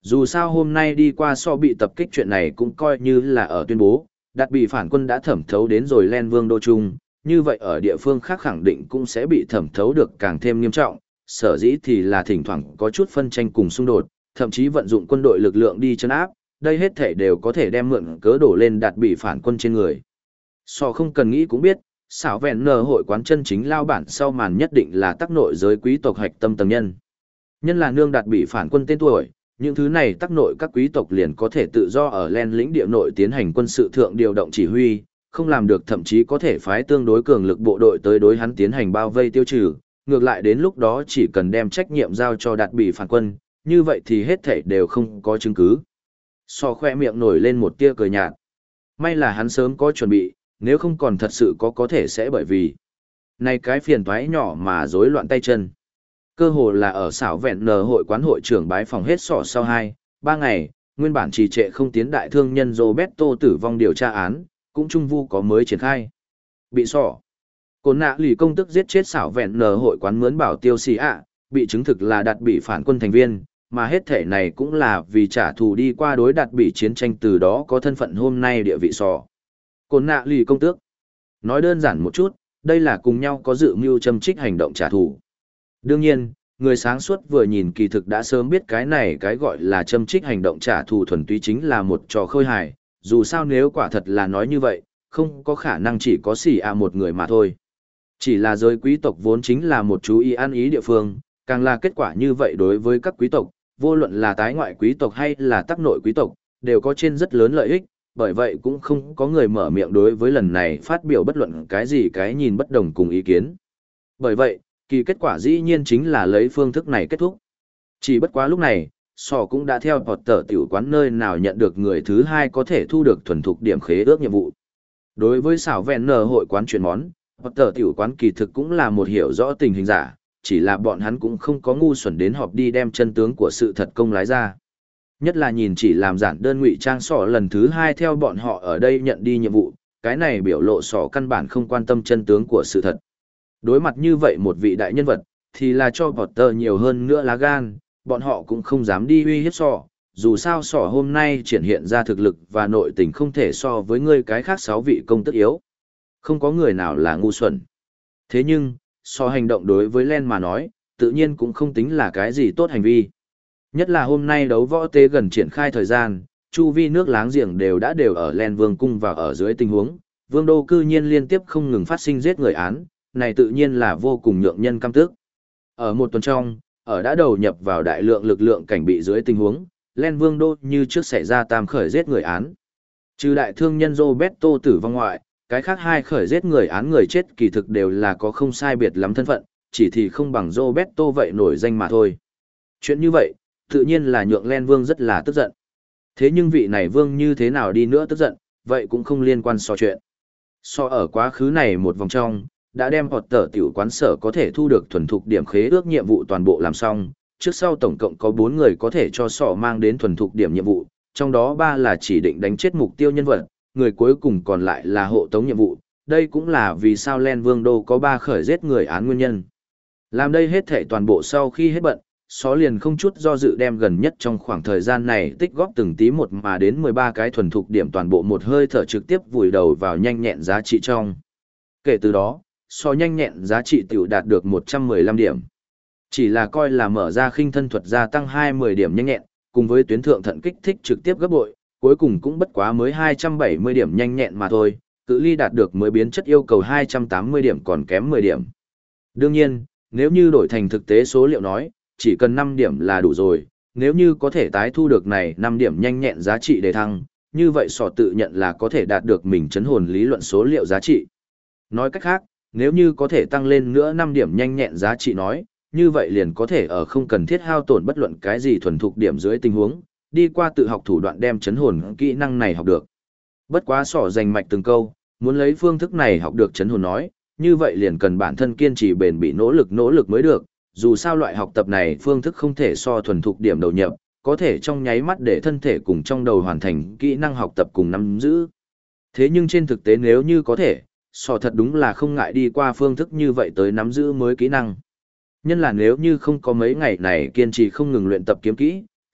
Dù sao hôm nay đi qua so bị tập kích chuyện này cũng coi như là ở tuyên bố, đạt bị phản quân đã thẩm thấu đến rồi Len Vương đô trung, như vậy ở địa phương khác khẳng định cũng sẽ bị thẩm thấu được càng thêm nghiêm trọng, sở dĩ thì là thỉnh thoảng có chút phân tranh cùng xung đột, thậm chí vận dụng quân đội lực lượng đi trấn áp, đây hết thể đều có thể đem mượn cớ đổ lên đạt bị phản quân trên người. So không cần nghĩ cũng biết, xảo vẹn nờ hội quán chân chính lao bản sau màn nhất định là tác nội giới quý tộc hạch tâm tầng nhân. Nhân là nương đạt bị phản quân tên tuổi, những thứ này tác nội các quý tộc liền có thể tự do ở len lĩnh địa nội tiến hành quân sự thượng điều động chỉ huy, không làm được thậm chí có thể phái tương đối cường lực bộ đội tới đối hắn tiến hành bao vây tiêu trừ, ngược lại đến lúc đó chỉ cần đem trách nhiệm giao cho đạt bị phản quân, như vậy thì hết thảy đều không có chứng cứ. So khoe miệng nổi lên một tia cười nhạt. May là hắn sớm có chuẩn bị, nếu không còn thật sự có thể sẽ bởi vì này cái phiền toái nhỏ mà rối loạn tay chân. Cơ hồ là ở xảo vẹn nờ hội quán hội trưởng bái phòng hết sọ sau 2-3 ngày, nguyên bản trì trệ không tiến đại thương nhân Roberto tử vong điều tra án, cũng trung vu có mới triển khai. Bị sọ. Côn nạ lì công tức giết chết xảo vẹn nờ hội quán mướn bảo tiêu xì ạ, bị chứng thực là đạt bị phản quân thành viên, mà hết thể này cũng là vì trả thù đi qua đối đạt bị chiến tranh từ đó có thân phận hôm nay địa vị sọ. Côn nạ lì công tước. Nói đơn giản một chút, đây là cùng nhau có dự mưu châm trích hành động trả thù. Đương nhiên, người sáng suốt vừa nhìn kỳ thực đã sớm biết cái này cái gọi là châm trích hành động trả thù thuần túy chính là một trò khơi hài, dù sao nếu quả thật là nói như vậy, không có khả năng chỉ có xỉ à một người mà thôi. Chỉ là giới quý tộc vốn chính là một chú ý ăn ý địa phương, càng là kết quả như vậy đối với các quý tộc, vô luận là tái ngoại quý tộc hay là tác nội quý tộc, đều có trên rất lớn lợi ích, bởi vậy cũng không có người mở miệng đối với lần này phát biểu bất luận cái gì cái nhìn bất đồng cùng ý kiến. Bởi vậy, kỳ kết quả dĩ nhiên chính là lấy phương thức này kết thúc. Chỉ bất quá lúc này, Sò cũng đã theo Potter tiểu quán nơi nào nhận được người thứ hai có thể thu được thuần thục điểm khế ước nhiệm vụ. Đối với xảo vẹn nờ hội quán chuyển món, Potter tiểu quán kỳ thực cũng là một hiểu rõ tình hình giả, chỉ là bọn hắn cũng không có ngu xuẩn đến họp đi đem chân tướng của sự thật công lái ra. Nhất là nhìn chỉ làm giản đơn ngụy trang Sò lần thứ hai theo bọn họ ở đây nhận đi nhiệm vụ, cái này biểu lộ Sò căn bản không quan tâm chân tướng của sự thật. Đối mặt như vậy một vị đại nhân vật, thì là cho Potter nhiều hơn nữa lá gan, bọn họ cũng không dám đi uy hiếp Sò, dù sao Sò hôm nay triển hiện ra thực lực và nội tình không thể so với người cái khác 6 vị công tức yếu. Không có người nào là ngu xuẩn. Thế nhưng, Sò hành động đối với Len mà nói, tự nhiên cũng không tính là cái gì tốt hành vi. Nhất là hôm nay đấu võ tế gần triển khai thời gian, chu vi nước láng giềng đều ở Len Vương cung và ở dưới tình huống, Vương đô cư nhiên liên tiếp không ngừng phát sinh giết người án, này tự nhiên là vô cùng nhượng nhân căm tức. Ở một tuần trong, ở đã đầu nhập vào đại lượng lực lượng cảnh bị dưới tình huống, Len Vương đô như trước xảy ra tam khởi giết người án. Trừ đại thương nhân Roberto tử vong ngoại, cái khác 2 khởi giết người án người chết kỳ thực đều là có không sai biệt lắm thân phận, chỉ thì không bằng Roberto vậy nổi danh mà thôi. Chuyện như vậy, tự nhiên là nhượng Len Vương rất là tức giận. Thế nhưng vị này Vương như thế nào đi nữa tức giận, vậy cũng không liên quan so chuyện. So ở quá khứ này một vòng trong, đã đem Potter tiểu quán sở có thể thu được thuần thục điểm khế ước nhiệm vụ toàn bộ làm xong, trước sau tổng cộng có 4 người có thể cho sọ mang đến thuần thục điểm nhiệm vụ, trong đó 3 là chỉ định đánh chết mục tiêu nhân vật, người cuối cùng còn lại là hộ tống nhiệm vụ, đây cũng là vì sao Len Vương đô có 3 khởi giết người án nguyên nhân. Làm đây hết thảy toàn bộ sau khi hết bận, Só liền không chút do dự đem gần nhất trong khoảng thời gian này tích góp từng tí một mà đến 13 cái thuần thục điểm toàn bộ một hơi thở trực tiếp vùi đầu vào nhanh nhẹn giá trị trong. Kể từ đó, so nhanh nhẹn giá trị tiểu đạt được 115 điểm. Chỉ là coi là mở ra khinh thân thuật gia tăng 20 điểm nhanh nhẹn, cùng với tuyến thượng thận kích thích trực tiếp gấp bội, cuối cùng cũng bất quá mới 270 điểm nhanh nhẹn mà thôi, cự ly đạt được mới biến chất yêu cầu 280 điểm còn kém 10 điểm. Đương nhiên, nếu như đổi thành thực tế số liệu nói, chỉ cần 5 điểm là đủ rồi, nếu như có thể tái thu được này 5 điểm nhanh nhẹn giá trị để thăng, như vậy sọ tự nhận là có thể đạt được mình chấn hồn lý luận số liệu giá trị. Nói cách khác, nếu như có thể tăng lên nữa 5 điểm nhanh nhẹn giá trị nói, như vậy liền có thể ở không cần thiết hao tổn bất luận cái gì thuần thục điểm dưới tình huống, đi qua tự học thủ đoạn đem chấn hồn kỹ năng này học được. Bất quá sỏ dành mạch từng câu, muốn lấy phương thức này học được chấn hồn nói, như vậy liền cần bản thân kiên trì bền bỉ nỗ lực mới được, dù sao loại học tập này phương thức không thể so thuần thục điểm đầu nhập, có thể trong nháy mắt để thân thể cùng trong đầu hoàn thành kỹ năng học tập cùng nắm giữ. Thế nhưng trên thực tế nếu như có thể, sọ thật đúng là không ngại đi qua phương thức như vậy tới nắm giữ mới kỹ năng. Nhân là nếu như không có mấy ngày này kiên trì không ngừng luyện tập kiếm kỹ,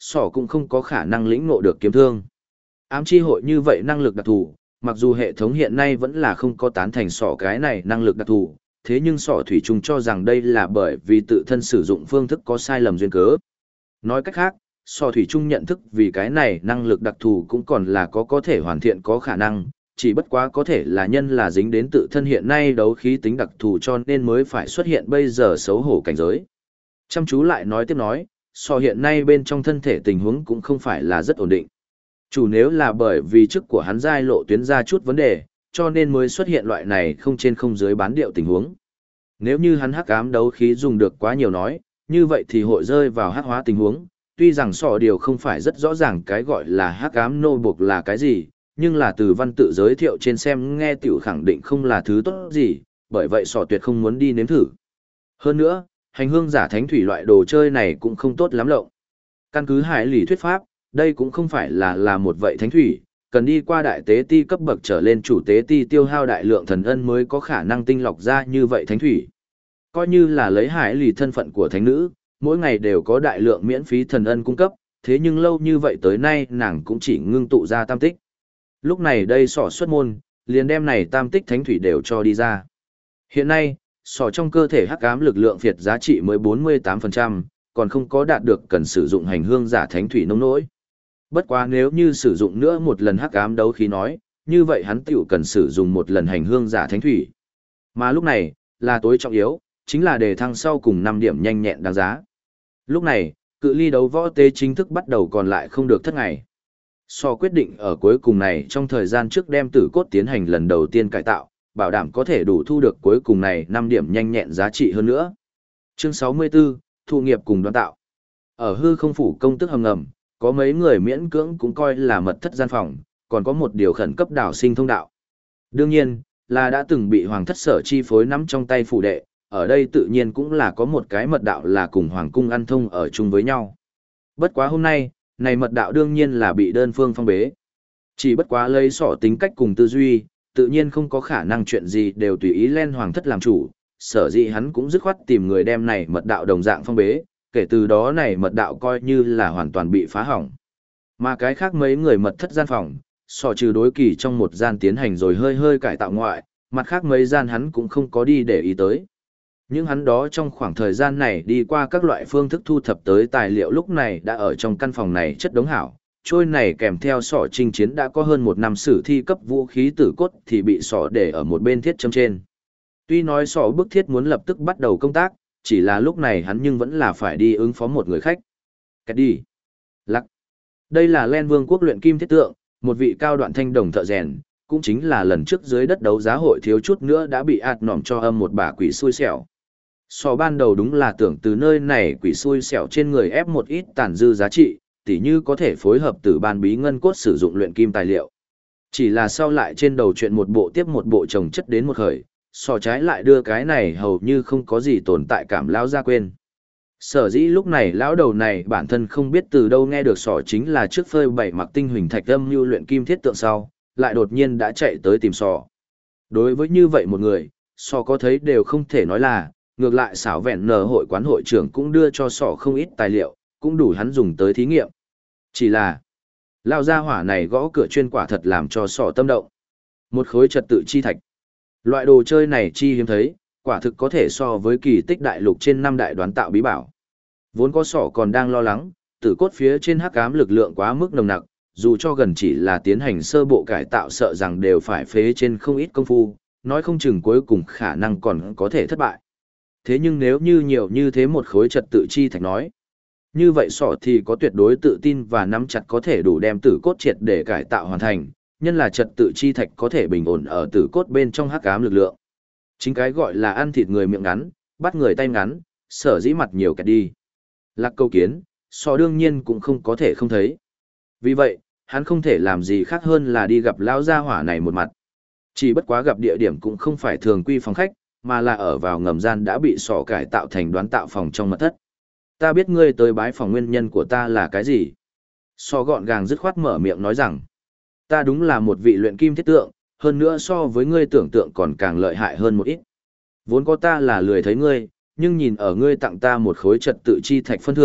sỏ cũng không có khả năng lĩnh ngộ được kiếm thương. Ám chi hội như vậy năng lực đặc thù, mặc dù hệ thống hiện nay vẫn là không có tán thành sỏ cái này năng lực đặc thù, thế nhưng sỏ thủy chung cho rằng đây là bởi vì tự thân sử dụng phương thức có sai lầm duyên cớ. Nói cách khác, sỏ thủy chung nhận thức vì cái này năng lực đặc thù cũng còn là có thể hoàn thiện có khả năng, chỉ bất quá có thể là nhân là dính đến tự thân hiện nay đấu khí tính đặc thù cho nên mới phải xuất hiện bây giờ xấu hổ cảnh giới. Chăm chú lại nói tiếp nói, sỏ hiện nay bên trong thân thể tình huống cũng không phải là rất ổn định. Chủ nếu là bởi vì chức của hắn giai lộ tuyến ra chút vấn đề, cho nên mới xuất hiện loại này không trên không dưới bán điệu tình huống. Nếu như hắn hắc ám đấu khí dùng được quá nhiều nói, như vậy thì hội rơi vào hắc hóa tình huống. Tuy rằng sọ điều không phải rất rõ ràng cái gọi là hắc ám nô buộc là cái gì, nhưng là từ văn tự giới thiệu trên xem nghe tiểu khẳng định không là thứ tốt gì, bởi vậy sọ tuyệt không muốn đi nếm thử. Hơn nữa, hành hương giả thánh thủy loại đồ chơi này cũng không tốt lắm lộng. Căn cứ hải lý thuyết pháp, đây cũng không phải là một vậy thánh thủy, cần đi qua đại tế ti cấp bậc trở lên chủ tế ti tiêu hao đại lượng thần ân mới có khả năng tinh lọc ra như vậy thánh thủy. Coi như là lấy hải lì thân phận của thánh nữ, mỗi ngày đều có đại lượng miễn phí thần ân cung cấp, thế nhưng lâu như vậy tới nay nàng cũng chỉ ngưng tụ ra tam tích. Lúc này đây sỏ xuất môn, liền đem này tam tích thánh thủy đều cho đi ra. Hiện nay, sỏ trong cơ thể hắc ám lực lượng phiệt giá trị mới 48%, còn không có đạt được cần sử dụng hành hương giả thánh thủy nông nỗi. Bất quá nếu như sử dụng nữa một lần hắc ám đấu khí nói, như vậy hắn tiểu cần sử dụng một lần hành hương giả thánh thủy. Mà lúc này, là tối trọng yếu, chính là đề thăng sau cùng 5 điểm nhanh nhẹn đáng giá. Lúc này, cự ly đấu võ tế chính thức bắt đầu còn lại không được thất ngày. So quyết định ở cuối cùng này trong thời gian trước đem tử cốt tiến hành lần đầu tiên cải tạo, bảo đảm có thể đủ thu được cuối cùng này 5 điểm nhanh nhẹn giá trị hơn nữa. Chương 64, Thu nghiệp cùng đoán tạo. Ở hư không phủ công tức hầm ngầm, có mấy người miễn cưỡng cũng coi là mật thất gian phòng, còn có một điều khẩn cấp đảo sinh thông đạo. Đương nhiên, là đã từng bị hoàng thất sở chi phối nắm trong tay phủ đệ, ở đây tự nhiên cũng là có một cái mật đạo là cùng hoàng cung ăn thông ở chung với nhau. Bất quá hôm nay, này mật đạo đương nhiên là bị đơn phương phong bế. Chỉ bất quá lấy sỏ tính cách cùng tư duy, tự nhiên không có khả năng chuyện gì đều tùy ý lên hoàng thất làm chủ, sở dĩ hắn cũng dứt khoát tìm người đem này mật đạo đồng dạng phong bế, kể từ đó này mật đạo coi như là hoàn toàn bị phá hỏng. Mà cái khác mấy người mật thất gian phòng, sỏ trừ đối kỳ trong một gian tiến hành rồi hơi hơi cải tạo ngoại, mặt khác mấy gian hắn cũng không có đi để ý tới. Nhưng hắn đó trong khoảng thời gian này đi qua các loại phương thức thu thập tới tài liệu lúc này đã ở trong căn phòng này chất đống hảo. Trôi này kèm theo sỏ chinh chiến đã có hơn một năm sử thi cấp vũ khí tử cốt thì bị sỏ để ở một bên thiết châm trên. Tuy nói sỏ bức thiết muốn lập tức bắt đầu công tác, chỉ là lúc này hắn nhưng vẫn là phải đi ứng phó một người khách. Cách đi. Lắc. Đây là Len Vương quốc luyện kim thiết tượng, một vị cao đoạn thanh đồng thợ rèn, cũng chính là lần trước dưới đất đấu giá hội thiếu chút nữa đã bị ạt nỏm cho âm một bà quỷ xui xẻo. Sò ban đầu đúng là tưởng từ nơi này quỷ xui xẻo trên người ép một ít tàn dư giá trị, tỉ như có thể phối hợp từ ban bí ngân cốt sử dụng luyện kim tài liệu. Chỉ là sau lại trên đầu chuyện một bộ tiếp một bộ chồng chất đến một khởi, sò trái lại đưa cái này hầu như không có gì tồn tại cảm lão ra quên. Sở dĩ lúc này lão đầu này bản thân không biết từ đâu nghe được sò chính là trước phơi bảy mặc tinh huỳnh thạch âm như luyện kim thiết tượng sau, lại đột nhiên đã chạy tới tìm sò. Đối với như vậy một người, sò có thấy đều không thể nói là, ngược lại xảo vẹn nở hội quán hội trưởng cũng đưa cho sỏ không ít tài liệu, cũng đủ hắn dùng tới thí nghiệm. Chỉ là, lao gia hỏa này gõ cửa chuyên quả thật làm cho sỏ tâm động. Một khối trật tự chi thạch. Loại đồ chơi này chi hiếm thấy, quả thực có thể so với kỳ tích đại lục trên 5 đại đoán tạo bí bảo. Vốn có sỏ còn đang lo lắng, tử cốt phía trên hắc ám lực lượng quá mức nồng nặc, dù cho gần chỉ là tiến hành sơ bộ cải tạo sợ rằng đều phải phế trên không ít công phu, nói không chừng cuối cùng khả năng còn có thể thất bại. Thế nhưng nếu như nhiều như thế một khối trật tự chi thạch nói, như vậy sỏ thì có tuyệt đối tự tin và nắm chặt có thể đủ đem tử cốt triệt để cải tạo hoàn thành, nhân là trật tự chi thạch có thể bình ổn ở tử cốt bên trong hắc ám lực lượng. Chính cái gọi là ăn thịt người miệng ngắn, bắt người tay ngắn, sở dĩ mặt nhiều kẹt đi. Lạc câu kiến, sỏ đương nhiên cũng không có thể không thấy. Vì vậy, hắn không thể làm gì khác hơn là đi gặp lão gia hỏa này một mặt. Chỉ bất quá gặp địa điểm cũng không phải thường quy phòng khách, mà là ở vào ngầm gian đã bị sỏ cải tạo thành đoán tạo phòng trong mật thất. Ta biết ngươi tới bái phòng nguyên nhân của ta là cái gì? Sỏ gọn gàng dứt khoát mở miệng nói rằng, ta đúng là một vị luyện kim thiết tượng, hơn nữa so với ngươi tưởng tượng còn càng lợi hại hơn một ít. Vốn có ta là lười thấy ngươi, nhưng nhìn ở ngươi tặng ta một khối trật tự chi thạch phân thượng,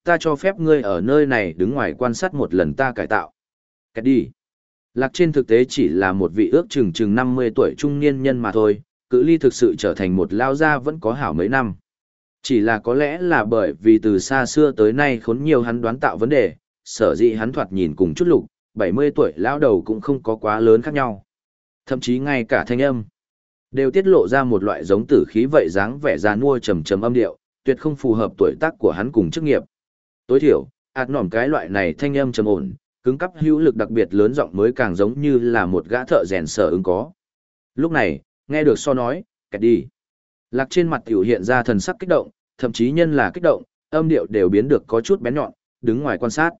ta cho phép ngươi ở nơi này đứng ngoài quan sát một lần ta cải tạo. Kẹt đi. Lạc trên thực tế chỉ là một vị ước chừng 50 tuổi trung niên nhân mà thôi, cự ly thực sự trở thành một lao gia vẫn có hảo mấy năm. Chỉ là có lẽ là bởi vì từ xa xưa tới nay khốn nhiều hắn đoán tạo vấn đề, sở dĩ hắn thoạt nhìn cùng chút lục, 70 tuổi lão đầu cũng không có quá lớn khác nhau. Thậm chí ngay cả thanh âm đều tiết lộ ra một loại giống tử khí vậy dáng vẻ già nua trầm trầm âm điệu, tuyệt không phù hợp tuổi tác của hắn cùng chức nghiệp. Tối thiểu, ạt nỏm cái loại này thanh âm trầm ổn, cứng cắp hữu lực đặc biệt lớn giọng mới càng giống như là một gã thợ rèn sở ứng có. Lúc này, nghe được so nói, kẹt đi. Lạc trên mặt tiểu hiện ra thần sắc kích động, thậm chí nhân là kích động, âm điệu đều biến được có chút bén nhọn, đứng ngoài quan sát.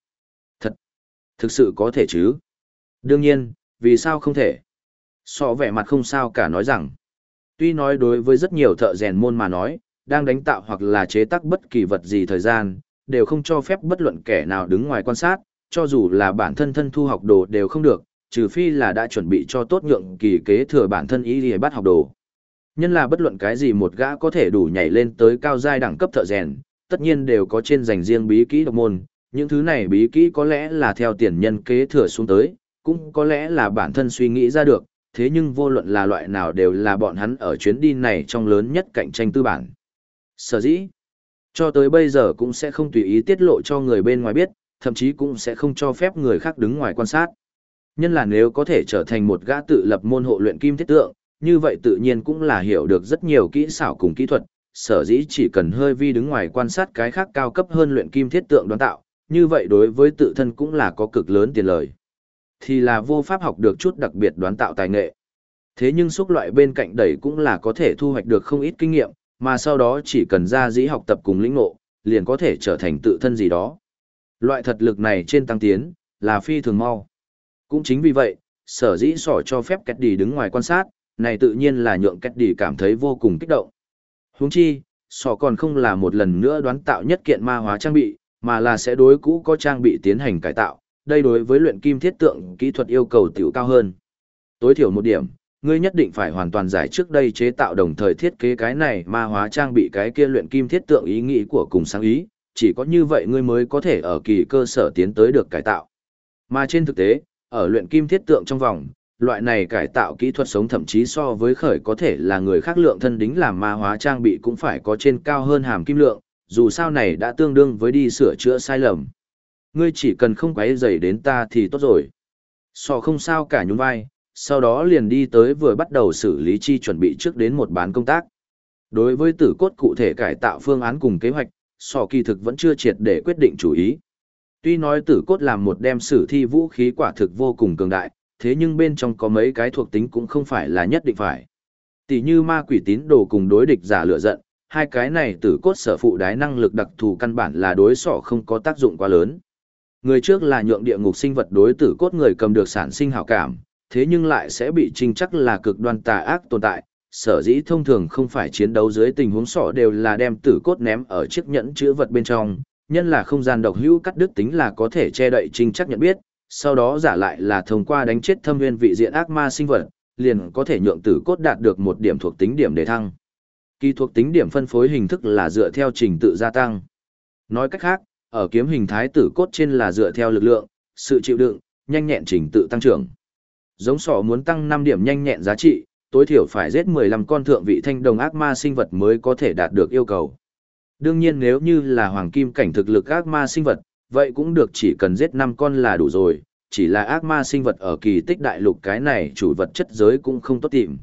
Thực sự có thể chứ? Đương nhiên, vì sao không thể? So vẻ mặt không sao cả nói rằng, tuy nói đối với rất nhiều thợ rèn môn mà nói, đang đánh tạo hoặc là chế tác bất kỳ vật gì thời gian, đều không cho phép bất luận kẻ nào đứng ngoài quan sát, cho dù là bản thân thân thu học đồ đều không được, trừ phi là đã chuẩn bị cho tốt nhượng kỳ kế thừa bản thân ý để bắt học đồ. Nhân là bất luận cái gì một gã có thể đủ nhảy lên tới cao giai đẳng cấp thợ rèn, tất nhiên đều có trên dành riêng bí kỹ độc môn, những thứ này bí kỹ có lẽ là theo tiền nhân kế thừa xuống tới, cũng có lẽ là bản thân suy nghĩ ra được, thế nhưng vô luận là loại nào đều là bọn hắn ở chuyến đi này trong lớn nhất cạnh tranh tư bản. Sở dĩ, cho tới bây giờ cũng sẽ không tùy ý tiết lộ cho người bên ngoài biết, thậm chí cũng sẽ không cho phép người khác đứng ngoài quan sát. Nhân là nếu có thể trở thành một gã tự lập môn hộ luyện kim thiết tượng, như vậy tự nhiên cũng là hiểu được rất nhiều kỹ xảo cùng kỹ thuật, sở dĩ chỉ cần hơi vi đứng ngoài quan sát cái khác cao cấp hơn luyện kim thiết tượng đoán tạo, như vậy đối với tự thân cũng là có cực lớn tiền lời. Thì là vô pháp học được chút đặc biệt đoán tạo tài nghệ. Thế nhưng xúc loại bên cạnh đẩy cũng là có thể thu hoạch được không ít kinh nghiệm, mà sau đó chỉ cần ra dĩ học tập cùng lĩnh ngộ, liền có thể trở thành tự thân gì đó. Loại thật lực này trên tăng tiến, là phi thường mau. Cũng chính vì vậy, sở dĩ sỏ cho phép Kẹt Đi đứng ngoài quan sát, này tự nhiên là nhượng Kẹt Đi cảm thấy vô cùng kích động. Huống chi, sỏ còn không là một lần nữa đoán tạo nhất kiện ma hóa trang bị, mà là sẽ đối cũ có trang bị tiến hành cải tạo, đây đối với luyện kim thiết tượng kỹ thuật yêu cầu tiểu cao hơn. Tối thiểu một điểm, ngươi nhất định phải hoàn toàn giải trước đây chế tạo đồng thời thiết kế cái này ma hóa trang bị cái kia luyện kim thiết tượng ý nghĩ của cùng sáng ý, chỉ có như vậy ngươi mới có thể ở kỳ cơ sở tiến tới được cải tạo. Mà trên thực tế, ở luyện kim thiết tượng trong vòng, loại này cải tạo kỹ thuật sống thậm chí so với khởi có thể là người khác lượng thân đính làm ma hóa trang bị cũng phải có trên cao hơn hàm kim lượng, dù sao này đã tương đương với đi sửa chữa sai lầm. Ngươi chỉ cần không quấy rầy đến ta thì tốt rồi. Sò không sao cả nhún vai, sau đó liền đi tới vừa bắt đầu xử lý chi chuẩn bị trước đến một bán công tác. Đối với tử cốt cụ thể cải tạo phương án cùng kế hoạch, sò kỳ thực vẫn chưa triệt để quyết định chủ ý. Tuy nói tử cốt làm một đem sử thi vũ khí quả thực vô cùng cường đại, thế nhưng bên trong có mấy cái thuộc tính cũng không phải là nhất định phải. Tỷ như ma quỷ tín đồ cùng đối địch giả lửa giận, hai cái này tử cốt sở phụ đái năng lực đặc thù căn bản là đối sỏ không có tác dụng quá lớn. Người trước là nhượng địa ngục sinh vật đối tử cốt người cầm được sản sinh hảo cảm, thế nhưng lại sẽ bị trinh chắc là cực đoan tà ác tồn tại, sở dĩ thông thường không phải chiến đấu dưới tình huống sỏ đều là đem tử cốt ném ở chiếc nhẫn chứa vật bên trong, nhân là không gian độc hữu cắt đứt tính là có thể che đậy trinh chắc nhận biết, sau đó giả lại là thông qua đánh chết thâm viên vị diện ác ma sinh vật, liền có thể nhượng tử cốt đạt được một điểm thuộc tính điểm để thăng. Kỳ thuộc tính điểm phân phối hình thức là dựa theo trình tự gia tăng. Nói cách khác, ở kiếm hình thái tử cốt trên là dựa theo lực lượng, sự chịu đựng, nhanh nhẹn trình tự tăng trưởng. Giống sỏ muốn tăng 5 điểm nhanh nhẹn giá trị, tối thiểu phải giết 15 con thượng vị thanh đồng ác ma sinh vật mới có thể đạt được yêu cầu. Đương nhiên nếu như là hoàng kim cảnh thực lực ác ma sinh vật, vậy cũng được, chỉ cần giết 5 con là đủ rồi, chỉ là ác ma sinh vật ở kỳ tích đại lục cái này chủ vật chất giới cũng không tốt tìm.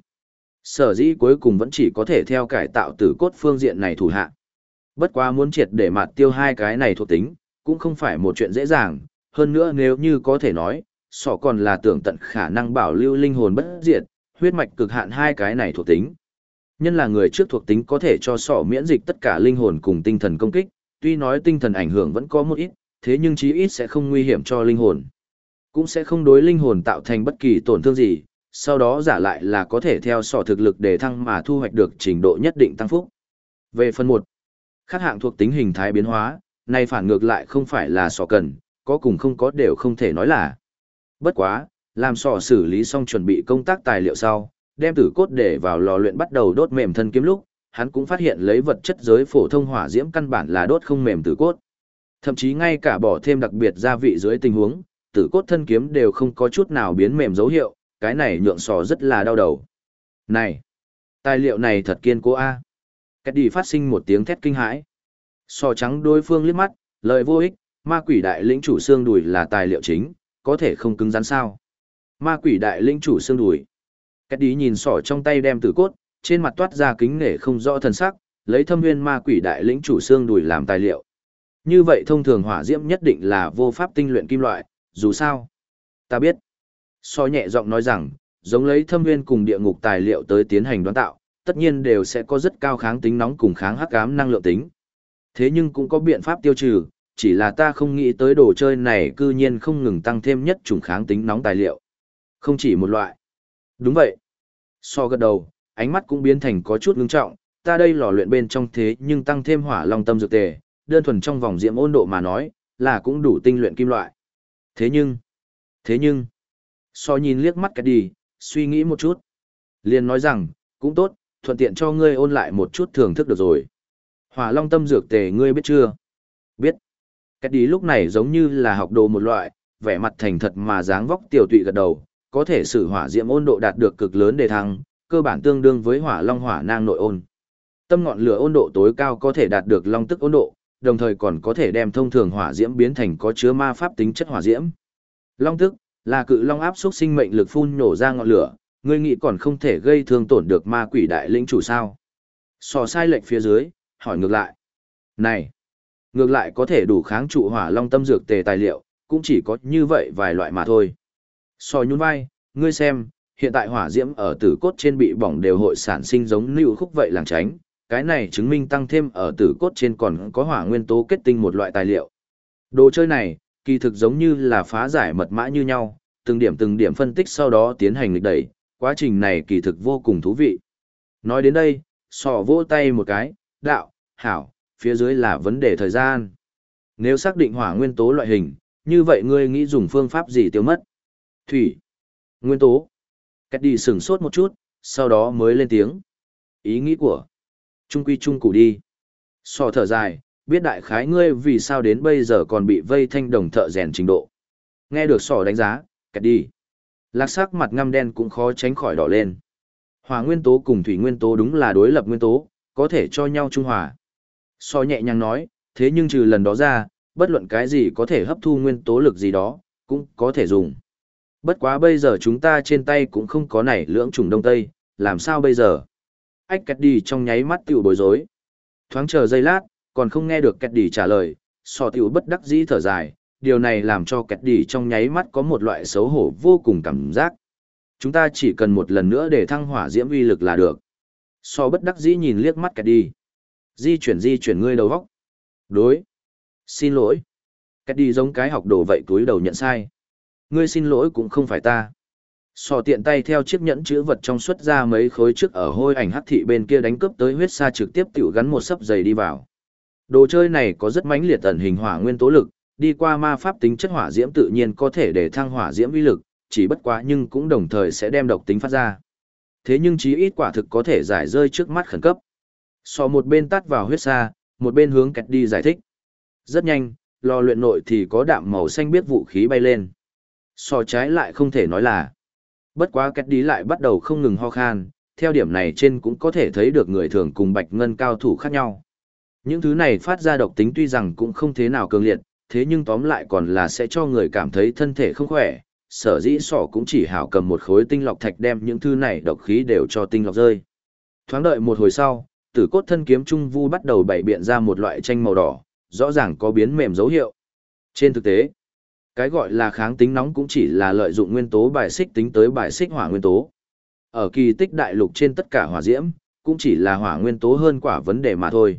Sở dĩ cuối cùng vẫn chỉ có thể theo cải tạo tử cốt phương diện này thủ hạ. Bất quá muốn triệt để mạt tiêu hai cái này thuộc tính, cũng không phải một chuyện dễ dàng, hơn nữa nếu như có thể nói, sọ còn là tưởng tận khả năng bảo lưu linh hồn bất diệt, huyết mạch cực hạn hai cái này thuộc tính. Nhân là người trước thuộc tính có thể cho sọ miễn dịch tất cả linh hồn cùng tinh thần công kích, tuy nói tinh thần ảnh hưởng vẫn có một ít, thế nhưng chí ít sẽ không nguy hiểm cho linh hồn. Cũng sẽ không đối linh hồn tạo thành bất kỳ tổn thương gì, sau đó giả lại là có thể theo sọ thực lực để thăng mà thu hoạch được trình độ nhất định tăng phúc. Về phần 1, khác hạng thuộc tính hình thái biến hóa, này phản ngược lại không phải là sọ cần, có cùng không có đều không thể nói là. Bất quá, làm sọ xử lý xong chuẩn bị công tác tài liệu sau, đem tử cốt để vào lò luyện bắt đầu đốt mềm thân kiếm lúc, hắn cũng phát hiện lấy vật chất giới phổ thông hỏa diễm căn bản là đốt không mềm tử cốt. Thậm chí ngay cả bỏ thêm đặc biệt gia vị dưới tình huống, tử cốt thân kiếm đều không có chút nào biến mềm dấu hiệu, cái này nhượng sò rất là đau đầu. Này, tài liệu này thật kiên cố a. Kết đi phát sinh một tiếng thét kinh hãi. Sò trắng đối phương liếc mắt, lời vô ích, ma quỷ đại lĩnh chủ xương đùi là tài liệu chính, có thể không cứng rắn sao. Ma quỷ đại lĩnh chủ xương đùi. Kết đi nhìn sò trong tay đem tử cốt, trên mặt toát ra kính nể không rõ thần sắc, lấy thâm nguyên ma quỷ đại lĩnh chủ xương đùi làm tài liệu. Như vậy thông thường hỏa diễm nhất định là vô pháp tinh luyện kim loại, dù sao. Ta biết. So nhẹ giọng nói rằng, giống lấy thâm nguyên cùng địa ngục tài liệu tới tiến hành đoán tạo, tất nhiên đều sẽ có rất cao kháng tính nóng cùng kháng hắc ám năng lượng tính. Thế nhưng cũng có biện pháp tiêu trừ, chỉ là ta không nghĩ tới đồ chơi này cư nhiên không ngừng tăng thêm nhất chủng kháng tính nóng tài liệu. Không chỉ một loại. Đúng vậy. So gật đầu, ánh mắt cũng biến thành có chút ngưng trọng, ta đây lò luyện bên trong thế nhưng tăng thêm hỏa long tâm dược tề, đơn thuần trong vòng diễm ôn độ mà nói, là cũng đủ tinh luyện kim loại. Thế nhưng, so nhìn liếc mắt cái đi, suy nghĩ một chút. Liền nói rằng, cũng tốt, thuận tiện cho ngươi ôn lại một chút thưởng thức được rồi. Hỏa long tâm dược tề ngươi biết chưa? Biết. Cái đi lúc này giống như là học đồ một loại, vẻ mặt thành thật mà dáng vóc tiểu tụy gật đầu, có thể sử hỏa diễm ôn độ đạt được cực lớn đề thăng, cơ bản tương đương với hỏa long hỏa nang nội ôn. Tâm ngọn lửa ôn độ tối cao có thể đạt được long tức ôn độ, đồng thời còn có thể đem thông thường hỏa diễm biến thành có chứa ma pháp tính chất hỏa diễm. Long tức là cự long áp xúc sinh mệnh lực phun nổ ra ngọn lửa, ngươi nghĩ còn không thể gây thương tổn được ma quỷ đại lĩnh chủ sao? Sò sai lệch phía dưới, hỏi ngược lại. Này, ngược lại có thể đủ kháng trụ hỏa long tâm dược tề tài liệu, cũng chỉ có như vậy vài loại mà thôi. Sò nhún vai, ngươi xem, hiện tại hỏa diễm ở tử cốt trên bị bỏng đều hội sản sinh giống lưu khúc vậy làng tránh, cái này chứng minh tăng thêm ở tử cốt trên còn có hỏa nguyên tố kết tinh một loại tài liệu. Đồ chơi này, kỳ thực giống như là phá giải mật mã như nhau, từng điểm phân tích sau đó tiến hành lịch đẩy, quá trình này kỳ thực vô cùng thú vị. Nói đến đây, sò vỗ tay một cái, đạo, hảo, phía dưới là vấn đề thời gian. Nếu xác định hỏa nguyên tố loại hình, như vậy ngươi nghĩ dùng phương pháp gì tiêu mất? Thủy. Nguyên tố. Cách đi sửng sốt một chút, sau đó mới lên tiếng. Ý nghĩ của. Trung quy trung cụ đi. Sò thở dài, biết đại khái ngươi vì sao đến bây giờ còn bị vây thanh đồng thợ rèn trình độ. Nghe được sò đánh giá, cách đi. Lạc sắc mặt ngăm đen cũng khó tránh khỏi đỏ lên. Hỏa nguyên tố cùng thủy nguyên tố đúng là đối lập nguyên tố, có thể cho nhau trung hòa. So nhẹ nhàng nói, thế nhưng trừ lần đó ra, bất luận cái gì có thể hấp thu nguyên tố lực gì đó, cũng có thể dùng. Bất quá bây giờ chúng ta trên tay cũng không có nảy lưỡng chủng đông tây, làm sao bây giờ? Ách Kẹt đi trong nháy mắt tiểu bối rối. Thoáng chờ giây lát, còn không nghe được Kẹt đi trả lời, sò tiểu bất đắc dĩ thở dài, điều này làm cho Kẹt đi trong nháy mắt có một loại xấu hổ vô cùng cảm giác. Chúng ta chỉ cần một lần nữa để thăng hỏa diễm uy lực là được. So bất đắc dĩ nhìn liếc mắt Kẹt đi. Di chuyển ngươi đầu góc. Đối. Xin lỗi. Kẹt đi giống cái học đồ vậy túi đầu nhận sai. Ngươi xin lỗi cũng không phải ta. Sò tiện tay theo chiếc nhẫn chữ vật trong xuất ra mấy khối trước ở hôi ảnh hắc thị bên kia đánh cướp tới huyết sa trực tiếp tiểu gắn một sấp giày đi vào. Đồ chơi này có rất mãnh liệt ẩn hình hỏa nguyên tố lực, đi qua ma pháp tính chất hỏa diễm tự nhiên có thể để thăng hỏa diễm uy lực, chỉ bất quá nhưng cũng đồng thời sẽ đem độc tính phát ra. Thế nhưng chí ít quả thực có thể giải rơi trước mắt khẩn cấp. Sò một bên tắt vào huyết sa, một bên hướng Kẹt đi giải thích. Rất nhanh, lò luyện nội thì có đạm màu xanh biết vũ khí bay lên. Sò trái lại không thể nói là. Bất quá Kẹt đi lại bắt đầu không ngừng ho khan, theo điểm này trên cũng có thể thấy được người thường cùng bạch ngân cao thủ khác nhau. Những thứ này phát ra độc tính tuy rằng cũng không thế nào cường liệt, thế nhưng tóm lại còn là sẽ cho người cảm thấy thân thể không khỏe. Sở dĩ sỏ cũng chỉ hảo cầm một khối tinh lọc thạch đem những thứ này độc khí đều cho tinh lọc rơi. Thoáng đợi một hồi sau, tử cốt thân kiếm trung vu bắt đầu bày biện ra một loại tranh màu đỏ, rõ ràng có biến mềm dấu hiệu. Trên thực tế, cái gọi là kháng tính nóng cũng chỉ là lợi dụng nguyên tố bài xích tính tới bài xích hỏa nguyên tố. Ở kỳ tích đại lục trên tất cả hỏa diễm, cũng chỉ là hỏa nguyên tố hơn quả vấn đề mà thôi.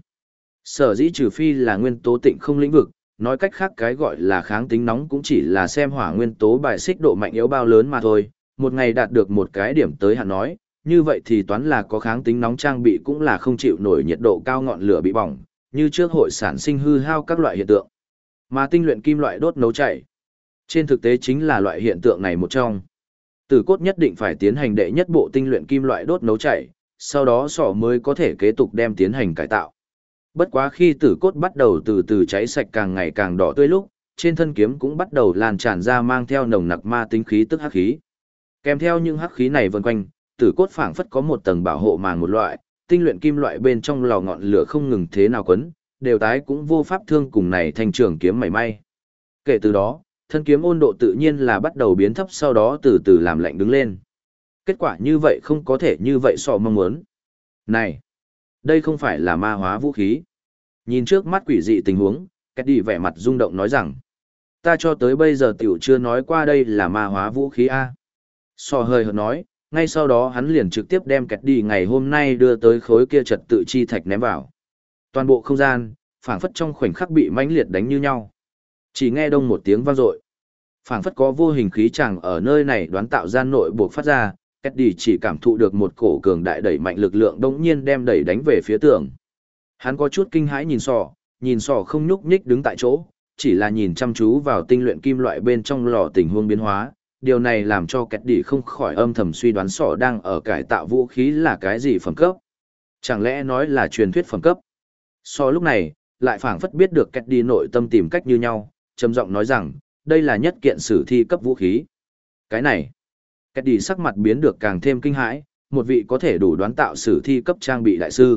Sở dĩ trừ phi là nguyên tố tịnh không lĩnh vực, nói cách khác cái gọi là kháng tính nóng cũng chỉ là xem hỏa nguyên tố bài xích độ mạnh yếu bao lớn mà thôi. Một ngày đạt được một cái điểm tới hạn nói, như vậy thì toán là có kháng tính nóng trang bị cũng là không chịu nổi nhiệt độ cao ngọn lửa bị bỏng, như trước hội sản sinh hư hao các loại hiện tượng. Mà tinh luyện kim loại đốt nấu chảy, trên thực tế chính là loại hiện tượng này một trong. Tử cốt nhất định phải tiến hành đệ nhất bộ tinh luyện kim loại đốt nấu chảy, sau đó sỏ mới có thể kế tục đem tiến hành cải tạo. Bất quá khi tử cốt bắt đầu từ từ cháy sạch càng ngày càng đỏ tươi lúc, trên thân kiếm cũng bắt đầu lan tràn ra mang theo nồng nặc ma tính khí tức hắc khí. Kèm theo những hắc khí này vần quanh, tử cốt phảng phất có một tầng bảo hộ màng một loại, tinh luyện kim loại bên trong lò ngọn lửa không ngừng thế nào quấn, đều tái cũng vô pháp thương cùng này thanh trường kiếm mảy may. Kể từ đó, thân kiếm ôn độ tự nhiên là bắt đầu biến thấp, sau đó từ từ làm lạnh đứng lên. Kết quả như vậy không có thể như vậy so mong muốn. Này, đây không phải là ma hóa vũ khí. Nhìn trước mắt quỷ dị tình huống, Kết đi vẻ mặt rung động nói rằng, ta cho tới bây giờ tiểu chưa nói qua đây là ma hóa vũ khí A. So hơi hợt nói, ngay sau đó hắn liền trực tiếp đem Kết đi ngày hôm nay đưa tới khối kia trật tự chi thạch ném vào. Toàn bộ không gian, phảng phất trong khoảnh khắc bị mãnh liệt đánh như nhau. Chỉ nghe đông một tiếng vang dội, phảng phất có vô hình khí chẳng ở nơi này đoán tạo gian nội buộc phát ra, Kết đi chỉ cảm thụ được một cổ cường đại đẩy mạnh lực lượng đống nhiên đem đẩy đánh về phía tường. Hắn có chút kinh hãi nhìn sò không nhúc nhích đứng tại chỗ, chỉ là nhìn chăm chú vào tinh luyện kim loại bên trong lò tình huống biến hóa, điều này làm cho Kết đi không khỏi âm thầm suy đoán sò đang ở cải tạo vũ khí là cái gì phẩm cấp. Chẳng lẽ nói là truyền thuyết phẩm cấp? So lúc này, lại phảng phất biết được Kết đi nội tâm tìm cách như nhau, trầm giọng nói rằng, đây là nhất kiện sử thi cấp vũ khí. Cái này, Kết đi sắc mặt biến được càng thêm kinh hãi, một vị có thể đủ đoán tạo sử thi cấp trang bị đại sư.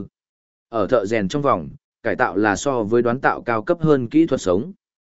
Ở thợ rèn trong vòng, cải tạo là so với đoán tạo cao cấp hơn kỹ thuật sống.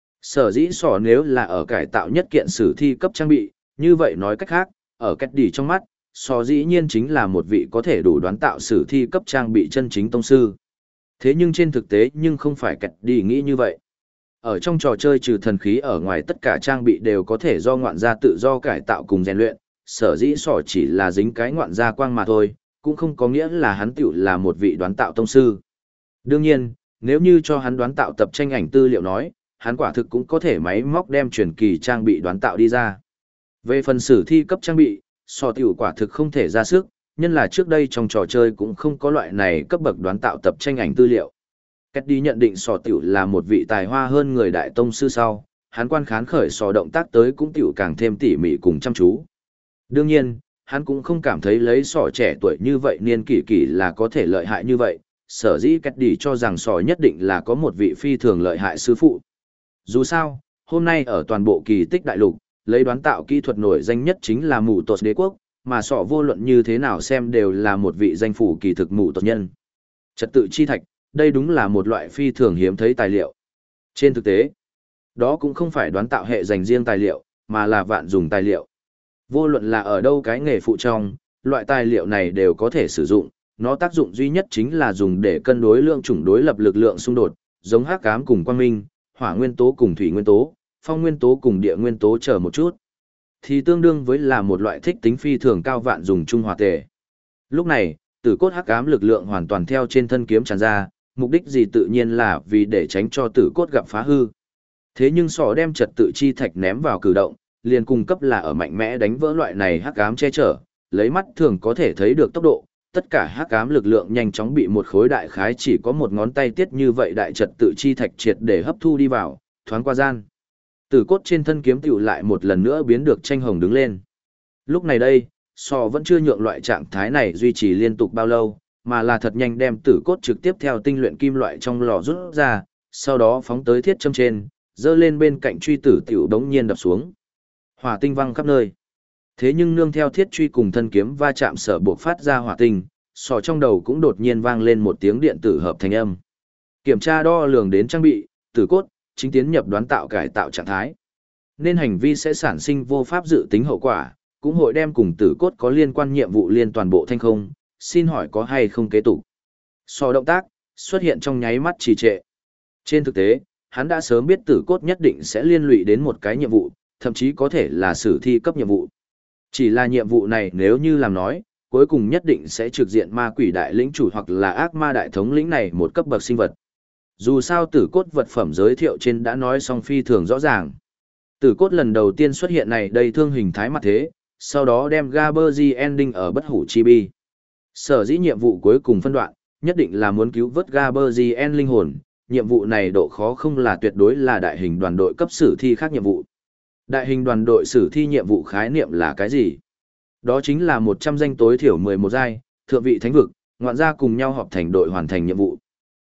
Sở dĩ sỏ nếu là ở cải tạo nhất kiện sử thi cấp trang bị, như vậy nói cách khác, ở Kết đi trong mắt, sỏ dĩ nhiên chính là một vị có thể đủ đoán tạo sử thi cấp trang bị chân chính tông sư. Thế nhưng trên thực tế nhưng không phải Kết đi nghĩ như vậy. Ở trong trò chơi trừ thần khí ở ngoài tất cả trang bị đều có thể do ngoạn gia tự do cải tạo cùng rèn luyện, sở dĩ sỏ chỉ là dính cái ngoạn gia quang mà thôi, cũng không có nghĩa là hắn tiểu là một vị đoán tạo tông sư. Đương nhiên, nếu như cho hắn đoán tạo tập tranh ảnh tư liệu nói, hắn quả thực cũng có thể máy móc đem truyền kỳ trang bị đoán tạo đi ra. Về phần sử thi cấp trang bị, sỏ tiểu quả thực không thể ra sức, nhân là trước đây trong trò chơi cũng không có loại này cấp bậc đoán tạo tập tranh ảnh tư liệu. Kết đi nhận định sò tiểu là một vị tài hoa hơn người đại tông sư sau, hắn quan khán khởi sò động tác tới cũng tiểu càng thêm tỉ mỉ cùng chăm chú. Đương nhiên, hắn cũng không cảm thấy lấy sò trẻ tuổi như vậy niên kỷ kỷ là có thể lợi hại như vậy, sở dĩ Kết đi cho rằng sò nhất định là có một vị phi thường lợi hại sư phụ. Dù sao, hôm nay ở toàn bộ kỳ tích đại lục, lấy đoán tạo kỹ thuật nổi danh nhất chính là mù tột đế quốc, mà sọ vô luận như thế nào xem đều là một vị danh phủ kỳ thực mù tột nhân. Trật tự chi thạch, đây đúng là một loại phi thường hiếm thấy tài liệu. Trên thực tế, đó cũng không phải đoán tạo hệ dành riêng tài liệu, mà là vạn dùng tài liệu. Vô luận là ở đâu cái nghề phụ trong, loại tài liệu này đều có thể sử dụng, nó tác dụng duy nhất chính là dùng để cân đối lượng chủng đối lập lực lượng xung đột, giống hắc ám cùng quang minh, hỏa nguyên tố cùng thủy nguyên tố, phong nguyên tố cùng địa nguyên tố chờ một chút. Thì tương đương với là một loại thích tính phi thường cao vạn dùng trung hòa tề. Lúc này, tử cốt hắc ám lực lượng hoàn toàn theo trên thân kiếm tràn ra, mục đích gì tự nhiên là vì để tránh cho tử cốt gặp phá hư. Thế nhưng sọ đem trật tự chi thạch ném vào cử động, liền cung cấp là ở mạnh mẽ đánh vỡ loại này hắc ám che chở, lấy mắt thường có thể thấy được tốc độ, tất cả hắc ám lực lượng nhanh chóng bị một khối đại khái chỉ có một ngón tay tiết như vậy đại trật tự chi thạch triệt để hấp thu đi vào, thoáng qua gian. Tử cốt trên thân kiếm tiểu lại một lần nữa biến được tranh hồng đứng lên. Lúc này đây, sọ vẫn chưa nhượng loại trạng thái này duy trì liên tục bao lâu, mà là thật nhanh đem tử cốt trực tiếp theo tinh luyện kim loại trong lò rút ra, sau đó phóng tới thiết châm trên, dơ lên bên cạnh truy tử tiểu đống nhiên đập xuống. Hỏa tinh văng khắp nơi. Thế nhưng nương theo thiết truy cùng thân kiếm va chạm sở buộc phát ra hỏa tinh, sọ trong đầu cũng đột nhiên vang lên một tiếng điện tử hợp thành âm. Kiểm tra đo lường đến trang bị, tử cốt, chính tiến nhập đoán tạo cải tạo trạng thái. Nên hành vi sẽ sản sinh vô pháp dự tính hậu quả, cũng hội đem cùng tử cốt có liên quan nhiệm vụ liên toàn bộ thanh không, xin hỏi có hay không kế tục. So động tác, xuất hiện trong nháy mắt trì trệ. Trên thực tế, hắn đã sớm biết tử cốt nhất định sẽ liên lụy đến một cái nhiệm vụ, thậm chí có thể là sử thi cấp nhiệm vụ. Chỉ là nhiệm vụ này nếu như làm nói, cuối cùng nhất định sẽ trực diện ma quỷ đại lĩnh chủ hoặc là ác ma đại thống lĩnh này một cấp bậc sinh vật. Dù sao tử cốt vật phẩm giới thiệu trên đã nói song phi thường rõ ràng. Tử cốt lần đầu tiên xuất hiện này đây thương hình thái mặt thế, sau đó đem Gaberzien ending ở bất hủ chi bi. Sở dĩ nhiệm vụ cuối cùng phân đoạn, nhất định là muốn cứu vớt Gaberzien linh hồn, nhiệm vụ này độ khó không là tuyệt đối là đại hình đoàn đội cấp sử thi khác nhiệm vụ. Đại hình đoàn đội sử thi nhiệm vụ khái niệm là cái gì? Đó chính là 100 danh tối thiểu 11 giai, thượng vị thánh vực, ngoạn gia cùng nhau họp thành đội hoàn thành nhiệm vụ.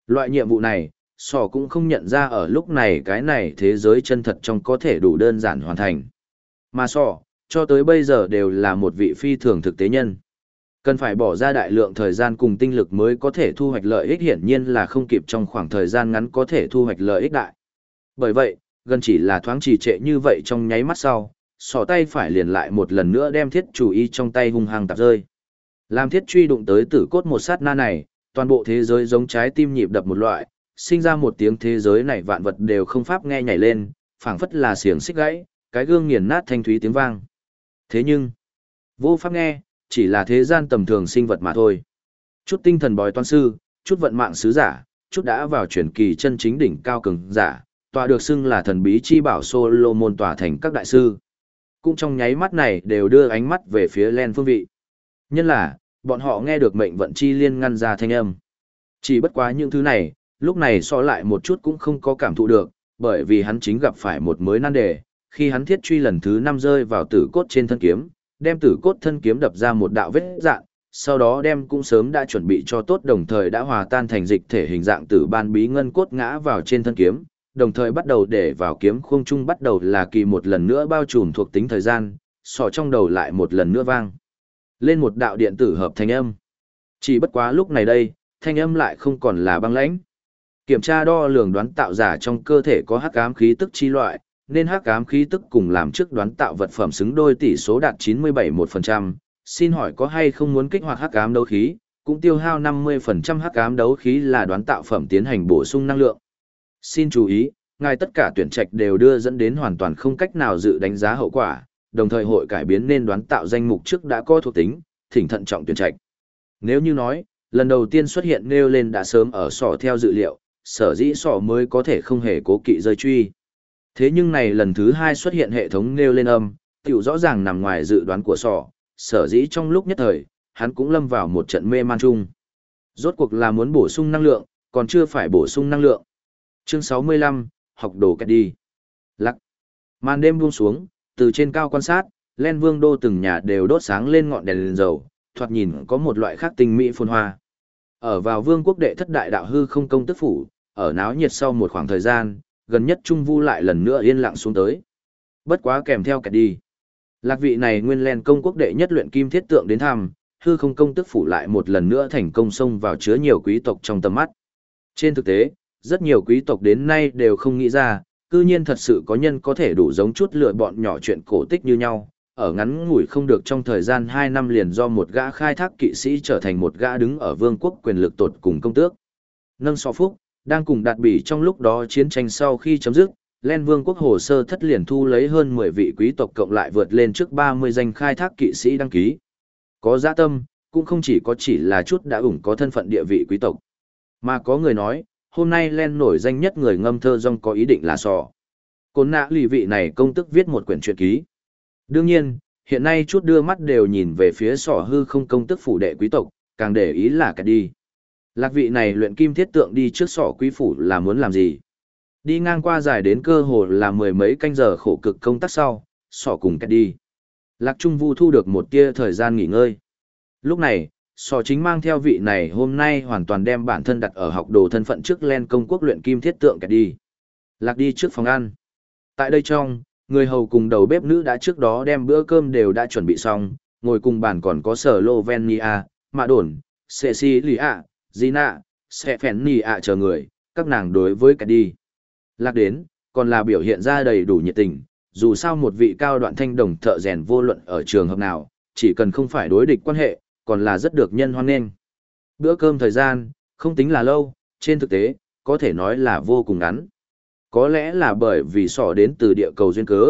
Loại nhiệm vụ này, sỏ cũng không nhận ra ở lúc này cái này thế giới chân thật trong có thể đủ đơn giản hoàn thành. Mà sỏ, cho tới bây giờ đều là một vị phi thường thực tế nhân. Cần phải bỏ ra đại lượng thời gian cùng tinh lực mới có thể thu hoạch lợi ích, hiển nhiên là không kịp trong khoảng thời gian ngắn có thể thu hoạch lợi ích đại. Bởi vậy, gần chỉ là thoáng trì trệ như vậy trong nháy mắt sau, sỏ tay phải liền lại một lần nữa đem thiết chủ y trong tay hung hăng tạp rơi. Làm thiết truy đụng tới tử cốt một sát na này, toàn bộ thế giới giống trái tim nhịp đập một loại, sinh ra một tiếng thế giới này vạn vật đều không pháp nghe nhảy lên, phảng phất là xiềng xích gãy, cái gương nghiền nát thanh thúy tiếng vang. Thế nhưng, vô pháp nghe, chỉ là thế gian tầm thường sinh vật mà thôi. Chút tinh thần bói toán sư, chút vận mạng sứ giả, chút đã vào truyền kỳ chân chính đỉnh cao cường giả, tọa được xưng là thần bí chi bảo Solomon tỏa thành các đại sư. Cũng trong nháy mắt này đều đưa ánh mắt về phía Len phương vị. Nhân là, bọn họ nghe được mệnh vận chi liên ngăn ra thanh âm. Chỉ bất quá những thứ này, lúc này so lại một chút cũng không có cảm thụ được, bởi vì hắn chính gặp phải một mới nan đề, khi hắn thiết truy lần thứ 5 rơi vào tử cốt trên thân kiếm, đem tử cốt thân kiếm đập ra một đạo vết dạn, sau đó đem cũng sớm đã chuẩn bị cho tốt đồng thời đã hòa tan thành dịch thể hình dạng tử ban bí ngân cốt ngã vào trên thân kiếm, đồng thời bắt đầu để vào kiếm khung trung bắt đầu là kỳ một lần nữa bao trùm thuộc tính thời gian, sọ trong đầu lại một lần nữa vang lên một đạo điện tử hợp thanh âm. Chỉ bất quá lúc này đây, thanh âm lại không còn là băng lãnh. Kiểm tra đo lường đoán tạo giả trong cơ thể có hắc ám khí tức chi loại, nên hắc ám khí tức cùng làm trước đoán tạo vật phẩm xứng đôi tỷ số đạt 97,1%. Xin hỏi có hay không muốn kích hoạt hắc ám đấu khí, cũng tiêu hao 50% hắc ám đấu khí là đoán tạo phẩm tiến hành bổ sung năng lượng. Xin chú ý, ngài tất cả tuyển trạch đều đưa dẫn đến hoàn toàn không cách nào dự đánh giá hậu quả, đồng thời hội cải biến nên đoán tạo danh mục trước đã có thuộc tính, thỉnh thận trọng tuyển trạch. Nếu như nói, lần đầu tiên xuất hiện nêu lên đã sớm ở sỏ theo dự liệu, sở dĩ sỏ mới có thể không hề cố kỵ rơi truy. Thế nhưng này lần thứ 2 xuất hiện hệ thống nêu lên âm, tiểu rõ ràng nằm ngoài dự đoán của sỏ, sở dĩ trong lúc nhất thời, hắn cũng lâm vào một trận mê man chung. Rốt cuộc là muốn bổ sung năng lượng, còn chưa phải bổ sung năng lượng. Chương 65, học đồ cách đi. Lắc. Màn đêm buông xuống, từ trên cao quan sát, Len Vương đô từng nhà đều đốt sáng lên ngọn đèn lên dầu, thoạt nhìn có một loại khác tinh mỹ phồn hoa. Ở vào vương quốc đệ thất đại đạo hư không công tức phủ, ở náo nhiệt sau một khoảng thời gian, gần nhất Trung Vu lại lần nữa yên lặng xuống tới. Bất quá kèm theo kẹt đi. Lạc vị này nguyên Len công quốc đệ nhất luyện kim thiết tượng đến thăm, hư không công tức phủ lại một lần nữa thành công xông vào chứa nhiều quý tộc trong tầm mắt. Trên thực tế, rất nhiều quý tộc đến nay đều không nghĩ ra, cư nhiên thật sự có nhân có thể đủ giống chút lựa bọn nhỏ chuyện cổ tích như nhau, ở ngắn ngủi không được trong thời gian 2 năm liền do một gã khai thác kỵ sĩ trở thành một gã đứng ở vương quốc quyền lực tột cùng công tước. Nâng so phúc, đang cùng đạt bỉ trong lúc đó chiến tranh sau khi chấm dứt, Len vương quốc hồ sơ thất liền thu lấy hơn 10 vị quý tộc cộng lại vượt lên trước 30 danh khai thác kỵ sĩ đăng ký. Có dã tâm, cũng không chỉ là chút đã ủng có thân phận địa vị quý tộc. Mà có người nói, hôm nay Len nổi danh nhất người ngâm thơ rong có ý định là sò. Côn nạ lì vị này công tức viết một quyển truyện ký. Đương nhiên, hiện nay chút đưa mắt đều nhìn về phía sỏ hư không công tức phủ đệ quý tộc, càng để ý là cái đi. Lạc vị này luyện kim thiết tượng đi trước sỏ quý phủ là muốn làm gì? Đi ngang qua dài đến cơ hồ là 10 mấy canh giờ khổ cực công tác sau, sỏ cùng cách đi. Lạc Trung Vu thu được một tia thời gian nghỉ ngơi. Lúc này, sỏ chính mang theo vị này hôm nay hoàn toàn đem bản thân đặt ở học đồ thân phận trước Len công quốc luyện kim thiết tượng cách đi. Lạc đi trước phòng ăn. Tại đây trong, người hầu cùng đầu bếp nữ đã trước đó đem bữa cơm đều đã chuẩn bị xong, ngồi cùng bàn còn có Sở Lovenia, Mạ Đồn, Cecilia, Gina, Stephanie chờ người, các nàng đối với cách đi. Lạc đến, còn là biểu hiện ra đầy đủ nhiệt tình, dù sao một vị cao đoạn thanh đồng thợ rèn vô luận ở trường hợp nào, chỉ cần không phải đối địch quan hệ, còn là rất được nhân hoan nghênh. Bữa cơm thời gian, không tính là lâu, trên thực tế, có thể nói là vô cùng ngắn. Có lẽ là bởi vì sỏ đến từ địa cầu duyên cớ.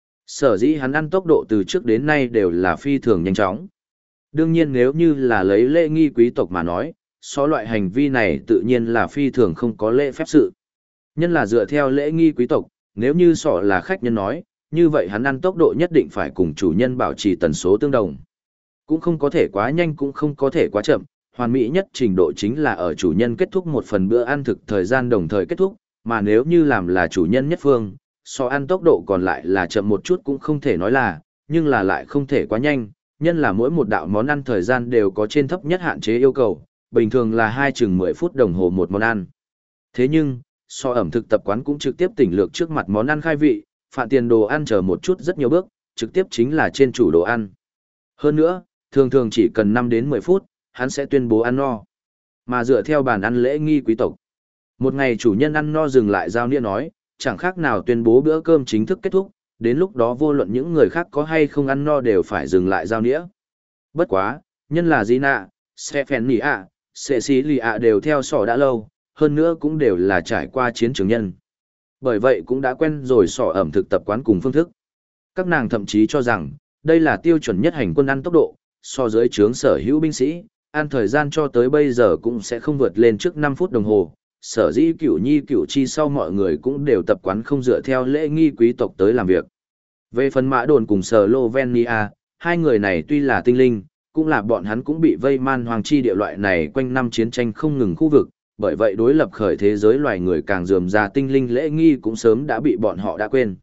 Sở dĩ hắn ăn tốc độ từ trước đến nay đều là phi thường nhanh chóng. Đương nhiên nếu như là lấy lễ nghi quý tộc mà nói, so loại hành vi này tự nhiên là phi thường không có lễ phép sự. Nhân là dựa theo lễ nghi quý tộc, nếu như sọ là khách nhân nói, như vậy hắn ăn tốc độ nhất định phải cùng chủ nhân bảo trì tần số tương đồng. Cũng không có thể quá nhanh cũng không có thể quá chậm, hoàn mỹ nhất trình độ chính là ở chủ nhân kết thúc một phần bữa ăn thực thời gian đồng thời kết thúc, mà nếu như làm là chủ nhân nhất phương, so ăn tốc độ còn lại là chậm một chút cũng không thể nói là, nhưng là lại không thể quá nhanh, nhân là mỗi một đạo món ăn thời gian đều có trên thấp nhất hạn chế yêu cầu, bình thường là 2 chừng 10 phút đồng hồ một món ăn. Thế nhưng, so ẩm thực tập quán cũng trực tiếp tỉnh lược trước mặt món ăn khai vị, phạt tiền đồ ăn chờ một chút rất nhiều bước, trực tiếp chính là trên chủ đồ ăn. Hơn nữa, thường thường chỉ cần 5 đến 10 phút, hắn sẽ tuyên bố ăn no. Mà dựa theo bàn ăn lễ nghi quý tộc, một ngày chủ nhân ăn no dừng lại giao nĩa nói, chẳng khác nào tuyên bố bữa cơm chính thức kết thúc, đến lúc đó vô luận những người khác có hay không ăn no đều phải dừng lại giao nĩa. Bất quá, nhân là Gina, Stephanie, Cecilia đều theo sỏ đã lâu, hơn nữa cũng đều là trải qua chiến trường nhân. Bởi vậy cũng đã quen rồi sỏ ẩm thực tập quán cùng phương thức. Các nàng thậm chí cho rằng, đây là tiêu chuẩn nhất hành quân ăn tốc độ, so dưới trướng sở hữu binh sĩ, ăn thời gian cho tới bây giờ cũng sẽ không vượt lên trước 5 phút đồng hồ. Sở dĩ cửu nhi cửu chi sau mọi người cũng đều tập quán không dựa theo lễ nghi quý tộc tới làm việc. Về phần Mã Đồn cùng Slovenia, hai người này tuy là tinh linh, cũng là bọn hắn cũng bị vây man hoàng chi địa loại này quanh năm chiến tranh không ngừng khu vực, bởi vậy đối lập khởi thế giới loài người càng rườm rà tinh linh lễ nghi cũng sớm đã bị bọn họ đã quên.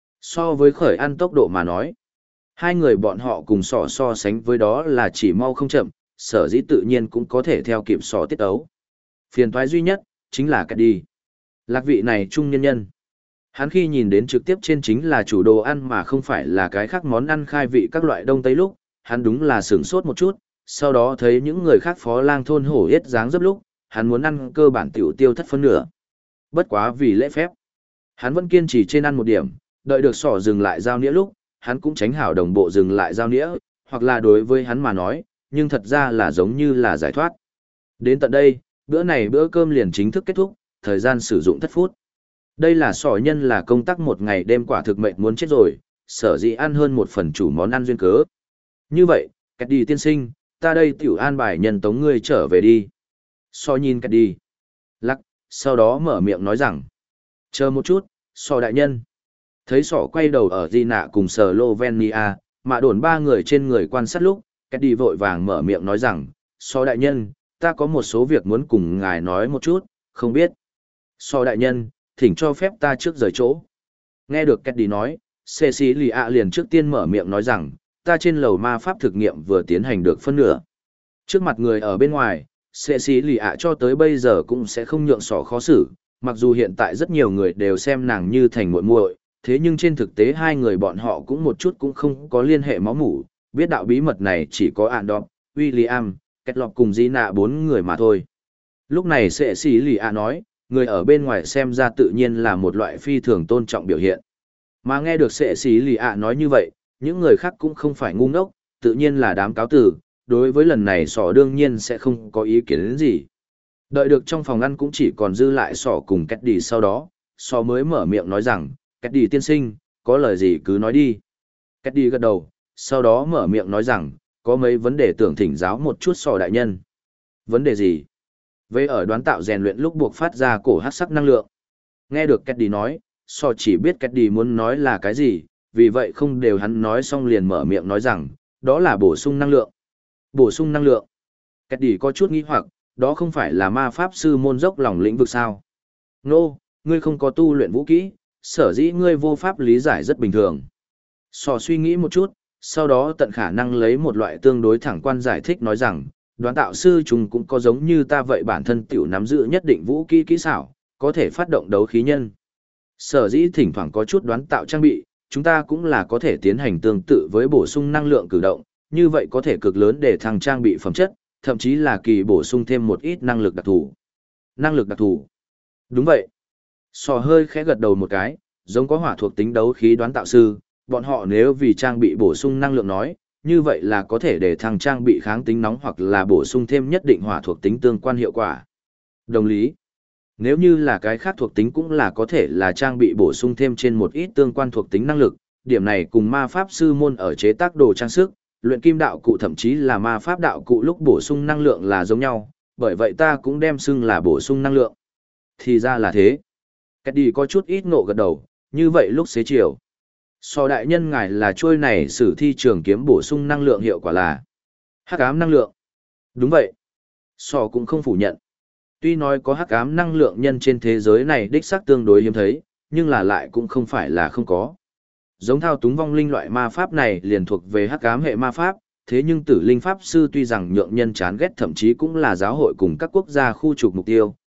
So với khởi ăn tốc độ mà nói, hai người bọn họ cùng so sánh với đó là chỉ mau không chậm, sở dĩ tự nhiên cũng có thể theo kịp tiết ấu. Phiền toái duy nhất, chính là cái đi. Lạc vị này trung nhân nhân. Hắn khi nhìn đến trực tiếp trên chính là chủ đồ ăn mà không phải là cái khác món ăn khai vị các loại đông tây lúc, hắn đúng là sửng sốt một chút, sau đó thấy những người khác phó lang thôn hổ yết dáng dấp lúc, hắn muốn ăn cơ bản tiểu tiêu thất phân nửa. Bất quá vì lễ phép, hắn vẫn kiên trì trên ăn một điểm, đợi được sỏ dừng lại giao nĩa lúc, hắn cũng tránh hảo đồng bộ dừng lại giao nĩa, hoặc là đối với hắn mà nói, nhưng thật ra là giống như là giải thoát. Đến tận đây, bữa này bữa cơm liền chính thức kết thúc, thời gian sử dụng thất phút. Đây là sỏ nhân là công tác một ngày đêm quả thực mệnh muốn chết rồi, sở dĩ ăn hơn một phần chủ món ăn duyên cớ. Như vậy, Kẹt đi tiên sinh, ta đây tiểu an bài nhân tống ngươi trở về đi. So nhìn Kẹt đi. Lắc, sau đó mở miệng nói rằng. Chờ một chút, so đại nhân. Thấy sỏ quay đầu ở Di Nạ cùng Slovenia, mà đồn ba người trên người quan sát lúc, Kẹt đi vội vàng mở miệng nói rằng, so đại nhân, ta có một số việc muốn cùng ngài nói một chút, không biết. So đại nhân, thỉnh cho phép ta trước rời chỗ. Nghe được Kẹt đi nói, Cecilia liền trước tiên mở miệng nói rằng, ta trên lầu ma pháp thực nghiệm vừa tiến hành được phân nửa. Trước mặt người ở bên ngoài, Cecilia cho tới bây giờ cũng sẽ không nhượng sỏ khó xử, mặc dù hiện tại rất nhiều người đều xem nàng như thành muội muội, thế nhưng trên thực tế hai người bọn họ cũng một chút cũng không có liên hệ máu mủ, biết đạo bí mật này chỉ có Andop, William, Ketlop cùng Gina bốn người mà thôi. Lúc này Cecilia nói, người ở bên ngoài xem ra tự nhiên là một loại phi thường tôn trọng biểu hiện. Mà nghe được Cecilia nói như vậy, những người khác cũng không phải ngu ngốc, tự nhiên là đám cáo tử, đối với lần này sỏ đương nhiên sẽ không có ý kiến đến gì. Đợi được trong phòng ăn cũng chỉ còn dư lại sỏ cùng Kẹt đi sau đó, sỏ mới mở miệng nói rằng, Kẹt đi tiên sinh, có lời gì cứ nói đi. Kẹt đi gật đầu, sau đó mở miệng nói rằng, có mấy vấn đề tưởng thỉnh giáo một chút sỏ đại nhân. Vấn đề gì? Về ở đoán tạo rèn luyện lúc buộc phát ra cổ hát sắc năng lượng. Nghe được Kẹt đi nói, sỏ chỉ biết Kẹt đi muốn nói là cái gì, vì vậy không đều hắn nói xong liền mở miệng nói rằng, đó là bổ sung năng lượng. Bổ sung năng lượng. Kẹt đi có chút nghi hoặc, đó không phải là ma pháp sư môn dốc lòng lĩnh vực sao? Nô, ngươi không có tu luyện vũ kỹ, sở dĩ ngươi vô pháp lý giải rất bình thường. Sò suy nghĩ một chút, sau đó tận khả năng lấy một loại tương đối thẳng quan giải thích nói rằng, đoán tạo sư chúng cũng có giống như ta vậy bản thân tiểu nắm giữ nhất định vũ kỹ kỹ xảo, có thể phát động đấu khí nhân. Sở dĩ thỉnh thoảng có chút đoán tạo trang bị, chúng ta cũng là có thể tiến hành tương tự với bổ sung năng lượng cử động, như vậy có thể cực lớn để thăng trang bị phẩm chất, thậm chí là kỳ bổ sung thêm một ít năng lực đặc thù. Năng lực đặc thù. Đúng vậy. Sò hơi khẽ gật đầu một cái, giống có hỏa thuộc tính đấu khí đoán tạo sư, bọn họ nếu vì trang bị bổ sung năng lượng nói, như vậy là có thể để thăng trang bị kháng tính nóng hoặc là bổ sung thêm nhất định hỏa thuộc tính tương quan hiệu quả. Đồng lý. Nếu như là cái khác thuộc tính cũng là có thể là trang bị bổ sung thêm trên một ít tương quan thuộc tính năng lực, điểm này cùng ma pháp sư môn ở chế tác đồ trang sức, luyện kim đạo cụ thậm chí là ma pháp đạo cụ lúc bổ sung năng lượng là giống nhau, bởi vậy ta cũng đem xưng là bổ sung năng lượng. Thì ra là thế. Kẹt đi có chút ít ngộ gật đầu, như vậy lúc xế chiều. So đại nhân ngài là trôi này sử thi trường kiếm bổ sung năng lượng hiệu quả là hắc ám năng lượng. Đúng vậy. So cũng không phủ nhận. Tuy nói có hắc ám năng lượng nhân trên thế giới này đích xác tương đối hiếm thấy, nhưng là lại cũng không phải là không có. Giống thao túng vong linh loại ma pháp này liền thuộc về hắc ám hệ ma pháp, thế nhưng tử linh pháp sư tuy rằng nhượng nhân chán ghét thậm chí cũng là giáo hội cùng các quốc gia khu trục mục tiêu,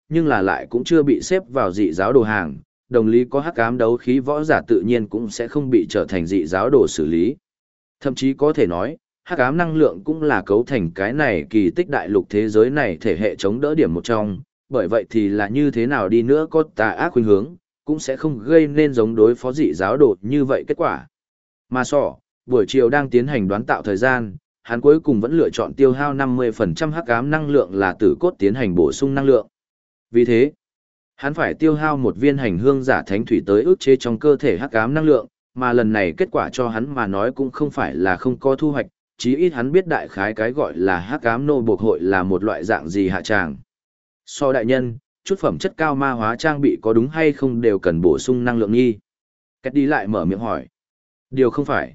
nhưng là lại cũng chưa bị xếp vào dị giáo đồ hàng, đồng lý có hắc ám đấu khí võ giả tự nhiên cũng sẽ không bị trở thành dị giáo đồ xử lý. Thậm chí có thể nói, hắc ám năng lượng cũng là cấu thành cái này kỳ tích đại lục thế giới này thể hệ chống đỡ điểm một trong, bởi vậy thì là như thế nào đi nữa có tà ác khuynh hướng, cũng sẽ không gây nên giống đối phó dị giáo đồ như vậy kết quả. Mà buổi chiều đang tiến hành đoán tạo thời gian, hắn cuối cùng vẫn lựa chọn tiêu hao 50% hắc ám năng lượng là tử cốt tiến hành bổ sung năng lượng. Vì thế, hắn phải tiêu hao một viên hành hương giả thánh thủy tới ức chế trong cơ thể hắc ám năng lượng, mà lần này kết quả cho hắn mà nói cũng không phải là không có thu hoạch, chí ít hắn biết đại khái cái gọi là hắc ám nô buộc hội là một loại dạng gì hạ tràng. Đại nhân, chút phẩm chất cao ma hóa trang bị có đúng hay không đều cần bổ sung năng lượng nghi. Kết đi lại mở miệng hỏi. Điều không phải.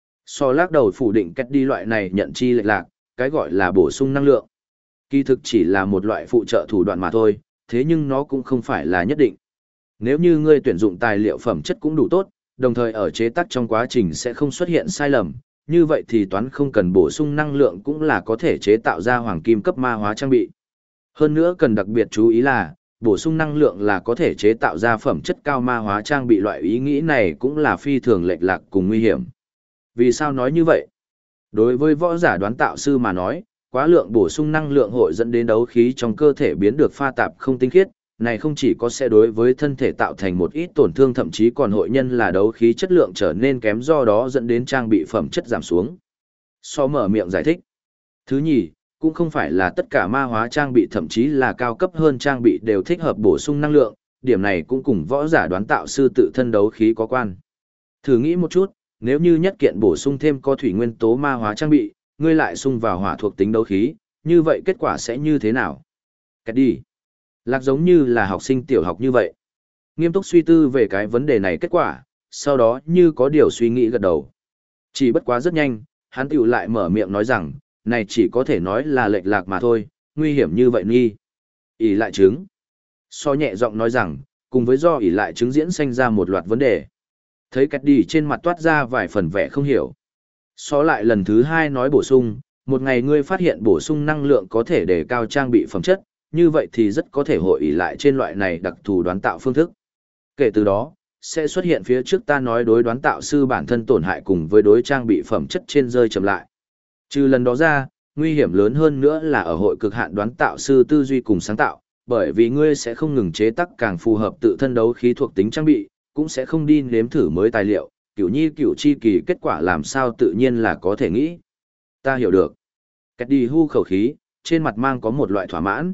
Lắc đầu phủ định kết đi loại này nhận chi lệch lạc, cái gọi là bổ sung năng lượng. Kỳ thực chỉ là một loại phụ trợ thủ đoạn mà thôi, thế nhưng nó cũng không phải là nhất định. Nếu như ngươi tuyển dụng tài liệu phẩm chất cũng đủ tốt, đồng thời ở chế tác trong quá trình sẽ không xuất hiện sai lầm, như vậy thì toán không cần bổ sung năng lượng cũng là có thể chế tạo ra hoàng kim cấp ma hóa trang bị. Hơn nữa cần đặc biệt chú ý là, bổ sung năng lượng là có thể chế tạo ra phẩm chất cao ma hóa trang bị, loại ý nghĩ này cũng là phi thường lệch lạc cùng nguy hiểm. Vì sao nói như vậy? Đối với võ giả đoán tạo sư mà nói, quá lượng bổ sung năng lượng hội dẫn đến đấu khí trong cơ thể biến được pha tạp không tinh khiết, này không chỉ có sẽ đối với thân thể tạo thành một ít tổn thương, thậm chí còn hội nhân là đấu khí chất lượng trở nên kém, do đó dẫn đến trang bị phẩm chất giảm xuống. Mở miệng giải thích. Thứ nhì, cũng không phải là tất cả ma hóa trang bị thậm chí là cao cấp hơn trang bị đều thích hợp bổ sung năng lượng, điểm này cũng cùng võ giả đoán tạo sư tự thân đấu khí có quan. Thử nghĩ một chút, nếu như nhất kiện bổ sung thêm có thủy nguyên tố ma hóa trang bị, ngươi lại xung vào hỏa thuộc tính đấu khí, như vậy kết quả sẽ như thế nào? Cách đi. Lạc giống như là học sinh tiểu học như vậy. Nghiêm túc suy tư về cái vấn đề này kết quả, sau đó như có điều suy nghĩ gật đầu. Chỉ bất quá rất nhanh, hắn tiểu lại mở miệng nói rằng, này chỉ có thể nói là lệch lạc mà thôi, nguy hiểm như vậy nghi. Ỷ lại chứng. Nhẹ giọng nói rằng, cùng với do ỷ lại chứng diễn sinh ra một loạt vấn đề. Thấy Cách đi trên mặt toát ra vài phần vẻ không hiểu. Lại lần thứ hai nói bổ sung, một ngày ngươi phát hiện bổ sung năng lượng có thể đề cao trang bị phẩm chất, như vậy thì rất có thể hội ỷ lại trên loại này đặc thù đoán tạo phương thức. Kể từ đó, sẽ xuất hiện phía trước ta nói đối đoán tạo sư bản thân tổn hại cùng với đối trang bị phẩm chất trên rơi chậm lại. Trừ lần đó ra, nguy hiểm lớn hơn nữa là ở hội cực hạn đoán tạo sư tư duy cùng sáng tạo, bởi vì ngươi sẽ không ngừng chế tác càng phù hợp tự thân đấu khí thuộc tính trang bị, cũng sẽ không đi nếm thử mới tài liệu, cửu nhi cửu chi kỳ kết quả làm sao tự nhiên là có thể nghĩ. Ta hiểu được. Cách đi hu khẩu khí, trên mặt mang có một loại thỏa mãn.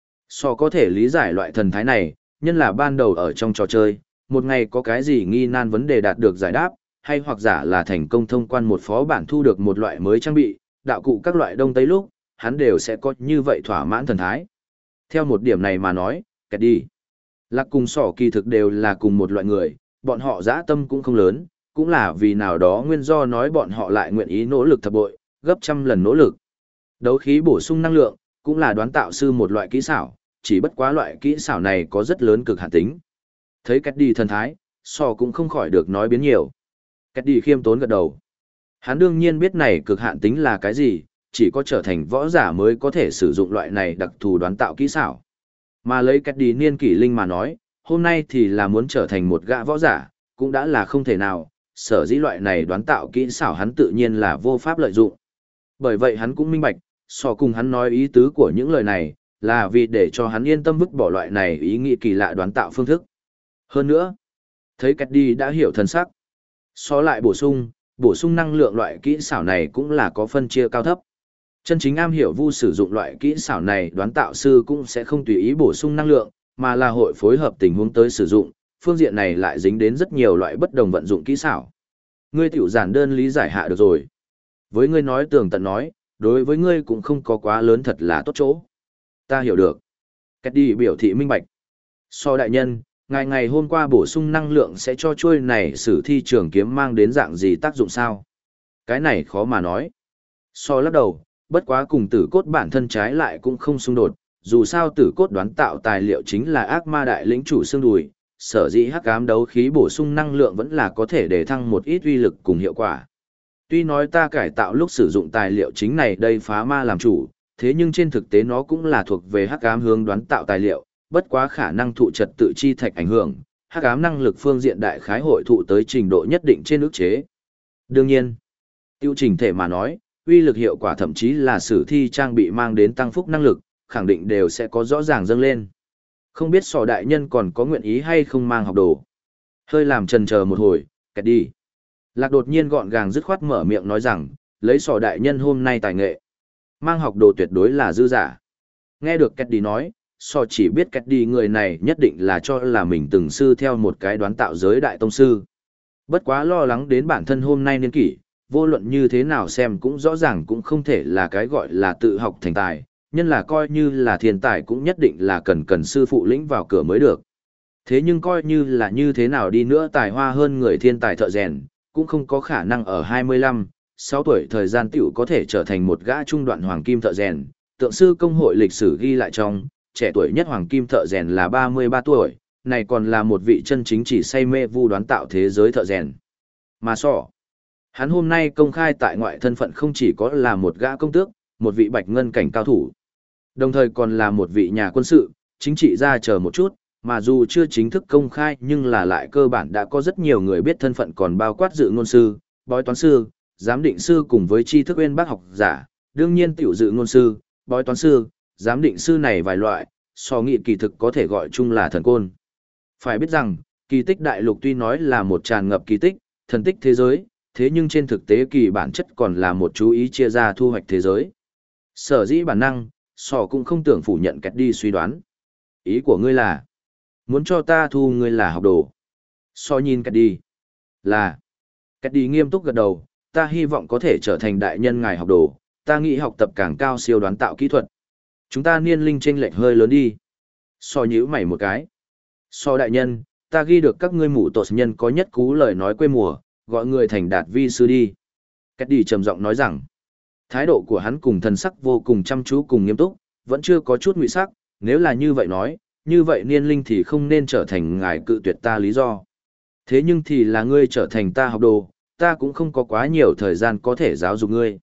Có thể lý giải loại thần thái này, nhân là ban đầu ở trong trò chơi, một ngày có cái gì nghi nan vấn đề đạt được giải đáp, hay hoặc giả là thành công thông quan một phó bản thu được một loại mới trang bị, đạo cụ các loại đông tây lúc, hắn đều sẽ có như vậy thỏa mãn thần thái. Theo một điểm này mà nói, Cách đi. Lạc cùng kỳ thực đều là cùng một loại người, bọn họ dã tâm cũng không lớn, cũng là vì nào đó nguyên do nói bọn họ lại nguyện ý nỗ lực thập bội, gấp trăm lần nỗ lực. Đấu khí bổ sung năng lượng, cũng là đoán tạo sư một loại kỹ xảo, chỉ bất quá loại kỹ xảo này có rất lớn cực hạn tính. Thấy Cách đi thần thái, cũng không khỏi được nói biến nhiều. Cách đi khiêm tốn gật đầu. Hắn đương nhiên biết này cực hạn tính là cái gì, chỉ có trở thành võ giả mới có thể sử dụng loại này đặc thù đoán tạo kỹ xảo. Mà lấy Cách đi niên kỷ linh mà nói, hôm nay thì là muốn trở thành một gã võ giả, cũng đã là không thể nào, sở dĩ loại này đoán tạo kỹ xảo hắn tự nhiên là vô pháp lợi dụng. Bởi vậy hắn cũng minh bạch, cùng hắn nói ý tứ của những lời này, là vì để cho hắn yên tâm vứt bỏ loại này ý nghĩ kỳ lạ đoán tạo phương thức. Hơn nữa, thấy Cách đi đã hiểu thần sắc. Lại bổ sung năng lượng loại kỹ xảo này cũng là có phân chia cao thấp. Chân chính am hiểu vu sử dụng loại kỹ xảo này, đoán tạo sư cũng sẽ không tùy ý bổ sung năng lượng, mà là hội phối hợp tình huống tới sử dụng, phương diện này lại dính đến rất nhiều loại bất đồng vận dụng kỹ xảo. Ngươi tiểu giản đơn lý giải hạ được rồi. Với ngươi nói tường tận nói, đối với ngươi cũng không có quá lớn thật là tốt chỗ. Ta hiểu được. Cách đi biểu thị minh bạch. Đại nhân, ngày hôm qua bổ sung năng lượng sẽ cho chuôi này sử thi trường kiếm mang đến dạng gì tác dụng sao? Cái này khó mà nói. Lắc đầu, bất quá cùng tử cốt bản thân trái lại cũng không xung đột, dù sao tử cốt đoán tạo tài liệu chính là ác ma đại lĩnh chủ xương đùi, sở dĩ hắc ám đấu khí bổ sung năng lượng vẫn là có thể để thăng một ít uy lực cùng hiệu quả. Tuy nói ta cải tạo lúc sử dụng tài liệu chính này đây phá ma làm chủ, thế nhưng trên thực tế nó cũng là thuộc về hắc ám hướng đoán tạo tài liệu, bất quá khả năng thụ trật tự chi thạch ảnh hưởng, hắc ám năng lực phương diện đại khái hội thụ tới trình độ nhất định trên ức chế. Đương nhiên, tiêu trình thể mà nói, uy lực hiệu quả thậm chí là sử thi trang bị mang đến tăng phúc năng lực, khẳng định đều sẽ có rõ ràng dâng lên. Không biết sò đại nhân còn có nguyện ý hay không mang học đồ. Hơi làm chần chờ một hồi, kẹt đi. Lạc đột nhiên gọn gàng dứt khoát mở miệng nói rằng, lấy sò đại nhân hôm nay tài nghệ. Mang học đồ tuyệt đối là dư giả. Nghe được kẹt đi nói, sò chỉ biết kẹt đi người này nhất định là cho là mình từng sư theo một cái đoán tạo giới đại tông sư. Bất quá lo lắng đến bản thân hôm nay niên kỷ, vô luận như thế nào xem cũng rõ ràng cũng không thể là cái gọi là tự học thành tài, nhân là coi như là thiên tài cũng nhất định là cần sư phụ lĩnh vào cửa mới được. Thế nhưng coi như là như thế nào đi nữa tài hoa hơn người thiên tài thợ rèn, cũng không có khả năng ở 25, 6 tuổi thời gian tiểu có thể trở thành một gã trung đoạn hoàng kim thợ rèn. Tượng sư công hội lịch sử ghi lại trong, trẻ tuổi nhất hoàng kim thợ rèn là 33 tuổi, này còn là một vị chân chính chỉ say mê vu đoán tạo thế giới thợ rèn. Mà hắn hôm nay công khai tại ngoại thân phận không chỉ có là một gã công tước, một vị bạch ngân cảnh cao thủ, đồng thời còn là một vị nhà quân sự, chính trị gia chờ một chút, mà dù chưa chính thức công khai nhưng là lại cơ bản đã có rất nhiều người biết thân phận còn bao quát dự ngôn sư, bói toán sư, giám định sư cùng với tri thức uyên bác học giả, đương nhiên tiểu dự ngôn sư, bói toán sư, giám định sư này vài loại, nghị kỳ thực có thể gọi chung là thần côn. Phải biết rằng, kỳ tích đại lục tuy nói là một tràn ngập kỳ tích, thần tích thế giới, thế nhưng trên thực tế kỳ bản chất còn là một chú ý chia ra thu hoạch thế giới. Sở dĩ bản năng, cũng không tưởng phủ nhận kẹt đi suy đoán. Ý của ngươi là, muốn cho ta thu ngươi là học đồ. Nhìn kẹt đi. Là. Kẹt đi nghiêm túc gật đầu, ta hy vọng có thể trở thành đại nhân ngài học đồ, ta nghĩ học tập càng cao siêu đoán tạo kỹ thuật. Chúng ta niên linh chênh lệch hơi lớn đi. Nhíu mày một cái. Đại nhân, ta ghi được các ngươi mụ tột nhân có nhất cú lời nói quê mùa, gọi người thành đạt vi sư đi. Kẹt đi trầm giọng nói rằng, thái độ của hắn cùng thần sắc vô cùng chăm chú cùng nghiêm túc, vẫn chưa có chút ngụy sắc, nếu là như vậy nói, như vậy niên linh thì không nên trở thành ngài cự tuyệt ta lý do. Thế nhưng thì là ngươi trở thành ta học đồ, ta cũng không có quá nhiều thời gian có thể giáo dục ngươi.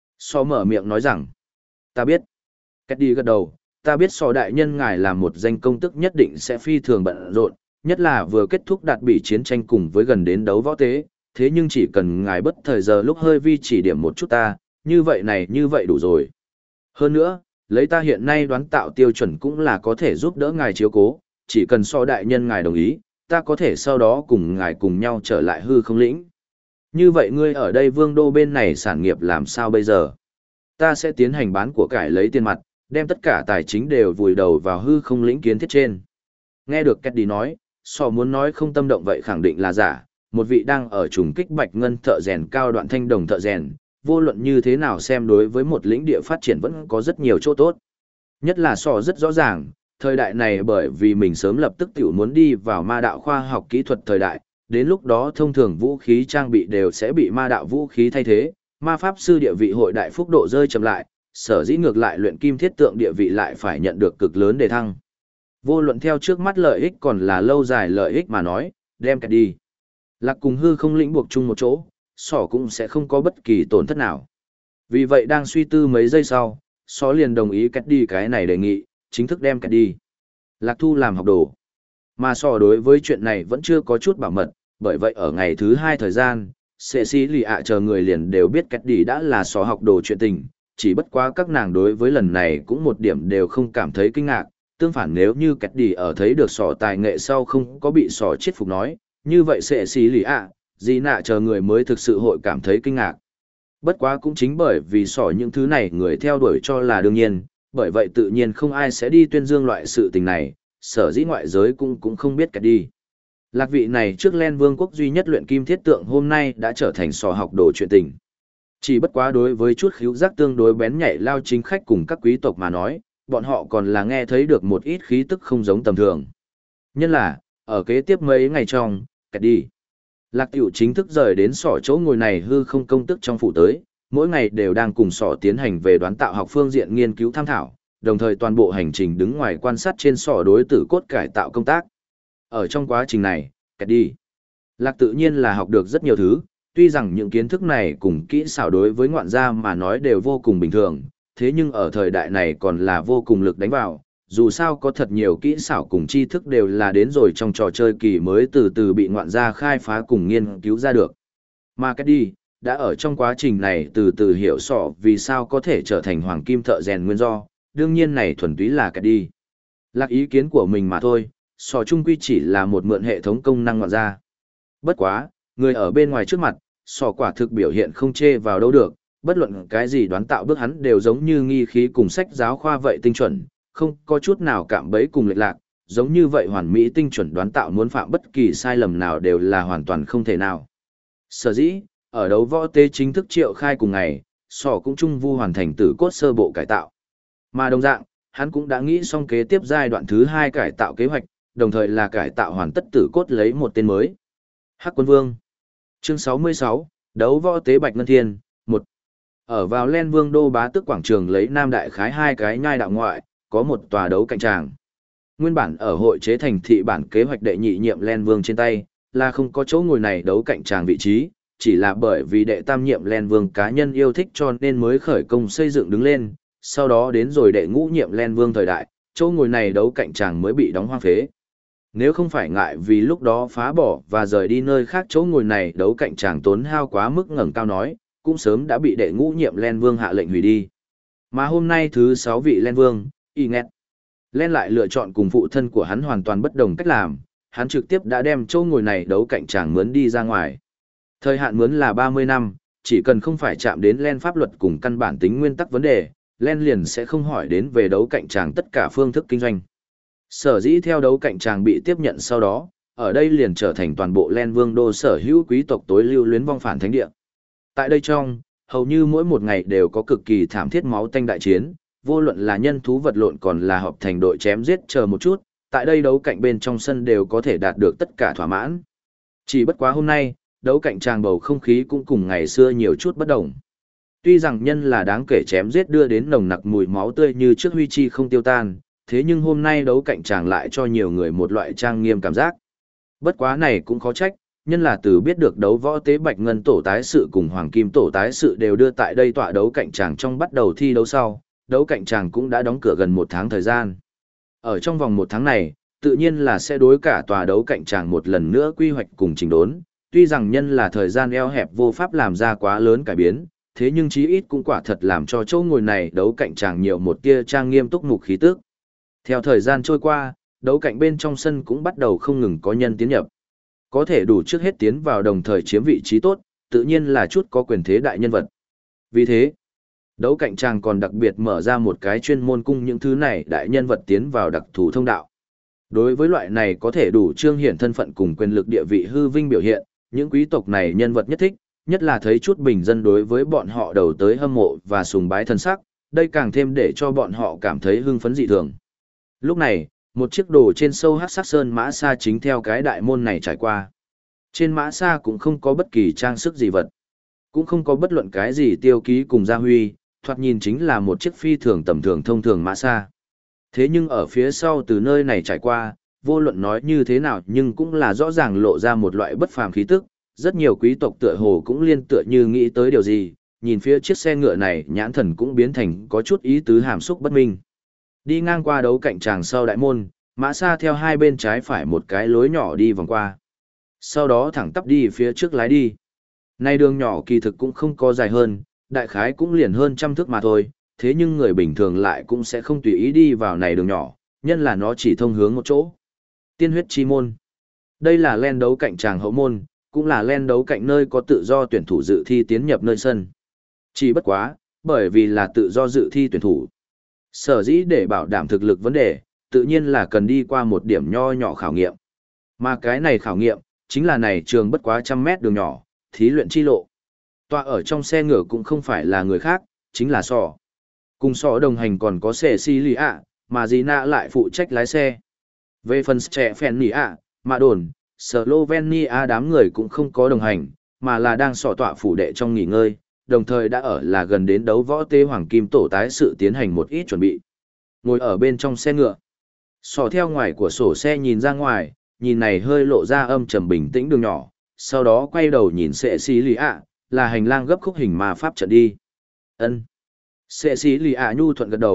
Mở miệng nói rằng, ta biết. Kết đi gật đầu, ta biết đại nhân ngài là một danh công tức nhất định sẽ phi thường bận rộn, nhất là vừa kết thúc đạt bị chiến tranh cùng với gần đến đấu võ tế, thế nhưng chỉ cần ngài bất thời giờ lúc hơi vi chỉ điểm một chút ta, như vậy đủ rồi. Hơn nữa, lấy ta hiện nay đoán tạo tiêu chuẩn cũng là có thể giúp đỡ ngài chiếu cố, chỉ cần đại nhân ngài đồng ý, ta có thể sau đó cùng ngài cùng nhau trở lại hư không lĩnh. Như vậy ngươi ở đây vương đô bên này sản nghiệp làm sao bây giờ? Ta sẽ tiến hành bán của cải lấy tiền mặt, đem tất cả tài chính đều vùi đầu vào hư không lĩnh kiến thiết trên. Nghe được Kết đi nói, muốn nói không tâm động vậy khẳng định là giả, một vị đang ở trùng kích bạch ngân thợ rèn cao đoạn thanh đồng thợ rèn, vô luận như thế nào xem đối với một lĩnh địa phát triển vẫn có rất nhiều chỗ tốt. Nhất là rất rõ ràng, thời đại này bởi vì mình sớm lập tức tiểu muốn đi vào ma đạo khoa học kỹ thuật thời đại, đến lúc đó thông thường vũ khí trang bị đều sẽ bị ma đạo vũ khí thay thế, ma pháp sư địa vị hội đại phúc độ rơi chậm lại, sở dĩ ngược lại luyện kim thiết tượng địa vị lại phải nhận được cực lớn đề thăng. Vô luận theo trước mắt lợi ích còn là lâu dài lợi ích mà nói, đem Kết đi. Lạc cùng hư không lĩnh buộc chung một chỗ, cũng sẽ không có bất kỳ tổn thất nào. Vì vậy đang suy tư mấy giây sau, liền đồng ý Kết đi cái này đề nghị, chính thức đem Kết đi. Lạc thu làm học đồ. Mà đối với chuyện này vẫn chưa có chút bảo mật, bởi vậy ở ngày thứ 2 thời gian, Cecilia chờ người liền đều biết Kết đi đã là học đồ chuyện tình, chỉ bất quá các nàng đối với lần này cũng một điểm đều không cảm thấy kinh ngạc, tương phản nếu như Kết đi ở thấy được tài nghệ sau không có bị chết phục nói, như vậy Cecilia, gì nạ chờ người mới thực sự hội cảm thấy kinh ngạc. Bất quá cũng chính bởi vì những thứ này người theo đuổi cho là đương nhiên, bởi vậy tự nhiên không ai sẽ đi tuyên dương loại sự tình này, sở dĩ ngoại giới cũng không biết Kết đi. Lạc vị này trước Len Vương quốc duy nhất luyện kim thiết tượng hôm nay đã trở thành học đồ chuyện tình. Chỉ bất quá đối với chút khíu giác tương đối bén nhạy lao chính khách cùng các quý tộc mà nói, bọn họ còn là nghe thấy được một ít khí tức không giống tầm thường. Nhân là, ở kế tiếp mấy ngày trong, Kết đi. Lạc tiểu chính thức rời đến chỗ ngồi này hư không công tức trong phủ tới, mỗi ngày đều đang cùng tiến hành về đoán tạo học phương diện nghiên cứu tham thảo, đồng thời toàn bộ hành trình đứng ngoài quan sát trên đối tử cốt cải tạo công tác. Ở trong quá trình này, Kết đi. Lạc tự nhiên là học được rất nhiều thứ, tuy rằng những kiến thức này cùng kỹ xảo đối với ngoạn gia mà nói đều vô cùng bình thường, thế nhưng ở thời đại này còn là vô cùng lực đánh vào, dù sao có thật nhiều kỹ xảo cùng tri thức đều là đến rồi trong trò chơi kỳ mới từ từ bị ngoạn gia khai phá cùng nghiên cứu ra được. Mà cái đi, đã ở trong quá trình này từ từ hiểu rõ vì sao có thể trở thành hoàng kim thợ rèn nguyên do, đương nhiên này thuần túy là cái đi. Lạc ý kiến của mình mà thôi, sò trung quy chỉ là một mượn hệ thống công năng ngoạn gia. Bất quá, người ở bên ngoài trước mặt, sò quả thực biểu hiện không chê vào đâu được, bất luận cái gì đoán tạo bước hắn đều giống như nghi khí cùng sách giáo khoa vậy tinh chuẩn, không có chút nào cạm bẫy cùng lệch lạc, giống như vậy hoàn mỹ tinh chuẩn đoán tạo muốn phạm bất kỳ sai lầm nào đều là hoàn toàn không thể nào. Sở dĩ, ở đấu võ tế chính thức triệu khai cùng ngày, sò cũng trung vu hoàn thành tử cốt sơ bộ cải tạo. Mà đồng dạng, hắn cũng đã nghĩ xong kế tiếp giai đoạn thứ 2 cải tạo kế hoạch, đồng thời là cải tạo hoàn tất tử cốt lấy một tên mới. Hắc Quân Vương. Chương 66, đấu võ tế Bạch Ngân Thiên, 1. Ở vào Len Vương đô bá tước quảng trường lấy Nam Đại Khái 2 cái nhai đạo ngoại, có một tòa đấu cạnh tràng. Nguyên bản ở hội chế thành thị bản kế hoạch đệ nhị nhiệm Len Vương trên tay, là không có chỗ ngồi này đấu cạnh tràng vị trí, chỉ là bởi vì đệ tam nhiệm Len Vương cá nhân yêu thích cho nên mới khởi công xây dựng đứng lên, sau đó đến rồi đệ ngũ nhiệm Len Vương thời đại, chỗ ngồi này đấu cạnh tràng mới bị đóng hoang phế. Nếu không phải ngại vì lúc đó phá bỏ và rời đi nơi khác chỗ ngồi này đấu cạnh tràng tốn hao quá mức ngẩng cao nói, cũng sớm đã bị đệ ngũ nhiệm Len Vương hạ lệnh hủy đi. Mà hôm nay thứ 6 vị Len Vương, y nghẹt. Len lại lựa chọn cùng phụ thân của hắn hoàn toàn bất đồng cách làm, hắn trực tiếp đã đem chỗ ngồi này đấu cạnh tràng mướn đi ra ngoài. Thời hạn mướn là 30 năm, chỉ cần không phải chạm đến Len pháp luật cùng căn bản tính nguyên tắc vấn đề, Len liền sẽ không hỏi đến về đấu cạnh tràng tất cả phương thức kinh doanh. Sở dĩ theo đấu cạnh tràng bị tiếp nhận sau đó, ở đây liền trở thành toàn bộ Len Vương đô sở hữu quý tộc tối lưu luyến vong phản thánh địa. Tại đây trong, hầu như mỗi một ngày đều có cực kỳ thảm thiết máu tanh đại chiến, vô luận là nhân thú vật lộn còn là họp thành đội chém giết chờ một chút, tại đây đấu cạnh bên trong sân đều có thể đạt được tất cả thỏa mãn. Chỉ bất quá hôm nay, đấu cạnh tràng bầu không khí cũng cùng ngày xưa nhiều chút bất đồng. Tuy rằng nhân là đáng kể chém giết đưa đến nồng nặc mùi máu tươi như trước huy chi không tiêu tan, thế nhưng hôm nay đấu cạnh tràng lại cho nhiều người một loại trang nghiêm cảm giác. Bất quá này cũng khó trách, nhân là từ biết được đấu võ tế Bạch Ngân tổ tái sự cùng Hoàng Kim tổ tái sự đều đưa tại đây tọa đấu cạnh tràng trong bắt đầu thi đấu sau, đấu cạnh tràng cũng đã đóng cửa gần 1 tháng thời gian. Ở trong vòng 1 tháng này, tự nhiên là sẽ đối cả tòa đấu cạnh tràng một lần nữa quy hoạch cùng chỉnh đốn, tuy rằng nhân là thời gian eo hẹp vô pháp làm ra quá lớn cải biến, thế nhưng chí ít cũng quả thật làm cho chỗ ngồi này đấu cạnh tràng nhiều một tia trang nghiêm túc mục khí tức. Theo thời gian trôi qua, đấu cạnh bên trong sân cũng bắt đầu không ngừng có nhân tiến nhập. Có thể đủ trước hết tiến vào đồng thời chiếm vị trí tốt, tự nhiên là chút có quyền thế đại nhân vật. Vì thế, đấu cạnh tràng còn đặc biệt mở ra một cái chuyên môn cung những thứ này đại nhân vật tiến vào đặc thù thông đạo. Đối với loại này có thể đủ trương hiển thân phận cùng quyền lực địa vị hư vinh biểu hiện, những quý tộc này nhân vật nhất thích, nhất là thấy chút bình dân đối với bọn họ đầu tới hâm mộ và sùng bái thân sắc, đây càng thêm để cho bọn họ cảm thấy hưng phấn dị thường. Lúc này, một chiếc đồ trên sâu hắc sắc sơn mã xa chính theo cái đại môn này trải qua. Trên mã xa cũng không có bất kỳ trang sức gì vật, cũng không có bất luận cái gì tiêu ký cùng gia huy, thoạt nhìn chính là một chiếc phi thường tầm thường thông thường mã xa. Thế nhưng ở phía sau từ nơi này trải qua, vô luận nói như thế nào nhưng cũng là rõ ràng lộ ra một loại bất phàm khí tức, rất nhiều quý tộc tựa hồ cũng liên tựa như nghĩ tới điều gì, nhìn phía chiếc xe ngựa này nhãn thần cũng biến thành có chút ý tứ hàm xúc bất minh. Đi ngang qua đấu cạnh tràng sau đại môn, mã xa theo hai bên trái phải một cái lối nhỏ đi vòng qua. Sau đó thẳng tắp đi phía trước lái đi. Nay đường nhỏ kỳ thực cũng không có dài hơn, đại khái cũng liền hơn 100 thước mà thôi, thế nhưng người bình thường lại cũng sẽ không tùy ý đi vào này đường nhỏ, nhân là nó chỉ thông hướng một chỗ. Tiên huyết chi môn. Đây là len đấu cạnh tràng hậu môn, cũng là len đấu cạnh nơi có tự do tuyển thủ dự thi tiến nhập nơi sân. Chỉ bất quá, bởi vì là tự do dự thi tuyển thủ. Sở dĩ để bảo đảm thực lực vấn đề, tự nhiên là cần đi qua một điểm nho nhỏ khảo nghiệm. Mà cái này khảo nghiệm, chính là này trường bất quá 100 mét đường nhỏ, thí luyện chi lộ. Tọa ở trong xe ngựa cũng không phải là người khác, chính là Sọ. Cùng Sọ đồng hành còn có Cecilia, mà Gina lại phụ trách lái xe. Về phần trẻ phèn nỉ ạ, mà đồn, Slovenia đám người cũng không có đồng hành, mà là đang Sọ tọa phủ đệ trong nghỉ ngơi, đồng thời đã ở là gần đến đấu võ tế hoàng kim tổ tái sự tiến hành một ít chuẩn bị. Ngồi ở bên trong xe ngựa, Sọ theo ngoài của sổ xe nhìn ra ngoài, nhìn này hơi lộ ra âm trầm bình tĩnh đường nhỏ, sau đó quay đầu nhìn Cecilia, là hành lang gấp khúc hình ma pháp trận đi. Ân. Cecilia nhu thuận gật đầu,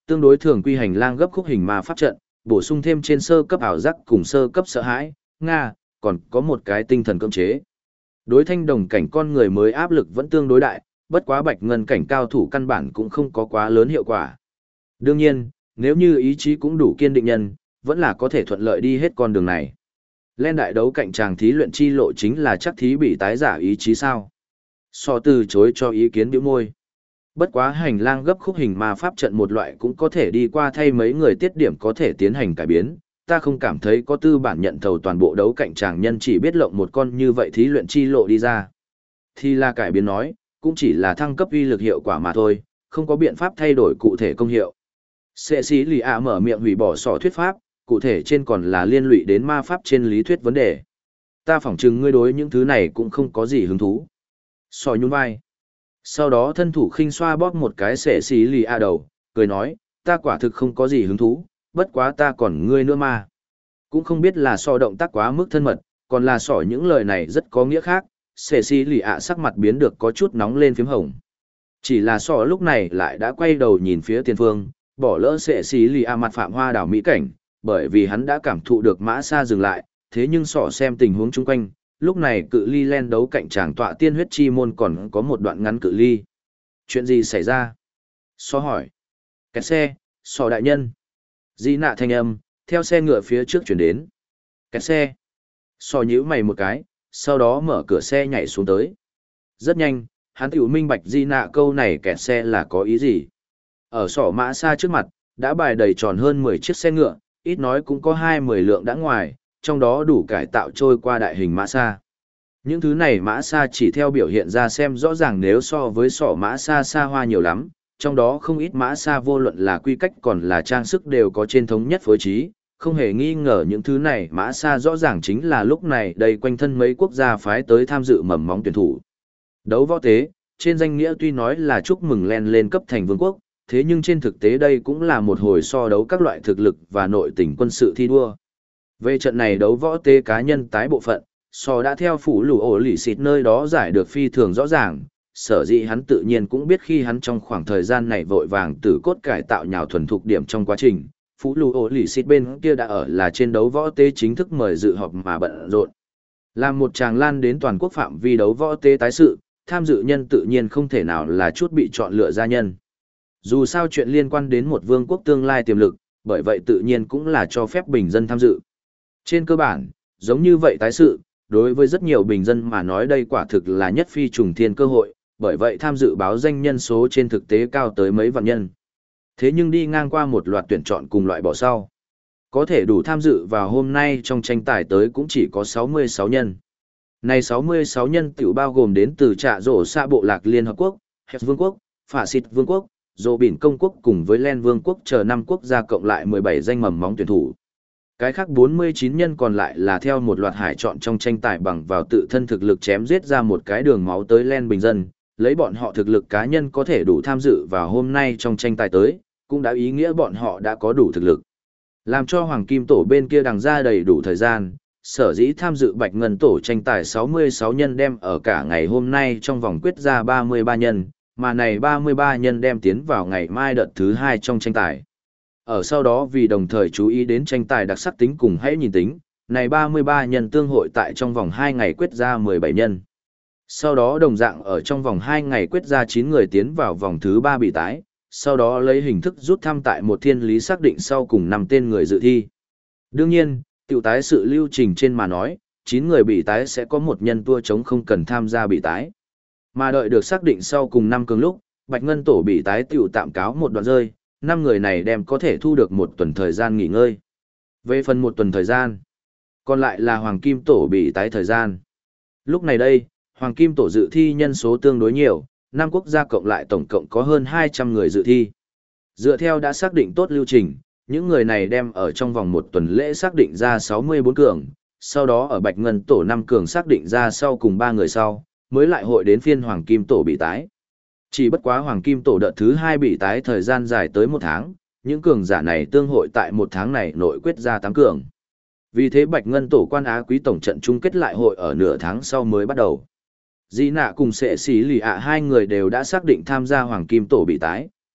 tương đối thường quy hành lang gấp khúc hình ma pháp trận, bổ sung thêm trên sơ cấp ảo giác cùng sơ cấp sợ hãi, Nga, còn có một cái tinh thần cưỡng chế. Đối thanh đồng cảnh con người mới áp lực vẫn tương đối đại, bất quá bạch ngân cảnh cao thủ căn bản cũng không có quá lớn hiệu quả. Đương nhiên, nếu như ý chí cũng đủ kiên định nhân, vẫn là có thể thuận lợi đi hết con đường này. Lên đại đấu cạnh chàng thí luyện chi lộ chính là chắc thí bị tái giả ý chí sao. So từ chối cho ý kiến biểu môi. Bất quá hành lang gấp khúc hình ma pháp trận một loại cũng có thể đi qua thay mấy người tiết điểm có thể tiến hành cải biến. Ta không cảm thấy có tư bản nhận thầu toàn bộ đấu cạnh chàng nhân chỉ biết lộng một con như vậy thí luyện chi lộ đi ra. Thì là cải biến nói, cũng chỉ là thăng cấp uy lực hiệu quả mà thôi, không có biện pháp thay đổi cụ thể công hiệu. Sệ sĩ lì ạ mở miệng hủy bỏ sỏ thuyết pháp, cụ thể trên còn là liên lụy đến ma pháp trên lý thuyết vấn đề. Ta phỏng chừng ngươi đối những thứ này cũng không có gì hứng thú. Sỏ nhún vai. Sau đó thân thủ khinh xoa bóp một cái sệ sĩ lì ạ đầu, cười nói, ta quả thực không có gì hứng thú, bất quá ta còn ngươi nữa mà. Cũng không biết là sỏ động tác quá mức thân mật, còn là sỏ những lời này rất có nghĩa khác, sệ sĩ lì ạ sắc mặt biến được có chút nóng lên phím hồng. Chỉ là sỏ lúc này lại đã quay đầu nhìn phía tiền phương, bỏ lỡ sệ sĩ lì ạ mặt phạm hoa đảo mỹ cảnh, bởi vì hắn đã cảm thụ được mã xa dừng lại, thế nhưng sỏ xem tình huống chung quanh, lúc này cự ly len đấu cạnh tràng tọa tiên huyết chi môn còn có một đoạn ngắn cự ly. Chuyện gì xảy ra? Sỏ hỏi. Kẹt xe, sỏ đại nhân. Di nạ thanh âm, theo xe ngựa phía trước chuyển đến. Kẹt xe. Sỏ nhíu mày một cái, sau đó mở cửa xe nhảy xuống tới. Rất nhanh, hắn tiểu minh bạch di nạ câu này kẹt xe là có ý gì. Ở sỏ mã xa trước mặt, đã bài đầy tròn hơn 10 chiếc xe ngựa, ít nói cũng có 20 lượng đã ngoài, trong đó đủ cải tạo trôi qua đại hình mã xa. Những thứ này mã xa chỉ theo biểu hiện ra xem rõ ràng nếu so với sỏ mã xa xa hoa nhiều lắm, trong đó không ít mã xa vô luận là quy cách còn là trang sức đều có trên thống nhất phối trí, không hề nghi ngờ những thứ này mã xa rõ ràng chính là lúc này đầy quanh thân mấy quốc gia phái tới tham dự mầm móng tuyển thủ. Đấu võ tế, trên danh nghĩa tuy nói là chúc mừng len lên cấp thành vương quốc, thế nhưng trên thực tế đây cũng là một hồi so đấu các loại thực lực và nội tình quân sự thi đua. Về trận này đấu võ tế cá nhân tái bộ phận, so đã theo phủ lũ ổ lì xịt nơi đó giải được phi thường rõ ràng, sở dĩ hắn tự nhiên cũng biết khi hắn trong khoảng thời gian này vội vàng tử cốt cải tạo nhào thuần thục điểm trong quá trình, phủ lũ ổ lì xịt bên kia đã ở là trên đấu võ tế chính thức mời dự họp mà bận rộn. Làm một tràng lan đến toàn quốc phạm vi đấu võ tế tái sự, tham dự nhân tự nhiên không thể nào là chút bị chọn lựa gia nhân. Dù sao chuyện liên quan đến một vương quốc tương lai tiềm lực, bởi vậy tự nhiên cũng là cho phép bình dân tham dự. Trên cơ bản, giống như vậy tái sự, đối với rất nhiều bình dân mà nói đây quả thực là nhất phi trùng thiên cơ hội, bởi vậy tham dự báo danh nhân số trên thực tế cao tới mấy vạn nhân. Thế nhưng đi ngang qua một loạt tuyển chọn cùng loại bỏ sau. Có thể đủ tham dự vào hôm nay trong tranh tài tới cũng chỉ có 66 nhân. Này 66 nhân tiểu bao gồm đến từ Trạ Rổ Xa Bộ Lạc Liên Hợp Quốc, Hẹp Vương quốc, Phả Xịt Vương quốc, Dô Bỉn Công quốc cùng với Len Vương quốc chờ 5 quốc gia cộng lại 17 danh mầm móng tuyển thủ. Cái khác 49 nhân còn lại là theo một loạt hải chọn trong tranh tài bằng vào tự thân thực lực chém giết ra một cái đường máu tới Len bình dân, lấy bọn họ thực lực cá nhân có thể đủ tham dự vào hôm nay trong tranh tài tới, cũng đã ý nghĩa bọn họ đã có đủ thực lực. Làm cho Hoàng Kim Tổ bên kia đằng ra đầy đủ thời gian, sở dĩ tham dự Bạch Ngân Tổ tranh tài 66 nhân đem ở cả ngày hôm nay trong vòng quyết ra 33 nhân, mà này 33 nhân đem tiến vào ngày mai đợt thứ 2 trong tranh tài. Ở sau đó vì đồng thời chú ý đến tranh tài đặc sắc tính cùng hãy nhìn tính, này 33 nhân tương hội tại trong vòng 2 ngày quyết ra 17 nhân. Sau đó đồng dạng ở trong vòng 2 ngày quyết ra 9 người tiến vào vòng thứ 3 bị tái, sau đó lấy hình thức rút thăm tại một thiên lý xác định sau cùng 5 tên người dự thi. Đương nhiên, tiểu tái sự lưu trình trên mà nói, 9 người bị tái sẽ có một nhân tua chống không cần tham gia bị tái. Mà đợi được xác định sau cùng 5 cường lúc, Bạch Ngân Tổ bị tái tiểu tạm cáo một đoạn rơi, 5 người này đem có thể thu được một tuần thời gian nghỉ ngơi. Về phần một tuần thời gian, còn lại là Hoàng Kim Tổ bị tái thời gian. Lúc này đây, Hoàng Kim Tổ dự thi nhân số tương đối nhiều, 5 quốc gia cộng lại tổng cộng có hơn 200 người dự thi. Dựa theo đã xác định tốt lưu trình, những người này đem ở trong vòng một tuần lễ xác định ra 64 cường, sau đó ở Bạch Ngân Tổ 5 cường xác định ra sau cùng 3 người sau, mới lại hội đến phiên Hoàng Kim Tổ bị tái. Chỉ bất quá Hoàng Kim Tổ đợt thứ 2 bị tái thời gian dài tới 1 tháng, những cường giả này tương hội tại 1 tháng này nội quyết ra 8 cường. Vì thế Bạch Ngân Tổ quan Á Quý tổng trận chung kết lại hội ở nửa tháng sau mới bắt đầu. Di Nạ cùng Sệ Sĩ Lì ạ 2 người đều đã xác định tham gia Hoàng Kim Tổ bị tái,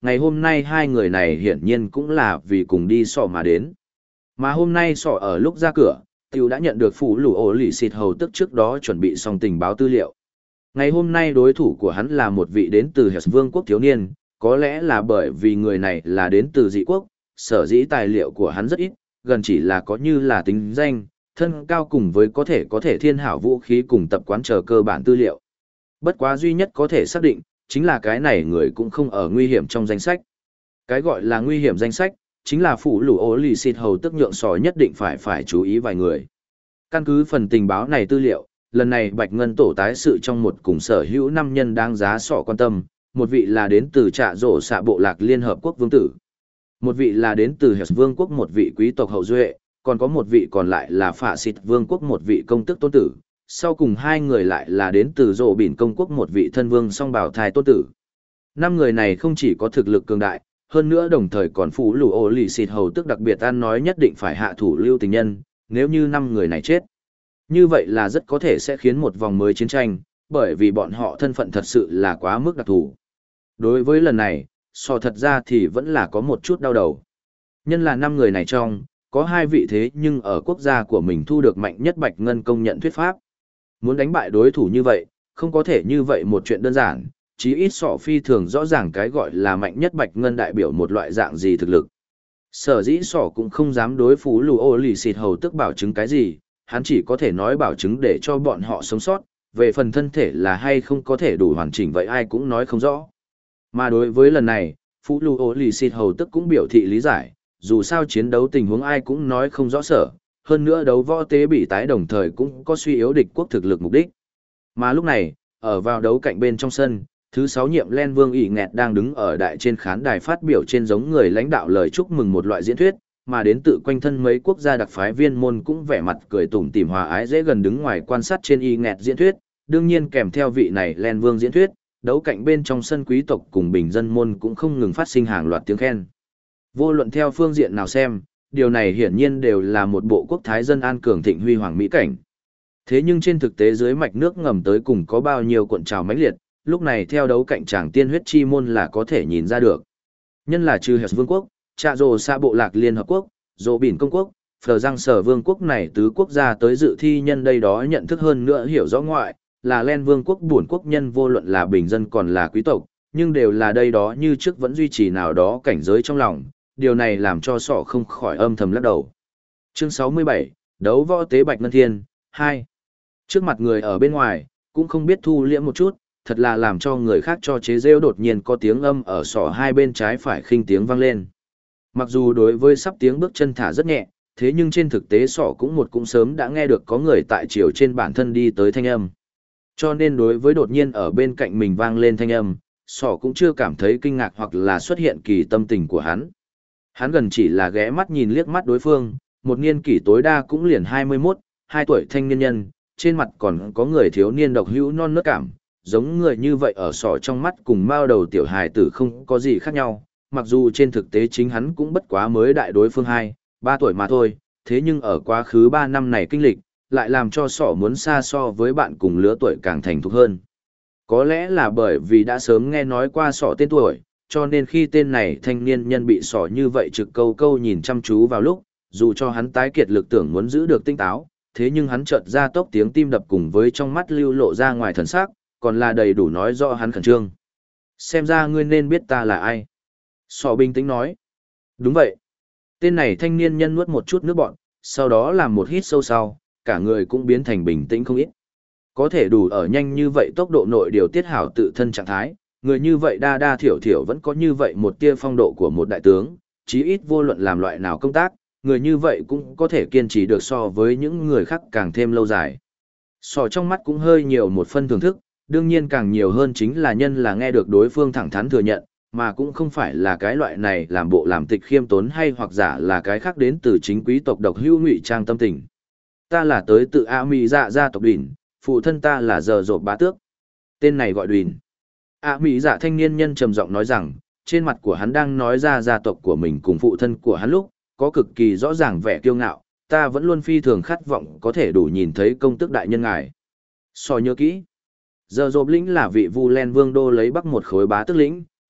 ngày hôm nay hai người này hiển nhiên cũng là vì cùng đi sọ mà đến. Mà hôm nay sọ ở lúc ra cửa, Tiêu đã nhận được phủ lũ ổ lì xịt hầu tức trước đó chuẩn bị xong tình báo tư liệu. Ngày hôm nay đối thủ của hắn là một vị đến từ Hesse Vương quốc thiếu niên, có lẽ là bởi vì người này là đến từ dị quốc, sở dĩ tài liệu của hắn rất ít, gần chỉ là có như là tính danh, thân cao cùng với có thể thiên hảo vũ khí cùng tập quán chờ cơ bản tư liệu. Bất quá duy nhất có thể xác định, chính là cái này người cũng không ở nguy hiểm trong danh sách. Cái gọi là nguy hiểm danh sách, chính là phủ lũ ố lì xịt hầu tức nhượng sò nhất định phải chú ý vài người. Căn cứ phần tình báo này tư liệu, lần này Bạch Ngân tổ tái sự trong một cùng sở hữu 5 nhân đáng giá sọ quan tâm, một vị là đến từ Trạ Rổ Xạ Bộ Lạc Liên Hợp Quốc Vương Tử. Một vị là đến từ Hesse Vương quốc một vị quý tộc hậu duệ, còn có một vị còn lại là Phạ Xịt Vương quốc một vị công tước tôn tử, sau cùng hai người lại là đến từ Rổ Bỉn công quốc một vị thân vương song bảo thai tôn tử. 5 người này không chỉ có thực lực cường đại, hơn nữa đồng thời còn phủ lũ ổ lì xịt hầu tức đặc biệt ăn nói nhất định phải hạ thủ lưu tình nhân, nếu như 5 người này chết. Như vậy là rất có thể sẽ khiến một vòng mới chiến tranh, bởi vì bọn họ thân phận thật sự là quá mức đặc thù. Đối với lần này, thật ra thì vẫn là có một chút đau đầu. Nhân là 5 người này trong, có 2 vị thế nhưng ở quốc gia của mình thu được mạnh nhất Bạch Ngân công nhận thuyết pháp. Muốn đánh bại đối thủ như vậy, không có thể như vậy một chuyện đơn giản, chí ít phi thường rõ ràng cái gọi là mạnh nhất Bạch Ngân đại biểu một loại dạng gì thực lực. Sở dĩ cũng không dám đối phú lù ô lì xịt hầu tức bảo chứng cái gì, hắn chỉ có thể nói bảo chứng để cho bọn họ sống sót, về phần thân thể là hay không có thể đủ hoàn chỉnh vậy ai cũng nói không rõ. Mà đối với lần này, phú lù ô lì xịt hầu tức cũng biểu thị lý giải, dù sao chiến đấu tình huống ai cũng nói không rõ sở, hơn nữa đấu võ tế bị tái đồng thời cũng có suy yếu địch quốc thực lực mục đích. Mà lúc này, ở vào đấu cạnh bên trong sân, thứ 6 nhiệm Len Vương ỉ nghẹt đang đứng ở đại trên khán đài phát biểu trên giống người lãnh đạo lời chúc mừng một loại diễn thuyết, mà đến tự quanh thân mấy quốc gia đặc phái viên môn cũng vẻ mặt cười tủm tỉm hòa ái dễ gần đứng ngoài quan sát trên ỉ nghẹt diễn thuyết, đương nhiên kèm theo vị này Len Vương diễn thuyết, đấu cạnh bên trong sân quý tộc cùng bình dân môn cũng không ngừng phát sinh hàng loạt tiếng khen. Vô luận theo phương diện nào xem, điều này hiển nhiên đều là một bộ quốc thái dân an cường thịnh huy hoàng mỹ cảnh. Thế nhưng trên thực tế dưới mạch nước ngầm tới cùng có bao nhiêu cuộn trào mãnh liệt, lúc này theo đấu cạnh tràng tiên huyết chi môn là có thể nhìn ra được. Nhân là trừ Hesse Vương quốc, Trạ Rổ Xạ Bộ Lạc Liên Hợp Quốc, Rổ Bỉn công quốc, Phờ Giang Sở Vương quốc này tứ quốc gia tới dự thi nhân đây đó nhận thức hơn nữa hiểu rõ ngoại, là Len Vương quốc bổn quốc nhân vô luận là bình dân còn là quý tộc, nhưng đều là đây đó như trước vẫn duy trì nào đó cảnh giới trong lòng, điều này làm cho không khỏi âm thầm lắc đầu. Chương 67, đấu võ tế Bạch Ngân Thiên, 2. Trước mặt người ở bên ngoài, cũng không biết thu liễm một chút, thật là làm cho người khác cho chế rêu đột nhiên có tiếng âm ở hai bên trái phải khinh tiếng vang lên. Mặc dù đối với sắp tiếng bước chân thả rất nhẹ, thế nhưng trên thực tế cũng sớm đã nghe được có người tại chiều trên bản thân đi tới thanh âm. Cho nên đối với đột nhiên ở bên cạnh mình vang lên thanh âm, cũng chưa cảm thấy kinh ngạc hoặc là xuất hiện kỳ tâm tình của hắn. Hắn gần chỉ là ghé mắt nhìn liếc mắt đối phương, một niên kỷ tối đa cũng liền 21, 2 tuổi thanh niên nhân, trên mặt còn có người thiếu niên độc hữu non nớt cảm, giống người như vậy ở trong mắt cùng mao đầu tiểu hài tử không có gì khác nhau, mặc dù trên thực tế chính hắn cũng bất quá mới đại đối phương 2, 3 tuổi mà thôi, thế nhưng ở quá khứ 3 năm này kinh lịch, lại làm cho muốn xa so với bạn cùng lứa tuổi càng thành thục hơn. Có lẽ là bởi vì đã sớm nghe nói qua tên tuổi, cho nên khi tên này thanh niên nhân bị như vậy trực câu câu nhìn chăm chú vào lúc, dù cho hắn tái kiệt lực tưởng muốn giữ được tinh táo, thế nhưng hắn chợt ra tốc tiếng tim đập cùng với trong mắt lưu lộ ra ngoài thần sắc, còn là đầy đủ nói rõ hắn khẩn trương. Xem ra ngươi nên biết ta là ai. Bình tĩnh nói. Đúng vậy. Tên này thanh niên nhân nuốt một chút nước bọt, sau đó làm một hít sâu sau, cả người cũng biến thành bình tĩnh không ít. Có thể đủ ở nhanh như vậy tốc độ nội điều tiết hảo tự thân trạng thái, người như vậy đa đa thiểu thiểu vẫn có như vậy một tia phong độ của một đại tướng, chí ít vô luận làm loại nào công tác, người như vậy cũng có thể kiên trì được so với những người khác càng thêm lâu dài. Trong mắt cũng hơi nhiều một phân thưởng thức, đương nhiên càng nhiều hơn chính là nhân là nghe được đối phương thẳng thắn thừa nhận, mà cũng không phải là cái loại này làm bộ làm tịch khiêm tốn hay hoặc giả là cái khác đến từ chính quý tộc độc hữu ngụy trang tâm tình. Ta là tới tự A Mỹ dạ gia tộc Đùn, phụ thân ta là Giờ Dột Bá Tước. Tên này gọi Đùn. A Mỹ dạ thanh niên nhân trầm giọng nói rằng, trên mặt của hắn đang nói ra gia tộc của mình cùng phụ thân của hắn lúc, có cực kỳ rõ ràng vẻ kiêu ngạo, ta vẫn luôn phi thường khát vọng có thể đủ nhìn thấy công tước đại nhân ngài. Nhớ kỹ. Giờ Dột lĩnh là vị Vu Len Vương đô lấy bắc một khối bá tước lĩnh,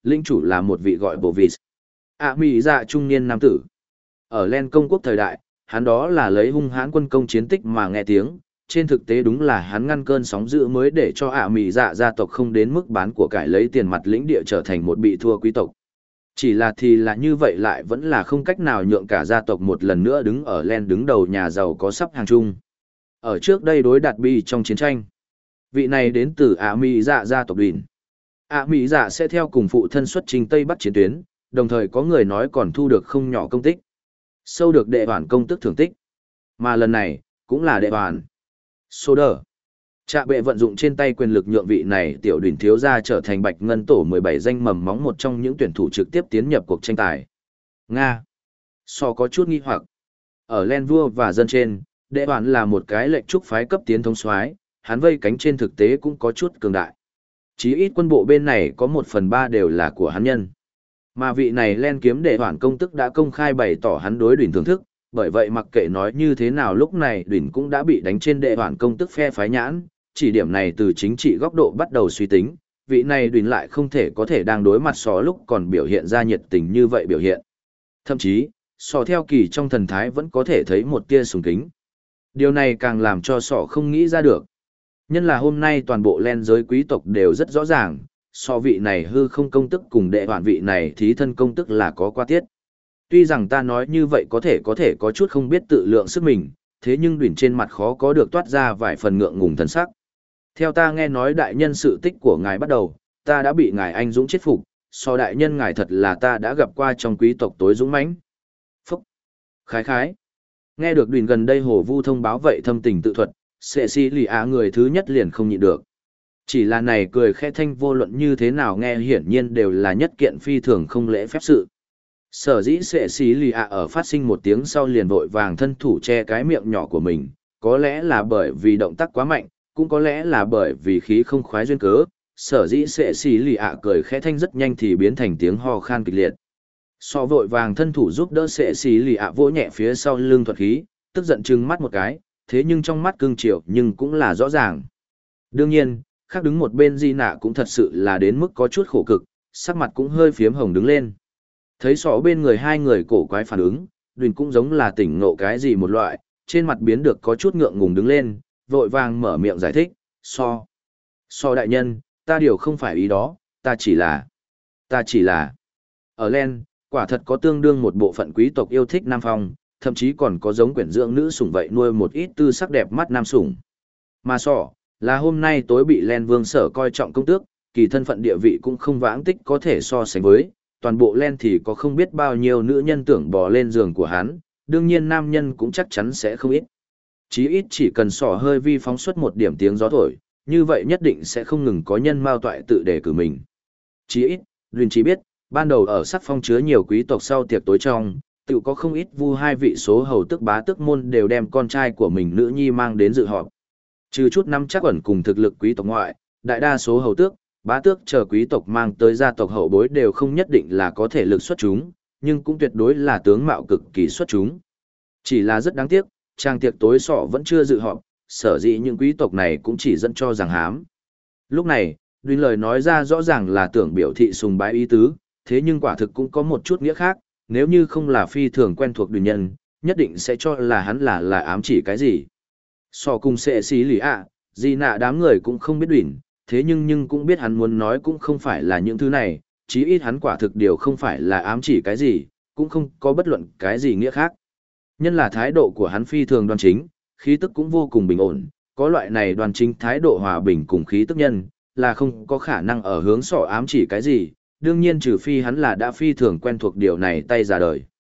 lĩnh chủ là một vị gọi Bovis. Mỹ dạ trung niên nam tử. Ở Len công quốc thời đại, hắn đó là lấy hung hãn quân công chiến tích mà nghe tiếng, trên thực tế đúng là hắn ngăn cơn sóng dữ mới để cho Mỹ dạ gia tộc không đến mức bán của cải lấy tiền mặt lĩnh địa trở thành một bị thua quý tộc. Chỉ là thì là như vậy lại vẫn là không cách nào nhượng cả gia tộc một lần nữa đứng ở Len đứng đầu nhà giàu có sắp hàng chung. Ở trước đây đối đạt bi trong chiến tranh, vị này đến từ Mỹ dạ gia tộc Đùn. Mỹ dạ sẽ theo cùng phụ thân xuất trình Tây Bắc chiến tuyến, đồng thời có người nói còn thu được không nhỏ công tích. Sâu được đệ hoàn công tức thưởng tích. Mà lần này, cũng là đệ hoàn. Số đờ. Trạ bệ vận dụng trên tay quyền lực nhượng vị này tiểu Đùn thiếu gia trở thành Bạch Ngân tổ 17 danh mầm móng một trong những tuyển thủ trực tiếp tiến nhập cuộc tranh tài. Nga. So có chút nghi hoặc. Ở Len vua và dân trên, đệ hoàn là một cái lệnh trúc phái cấp tiến thống soái, hắn vây cánh trên thực tế cũng có chút cường đại. Chí ít quân bộ bên này có 1/3 đều là của hắn nhân. Mà vị này Len kiếm đệ hoàn công tức đã công khai bày tỏ hắn đối Đùn thưởng thức, bởi vậy mặc kệ nói như thế nào lúc này Đùn cũng đã bị đánh trên đệ hoàn công tức phe phái nhãn, chỉ điểm này từ chính trị góc độ bắt đầu suy tính, vị này Đùn lại không thể có thể đang đối mặt sò lúc còn biểu hiện ra nhiệt tình như vậy biểu hiện. Thậm chí, sò theo kỳ trong thần thái vẫn có thể thấy một tia sùng kính. Điều này càng làm cho sò không nghĩ ra được. Nhân là hôm nay toàn bộ Len giới quý tộc đều rất rõ ràng, so vị này hư không công tức cùng đệ hoàn vị này thí thân công tức là có qua tiết. Tuy rằng ta nói như vậy có thể có chút không biết tự lượng sức mình, thế nhưng Đùn trên mặt khó có được toát ra vài phần ngượng ngùng thần sắc. Theo ta nghe nói đại nhân sự tích của ngài bắt đầu, ta đã bị ngài anh dũng chết phục, so đại nhân ngài thật là ta đã gặp qua trong quý tộc tối dũng mãnh. Phúc! Khái khái! Nghe được Đùn gần đây hồ vu thông báo vậy thâm tình tự thuật, Cecilia người thứ nhất liền không nhịn được. Chỉ là này cười khẽ thanh vô luận như thế nào nghe hiển nhiên đều là nhất kiện phi thường không lễ phép sự. Sở dĩ Cecilia ở phát sinh một tiếng sau liền vội vàng thân thủ che cái miệng nhỏ của mình, có lẽ là bởi vì động tác quá mạnh, cũng có lẽ là bởi vì khí không khoái duyên cớ, sở dĩ Cecilia cười khẽ thanh rất nhanh thì biến thành tiếng ho khan kịch liệt. So vội vàng thân thủ giúp đỡ Cecilia vỗ nhẹ phía sau lưng thuật khí, tức giận trừng mắt một cái, thế nhưng trong mắt cương triều nhưng cũng là rõ ràng. Đương nhiên, khác đứng một bên Di Nạ cũng thật sự là đến mức có chút khổ cực, sắc mặt cũng hơi phiếm hồng đứng lên. Thấy sọ bên người hai người cổ quái phản ứng, Đùn cũng giống là tỉnh ngộ cái gì một loại, trên mặt biến được có chút ngượng ngùng đứng lên, vội vàng mở miệng giải thích, So đại nhân, ta điều không phải ý đó, ta chỉ là. Ở Len, quả thật có tương đương một bộ phận quý tộc yêu thích nam phong, thậm chí còn có giống quyển dưỡng nữ sủng vậy nuôi một ít tư sắc đẹp mắt nam sủng. Mà là hôm nay tối bị Len vương sở coi trọng công tước, kỳ thân phận địa vị cũng không vãng tích có thể so sánh với, toàn bộ Len thì có không biết bao nhiêu nữ nhân tưởng bò lên giường của hắn, đương nhiên nam nhân cũng chắc chắn sẽ không ít. Chí ít chỉ cần hơi vi phóng xuất một điểm tiếng gió thổi, như vậy nhất định sẽ không ngừng có nhân mao toại tự đề cử mình. Chí ít, Duyên chỉ biết, ban đầu ở sắc phong chứa nhiều quý tộc sau tiệc tối trong, tự có không ít vu hai vị số hầu tước bá tước môn đều đem con trai của mình nữ nhi mang đến dự họp. Trừ chút năm chắc ẩn cùng thực lực quý tộc ngoại, đại đa số hầu tước, bá tước chờ quý tộc mang tới gia tộc hậu bối đều không nhất định là có thể lực xuất chúng, nhưng cũng tuyệt đối là tướng mạo cực kỳ xuất chúng. Chỉ là rất đáng tiếc, trang tiệc tối vẫn chưa dự họp, sở dĩ những quý tộc này cũng chỉ dẫn cho rằng hám. Lúc này, Đùn lời nói ra rõ ràng là tưởng biểu thị sùng bái ý tứ, thế nhưng quả thực cũng có một chút nghĩa khác, nếu như không là phi thường quen thuộc Đùn nhân, nhất định sẽ cho là hắn là ám chỉ cái gì. Cùng sẽ xí lì gì nạ đám người cũng không biết Đùn, thế nhưng cũng biết hắn muốn nói cũng không phải là những thứ này, chí ít hắn quả thực điều không phải là ám chỉ cái gì, cũng không có bất luận cái gì nghĩa khác. Nhân là thái độ của hắn phi thường đoan chính, khí tức cũng vô cùng bình ổn, có loại này đoan chính thái độ hòa bình cùng khí tức nhân, là không có khả năng ở hướng ám chỉ cái gì, đương nhiên trừ phi hắn là đã phi thường quen thuộc điều này tay ra đời.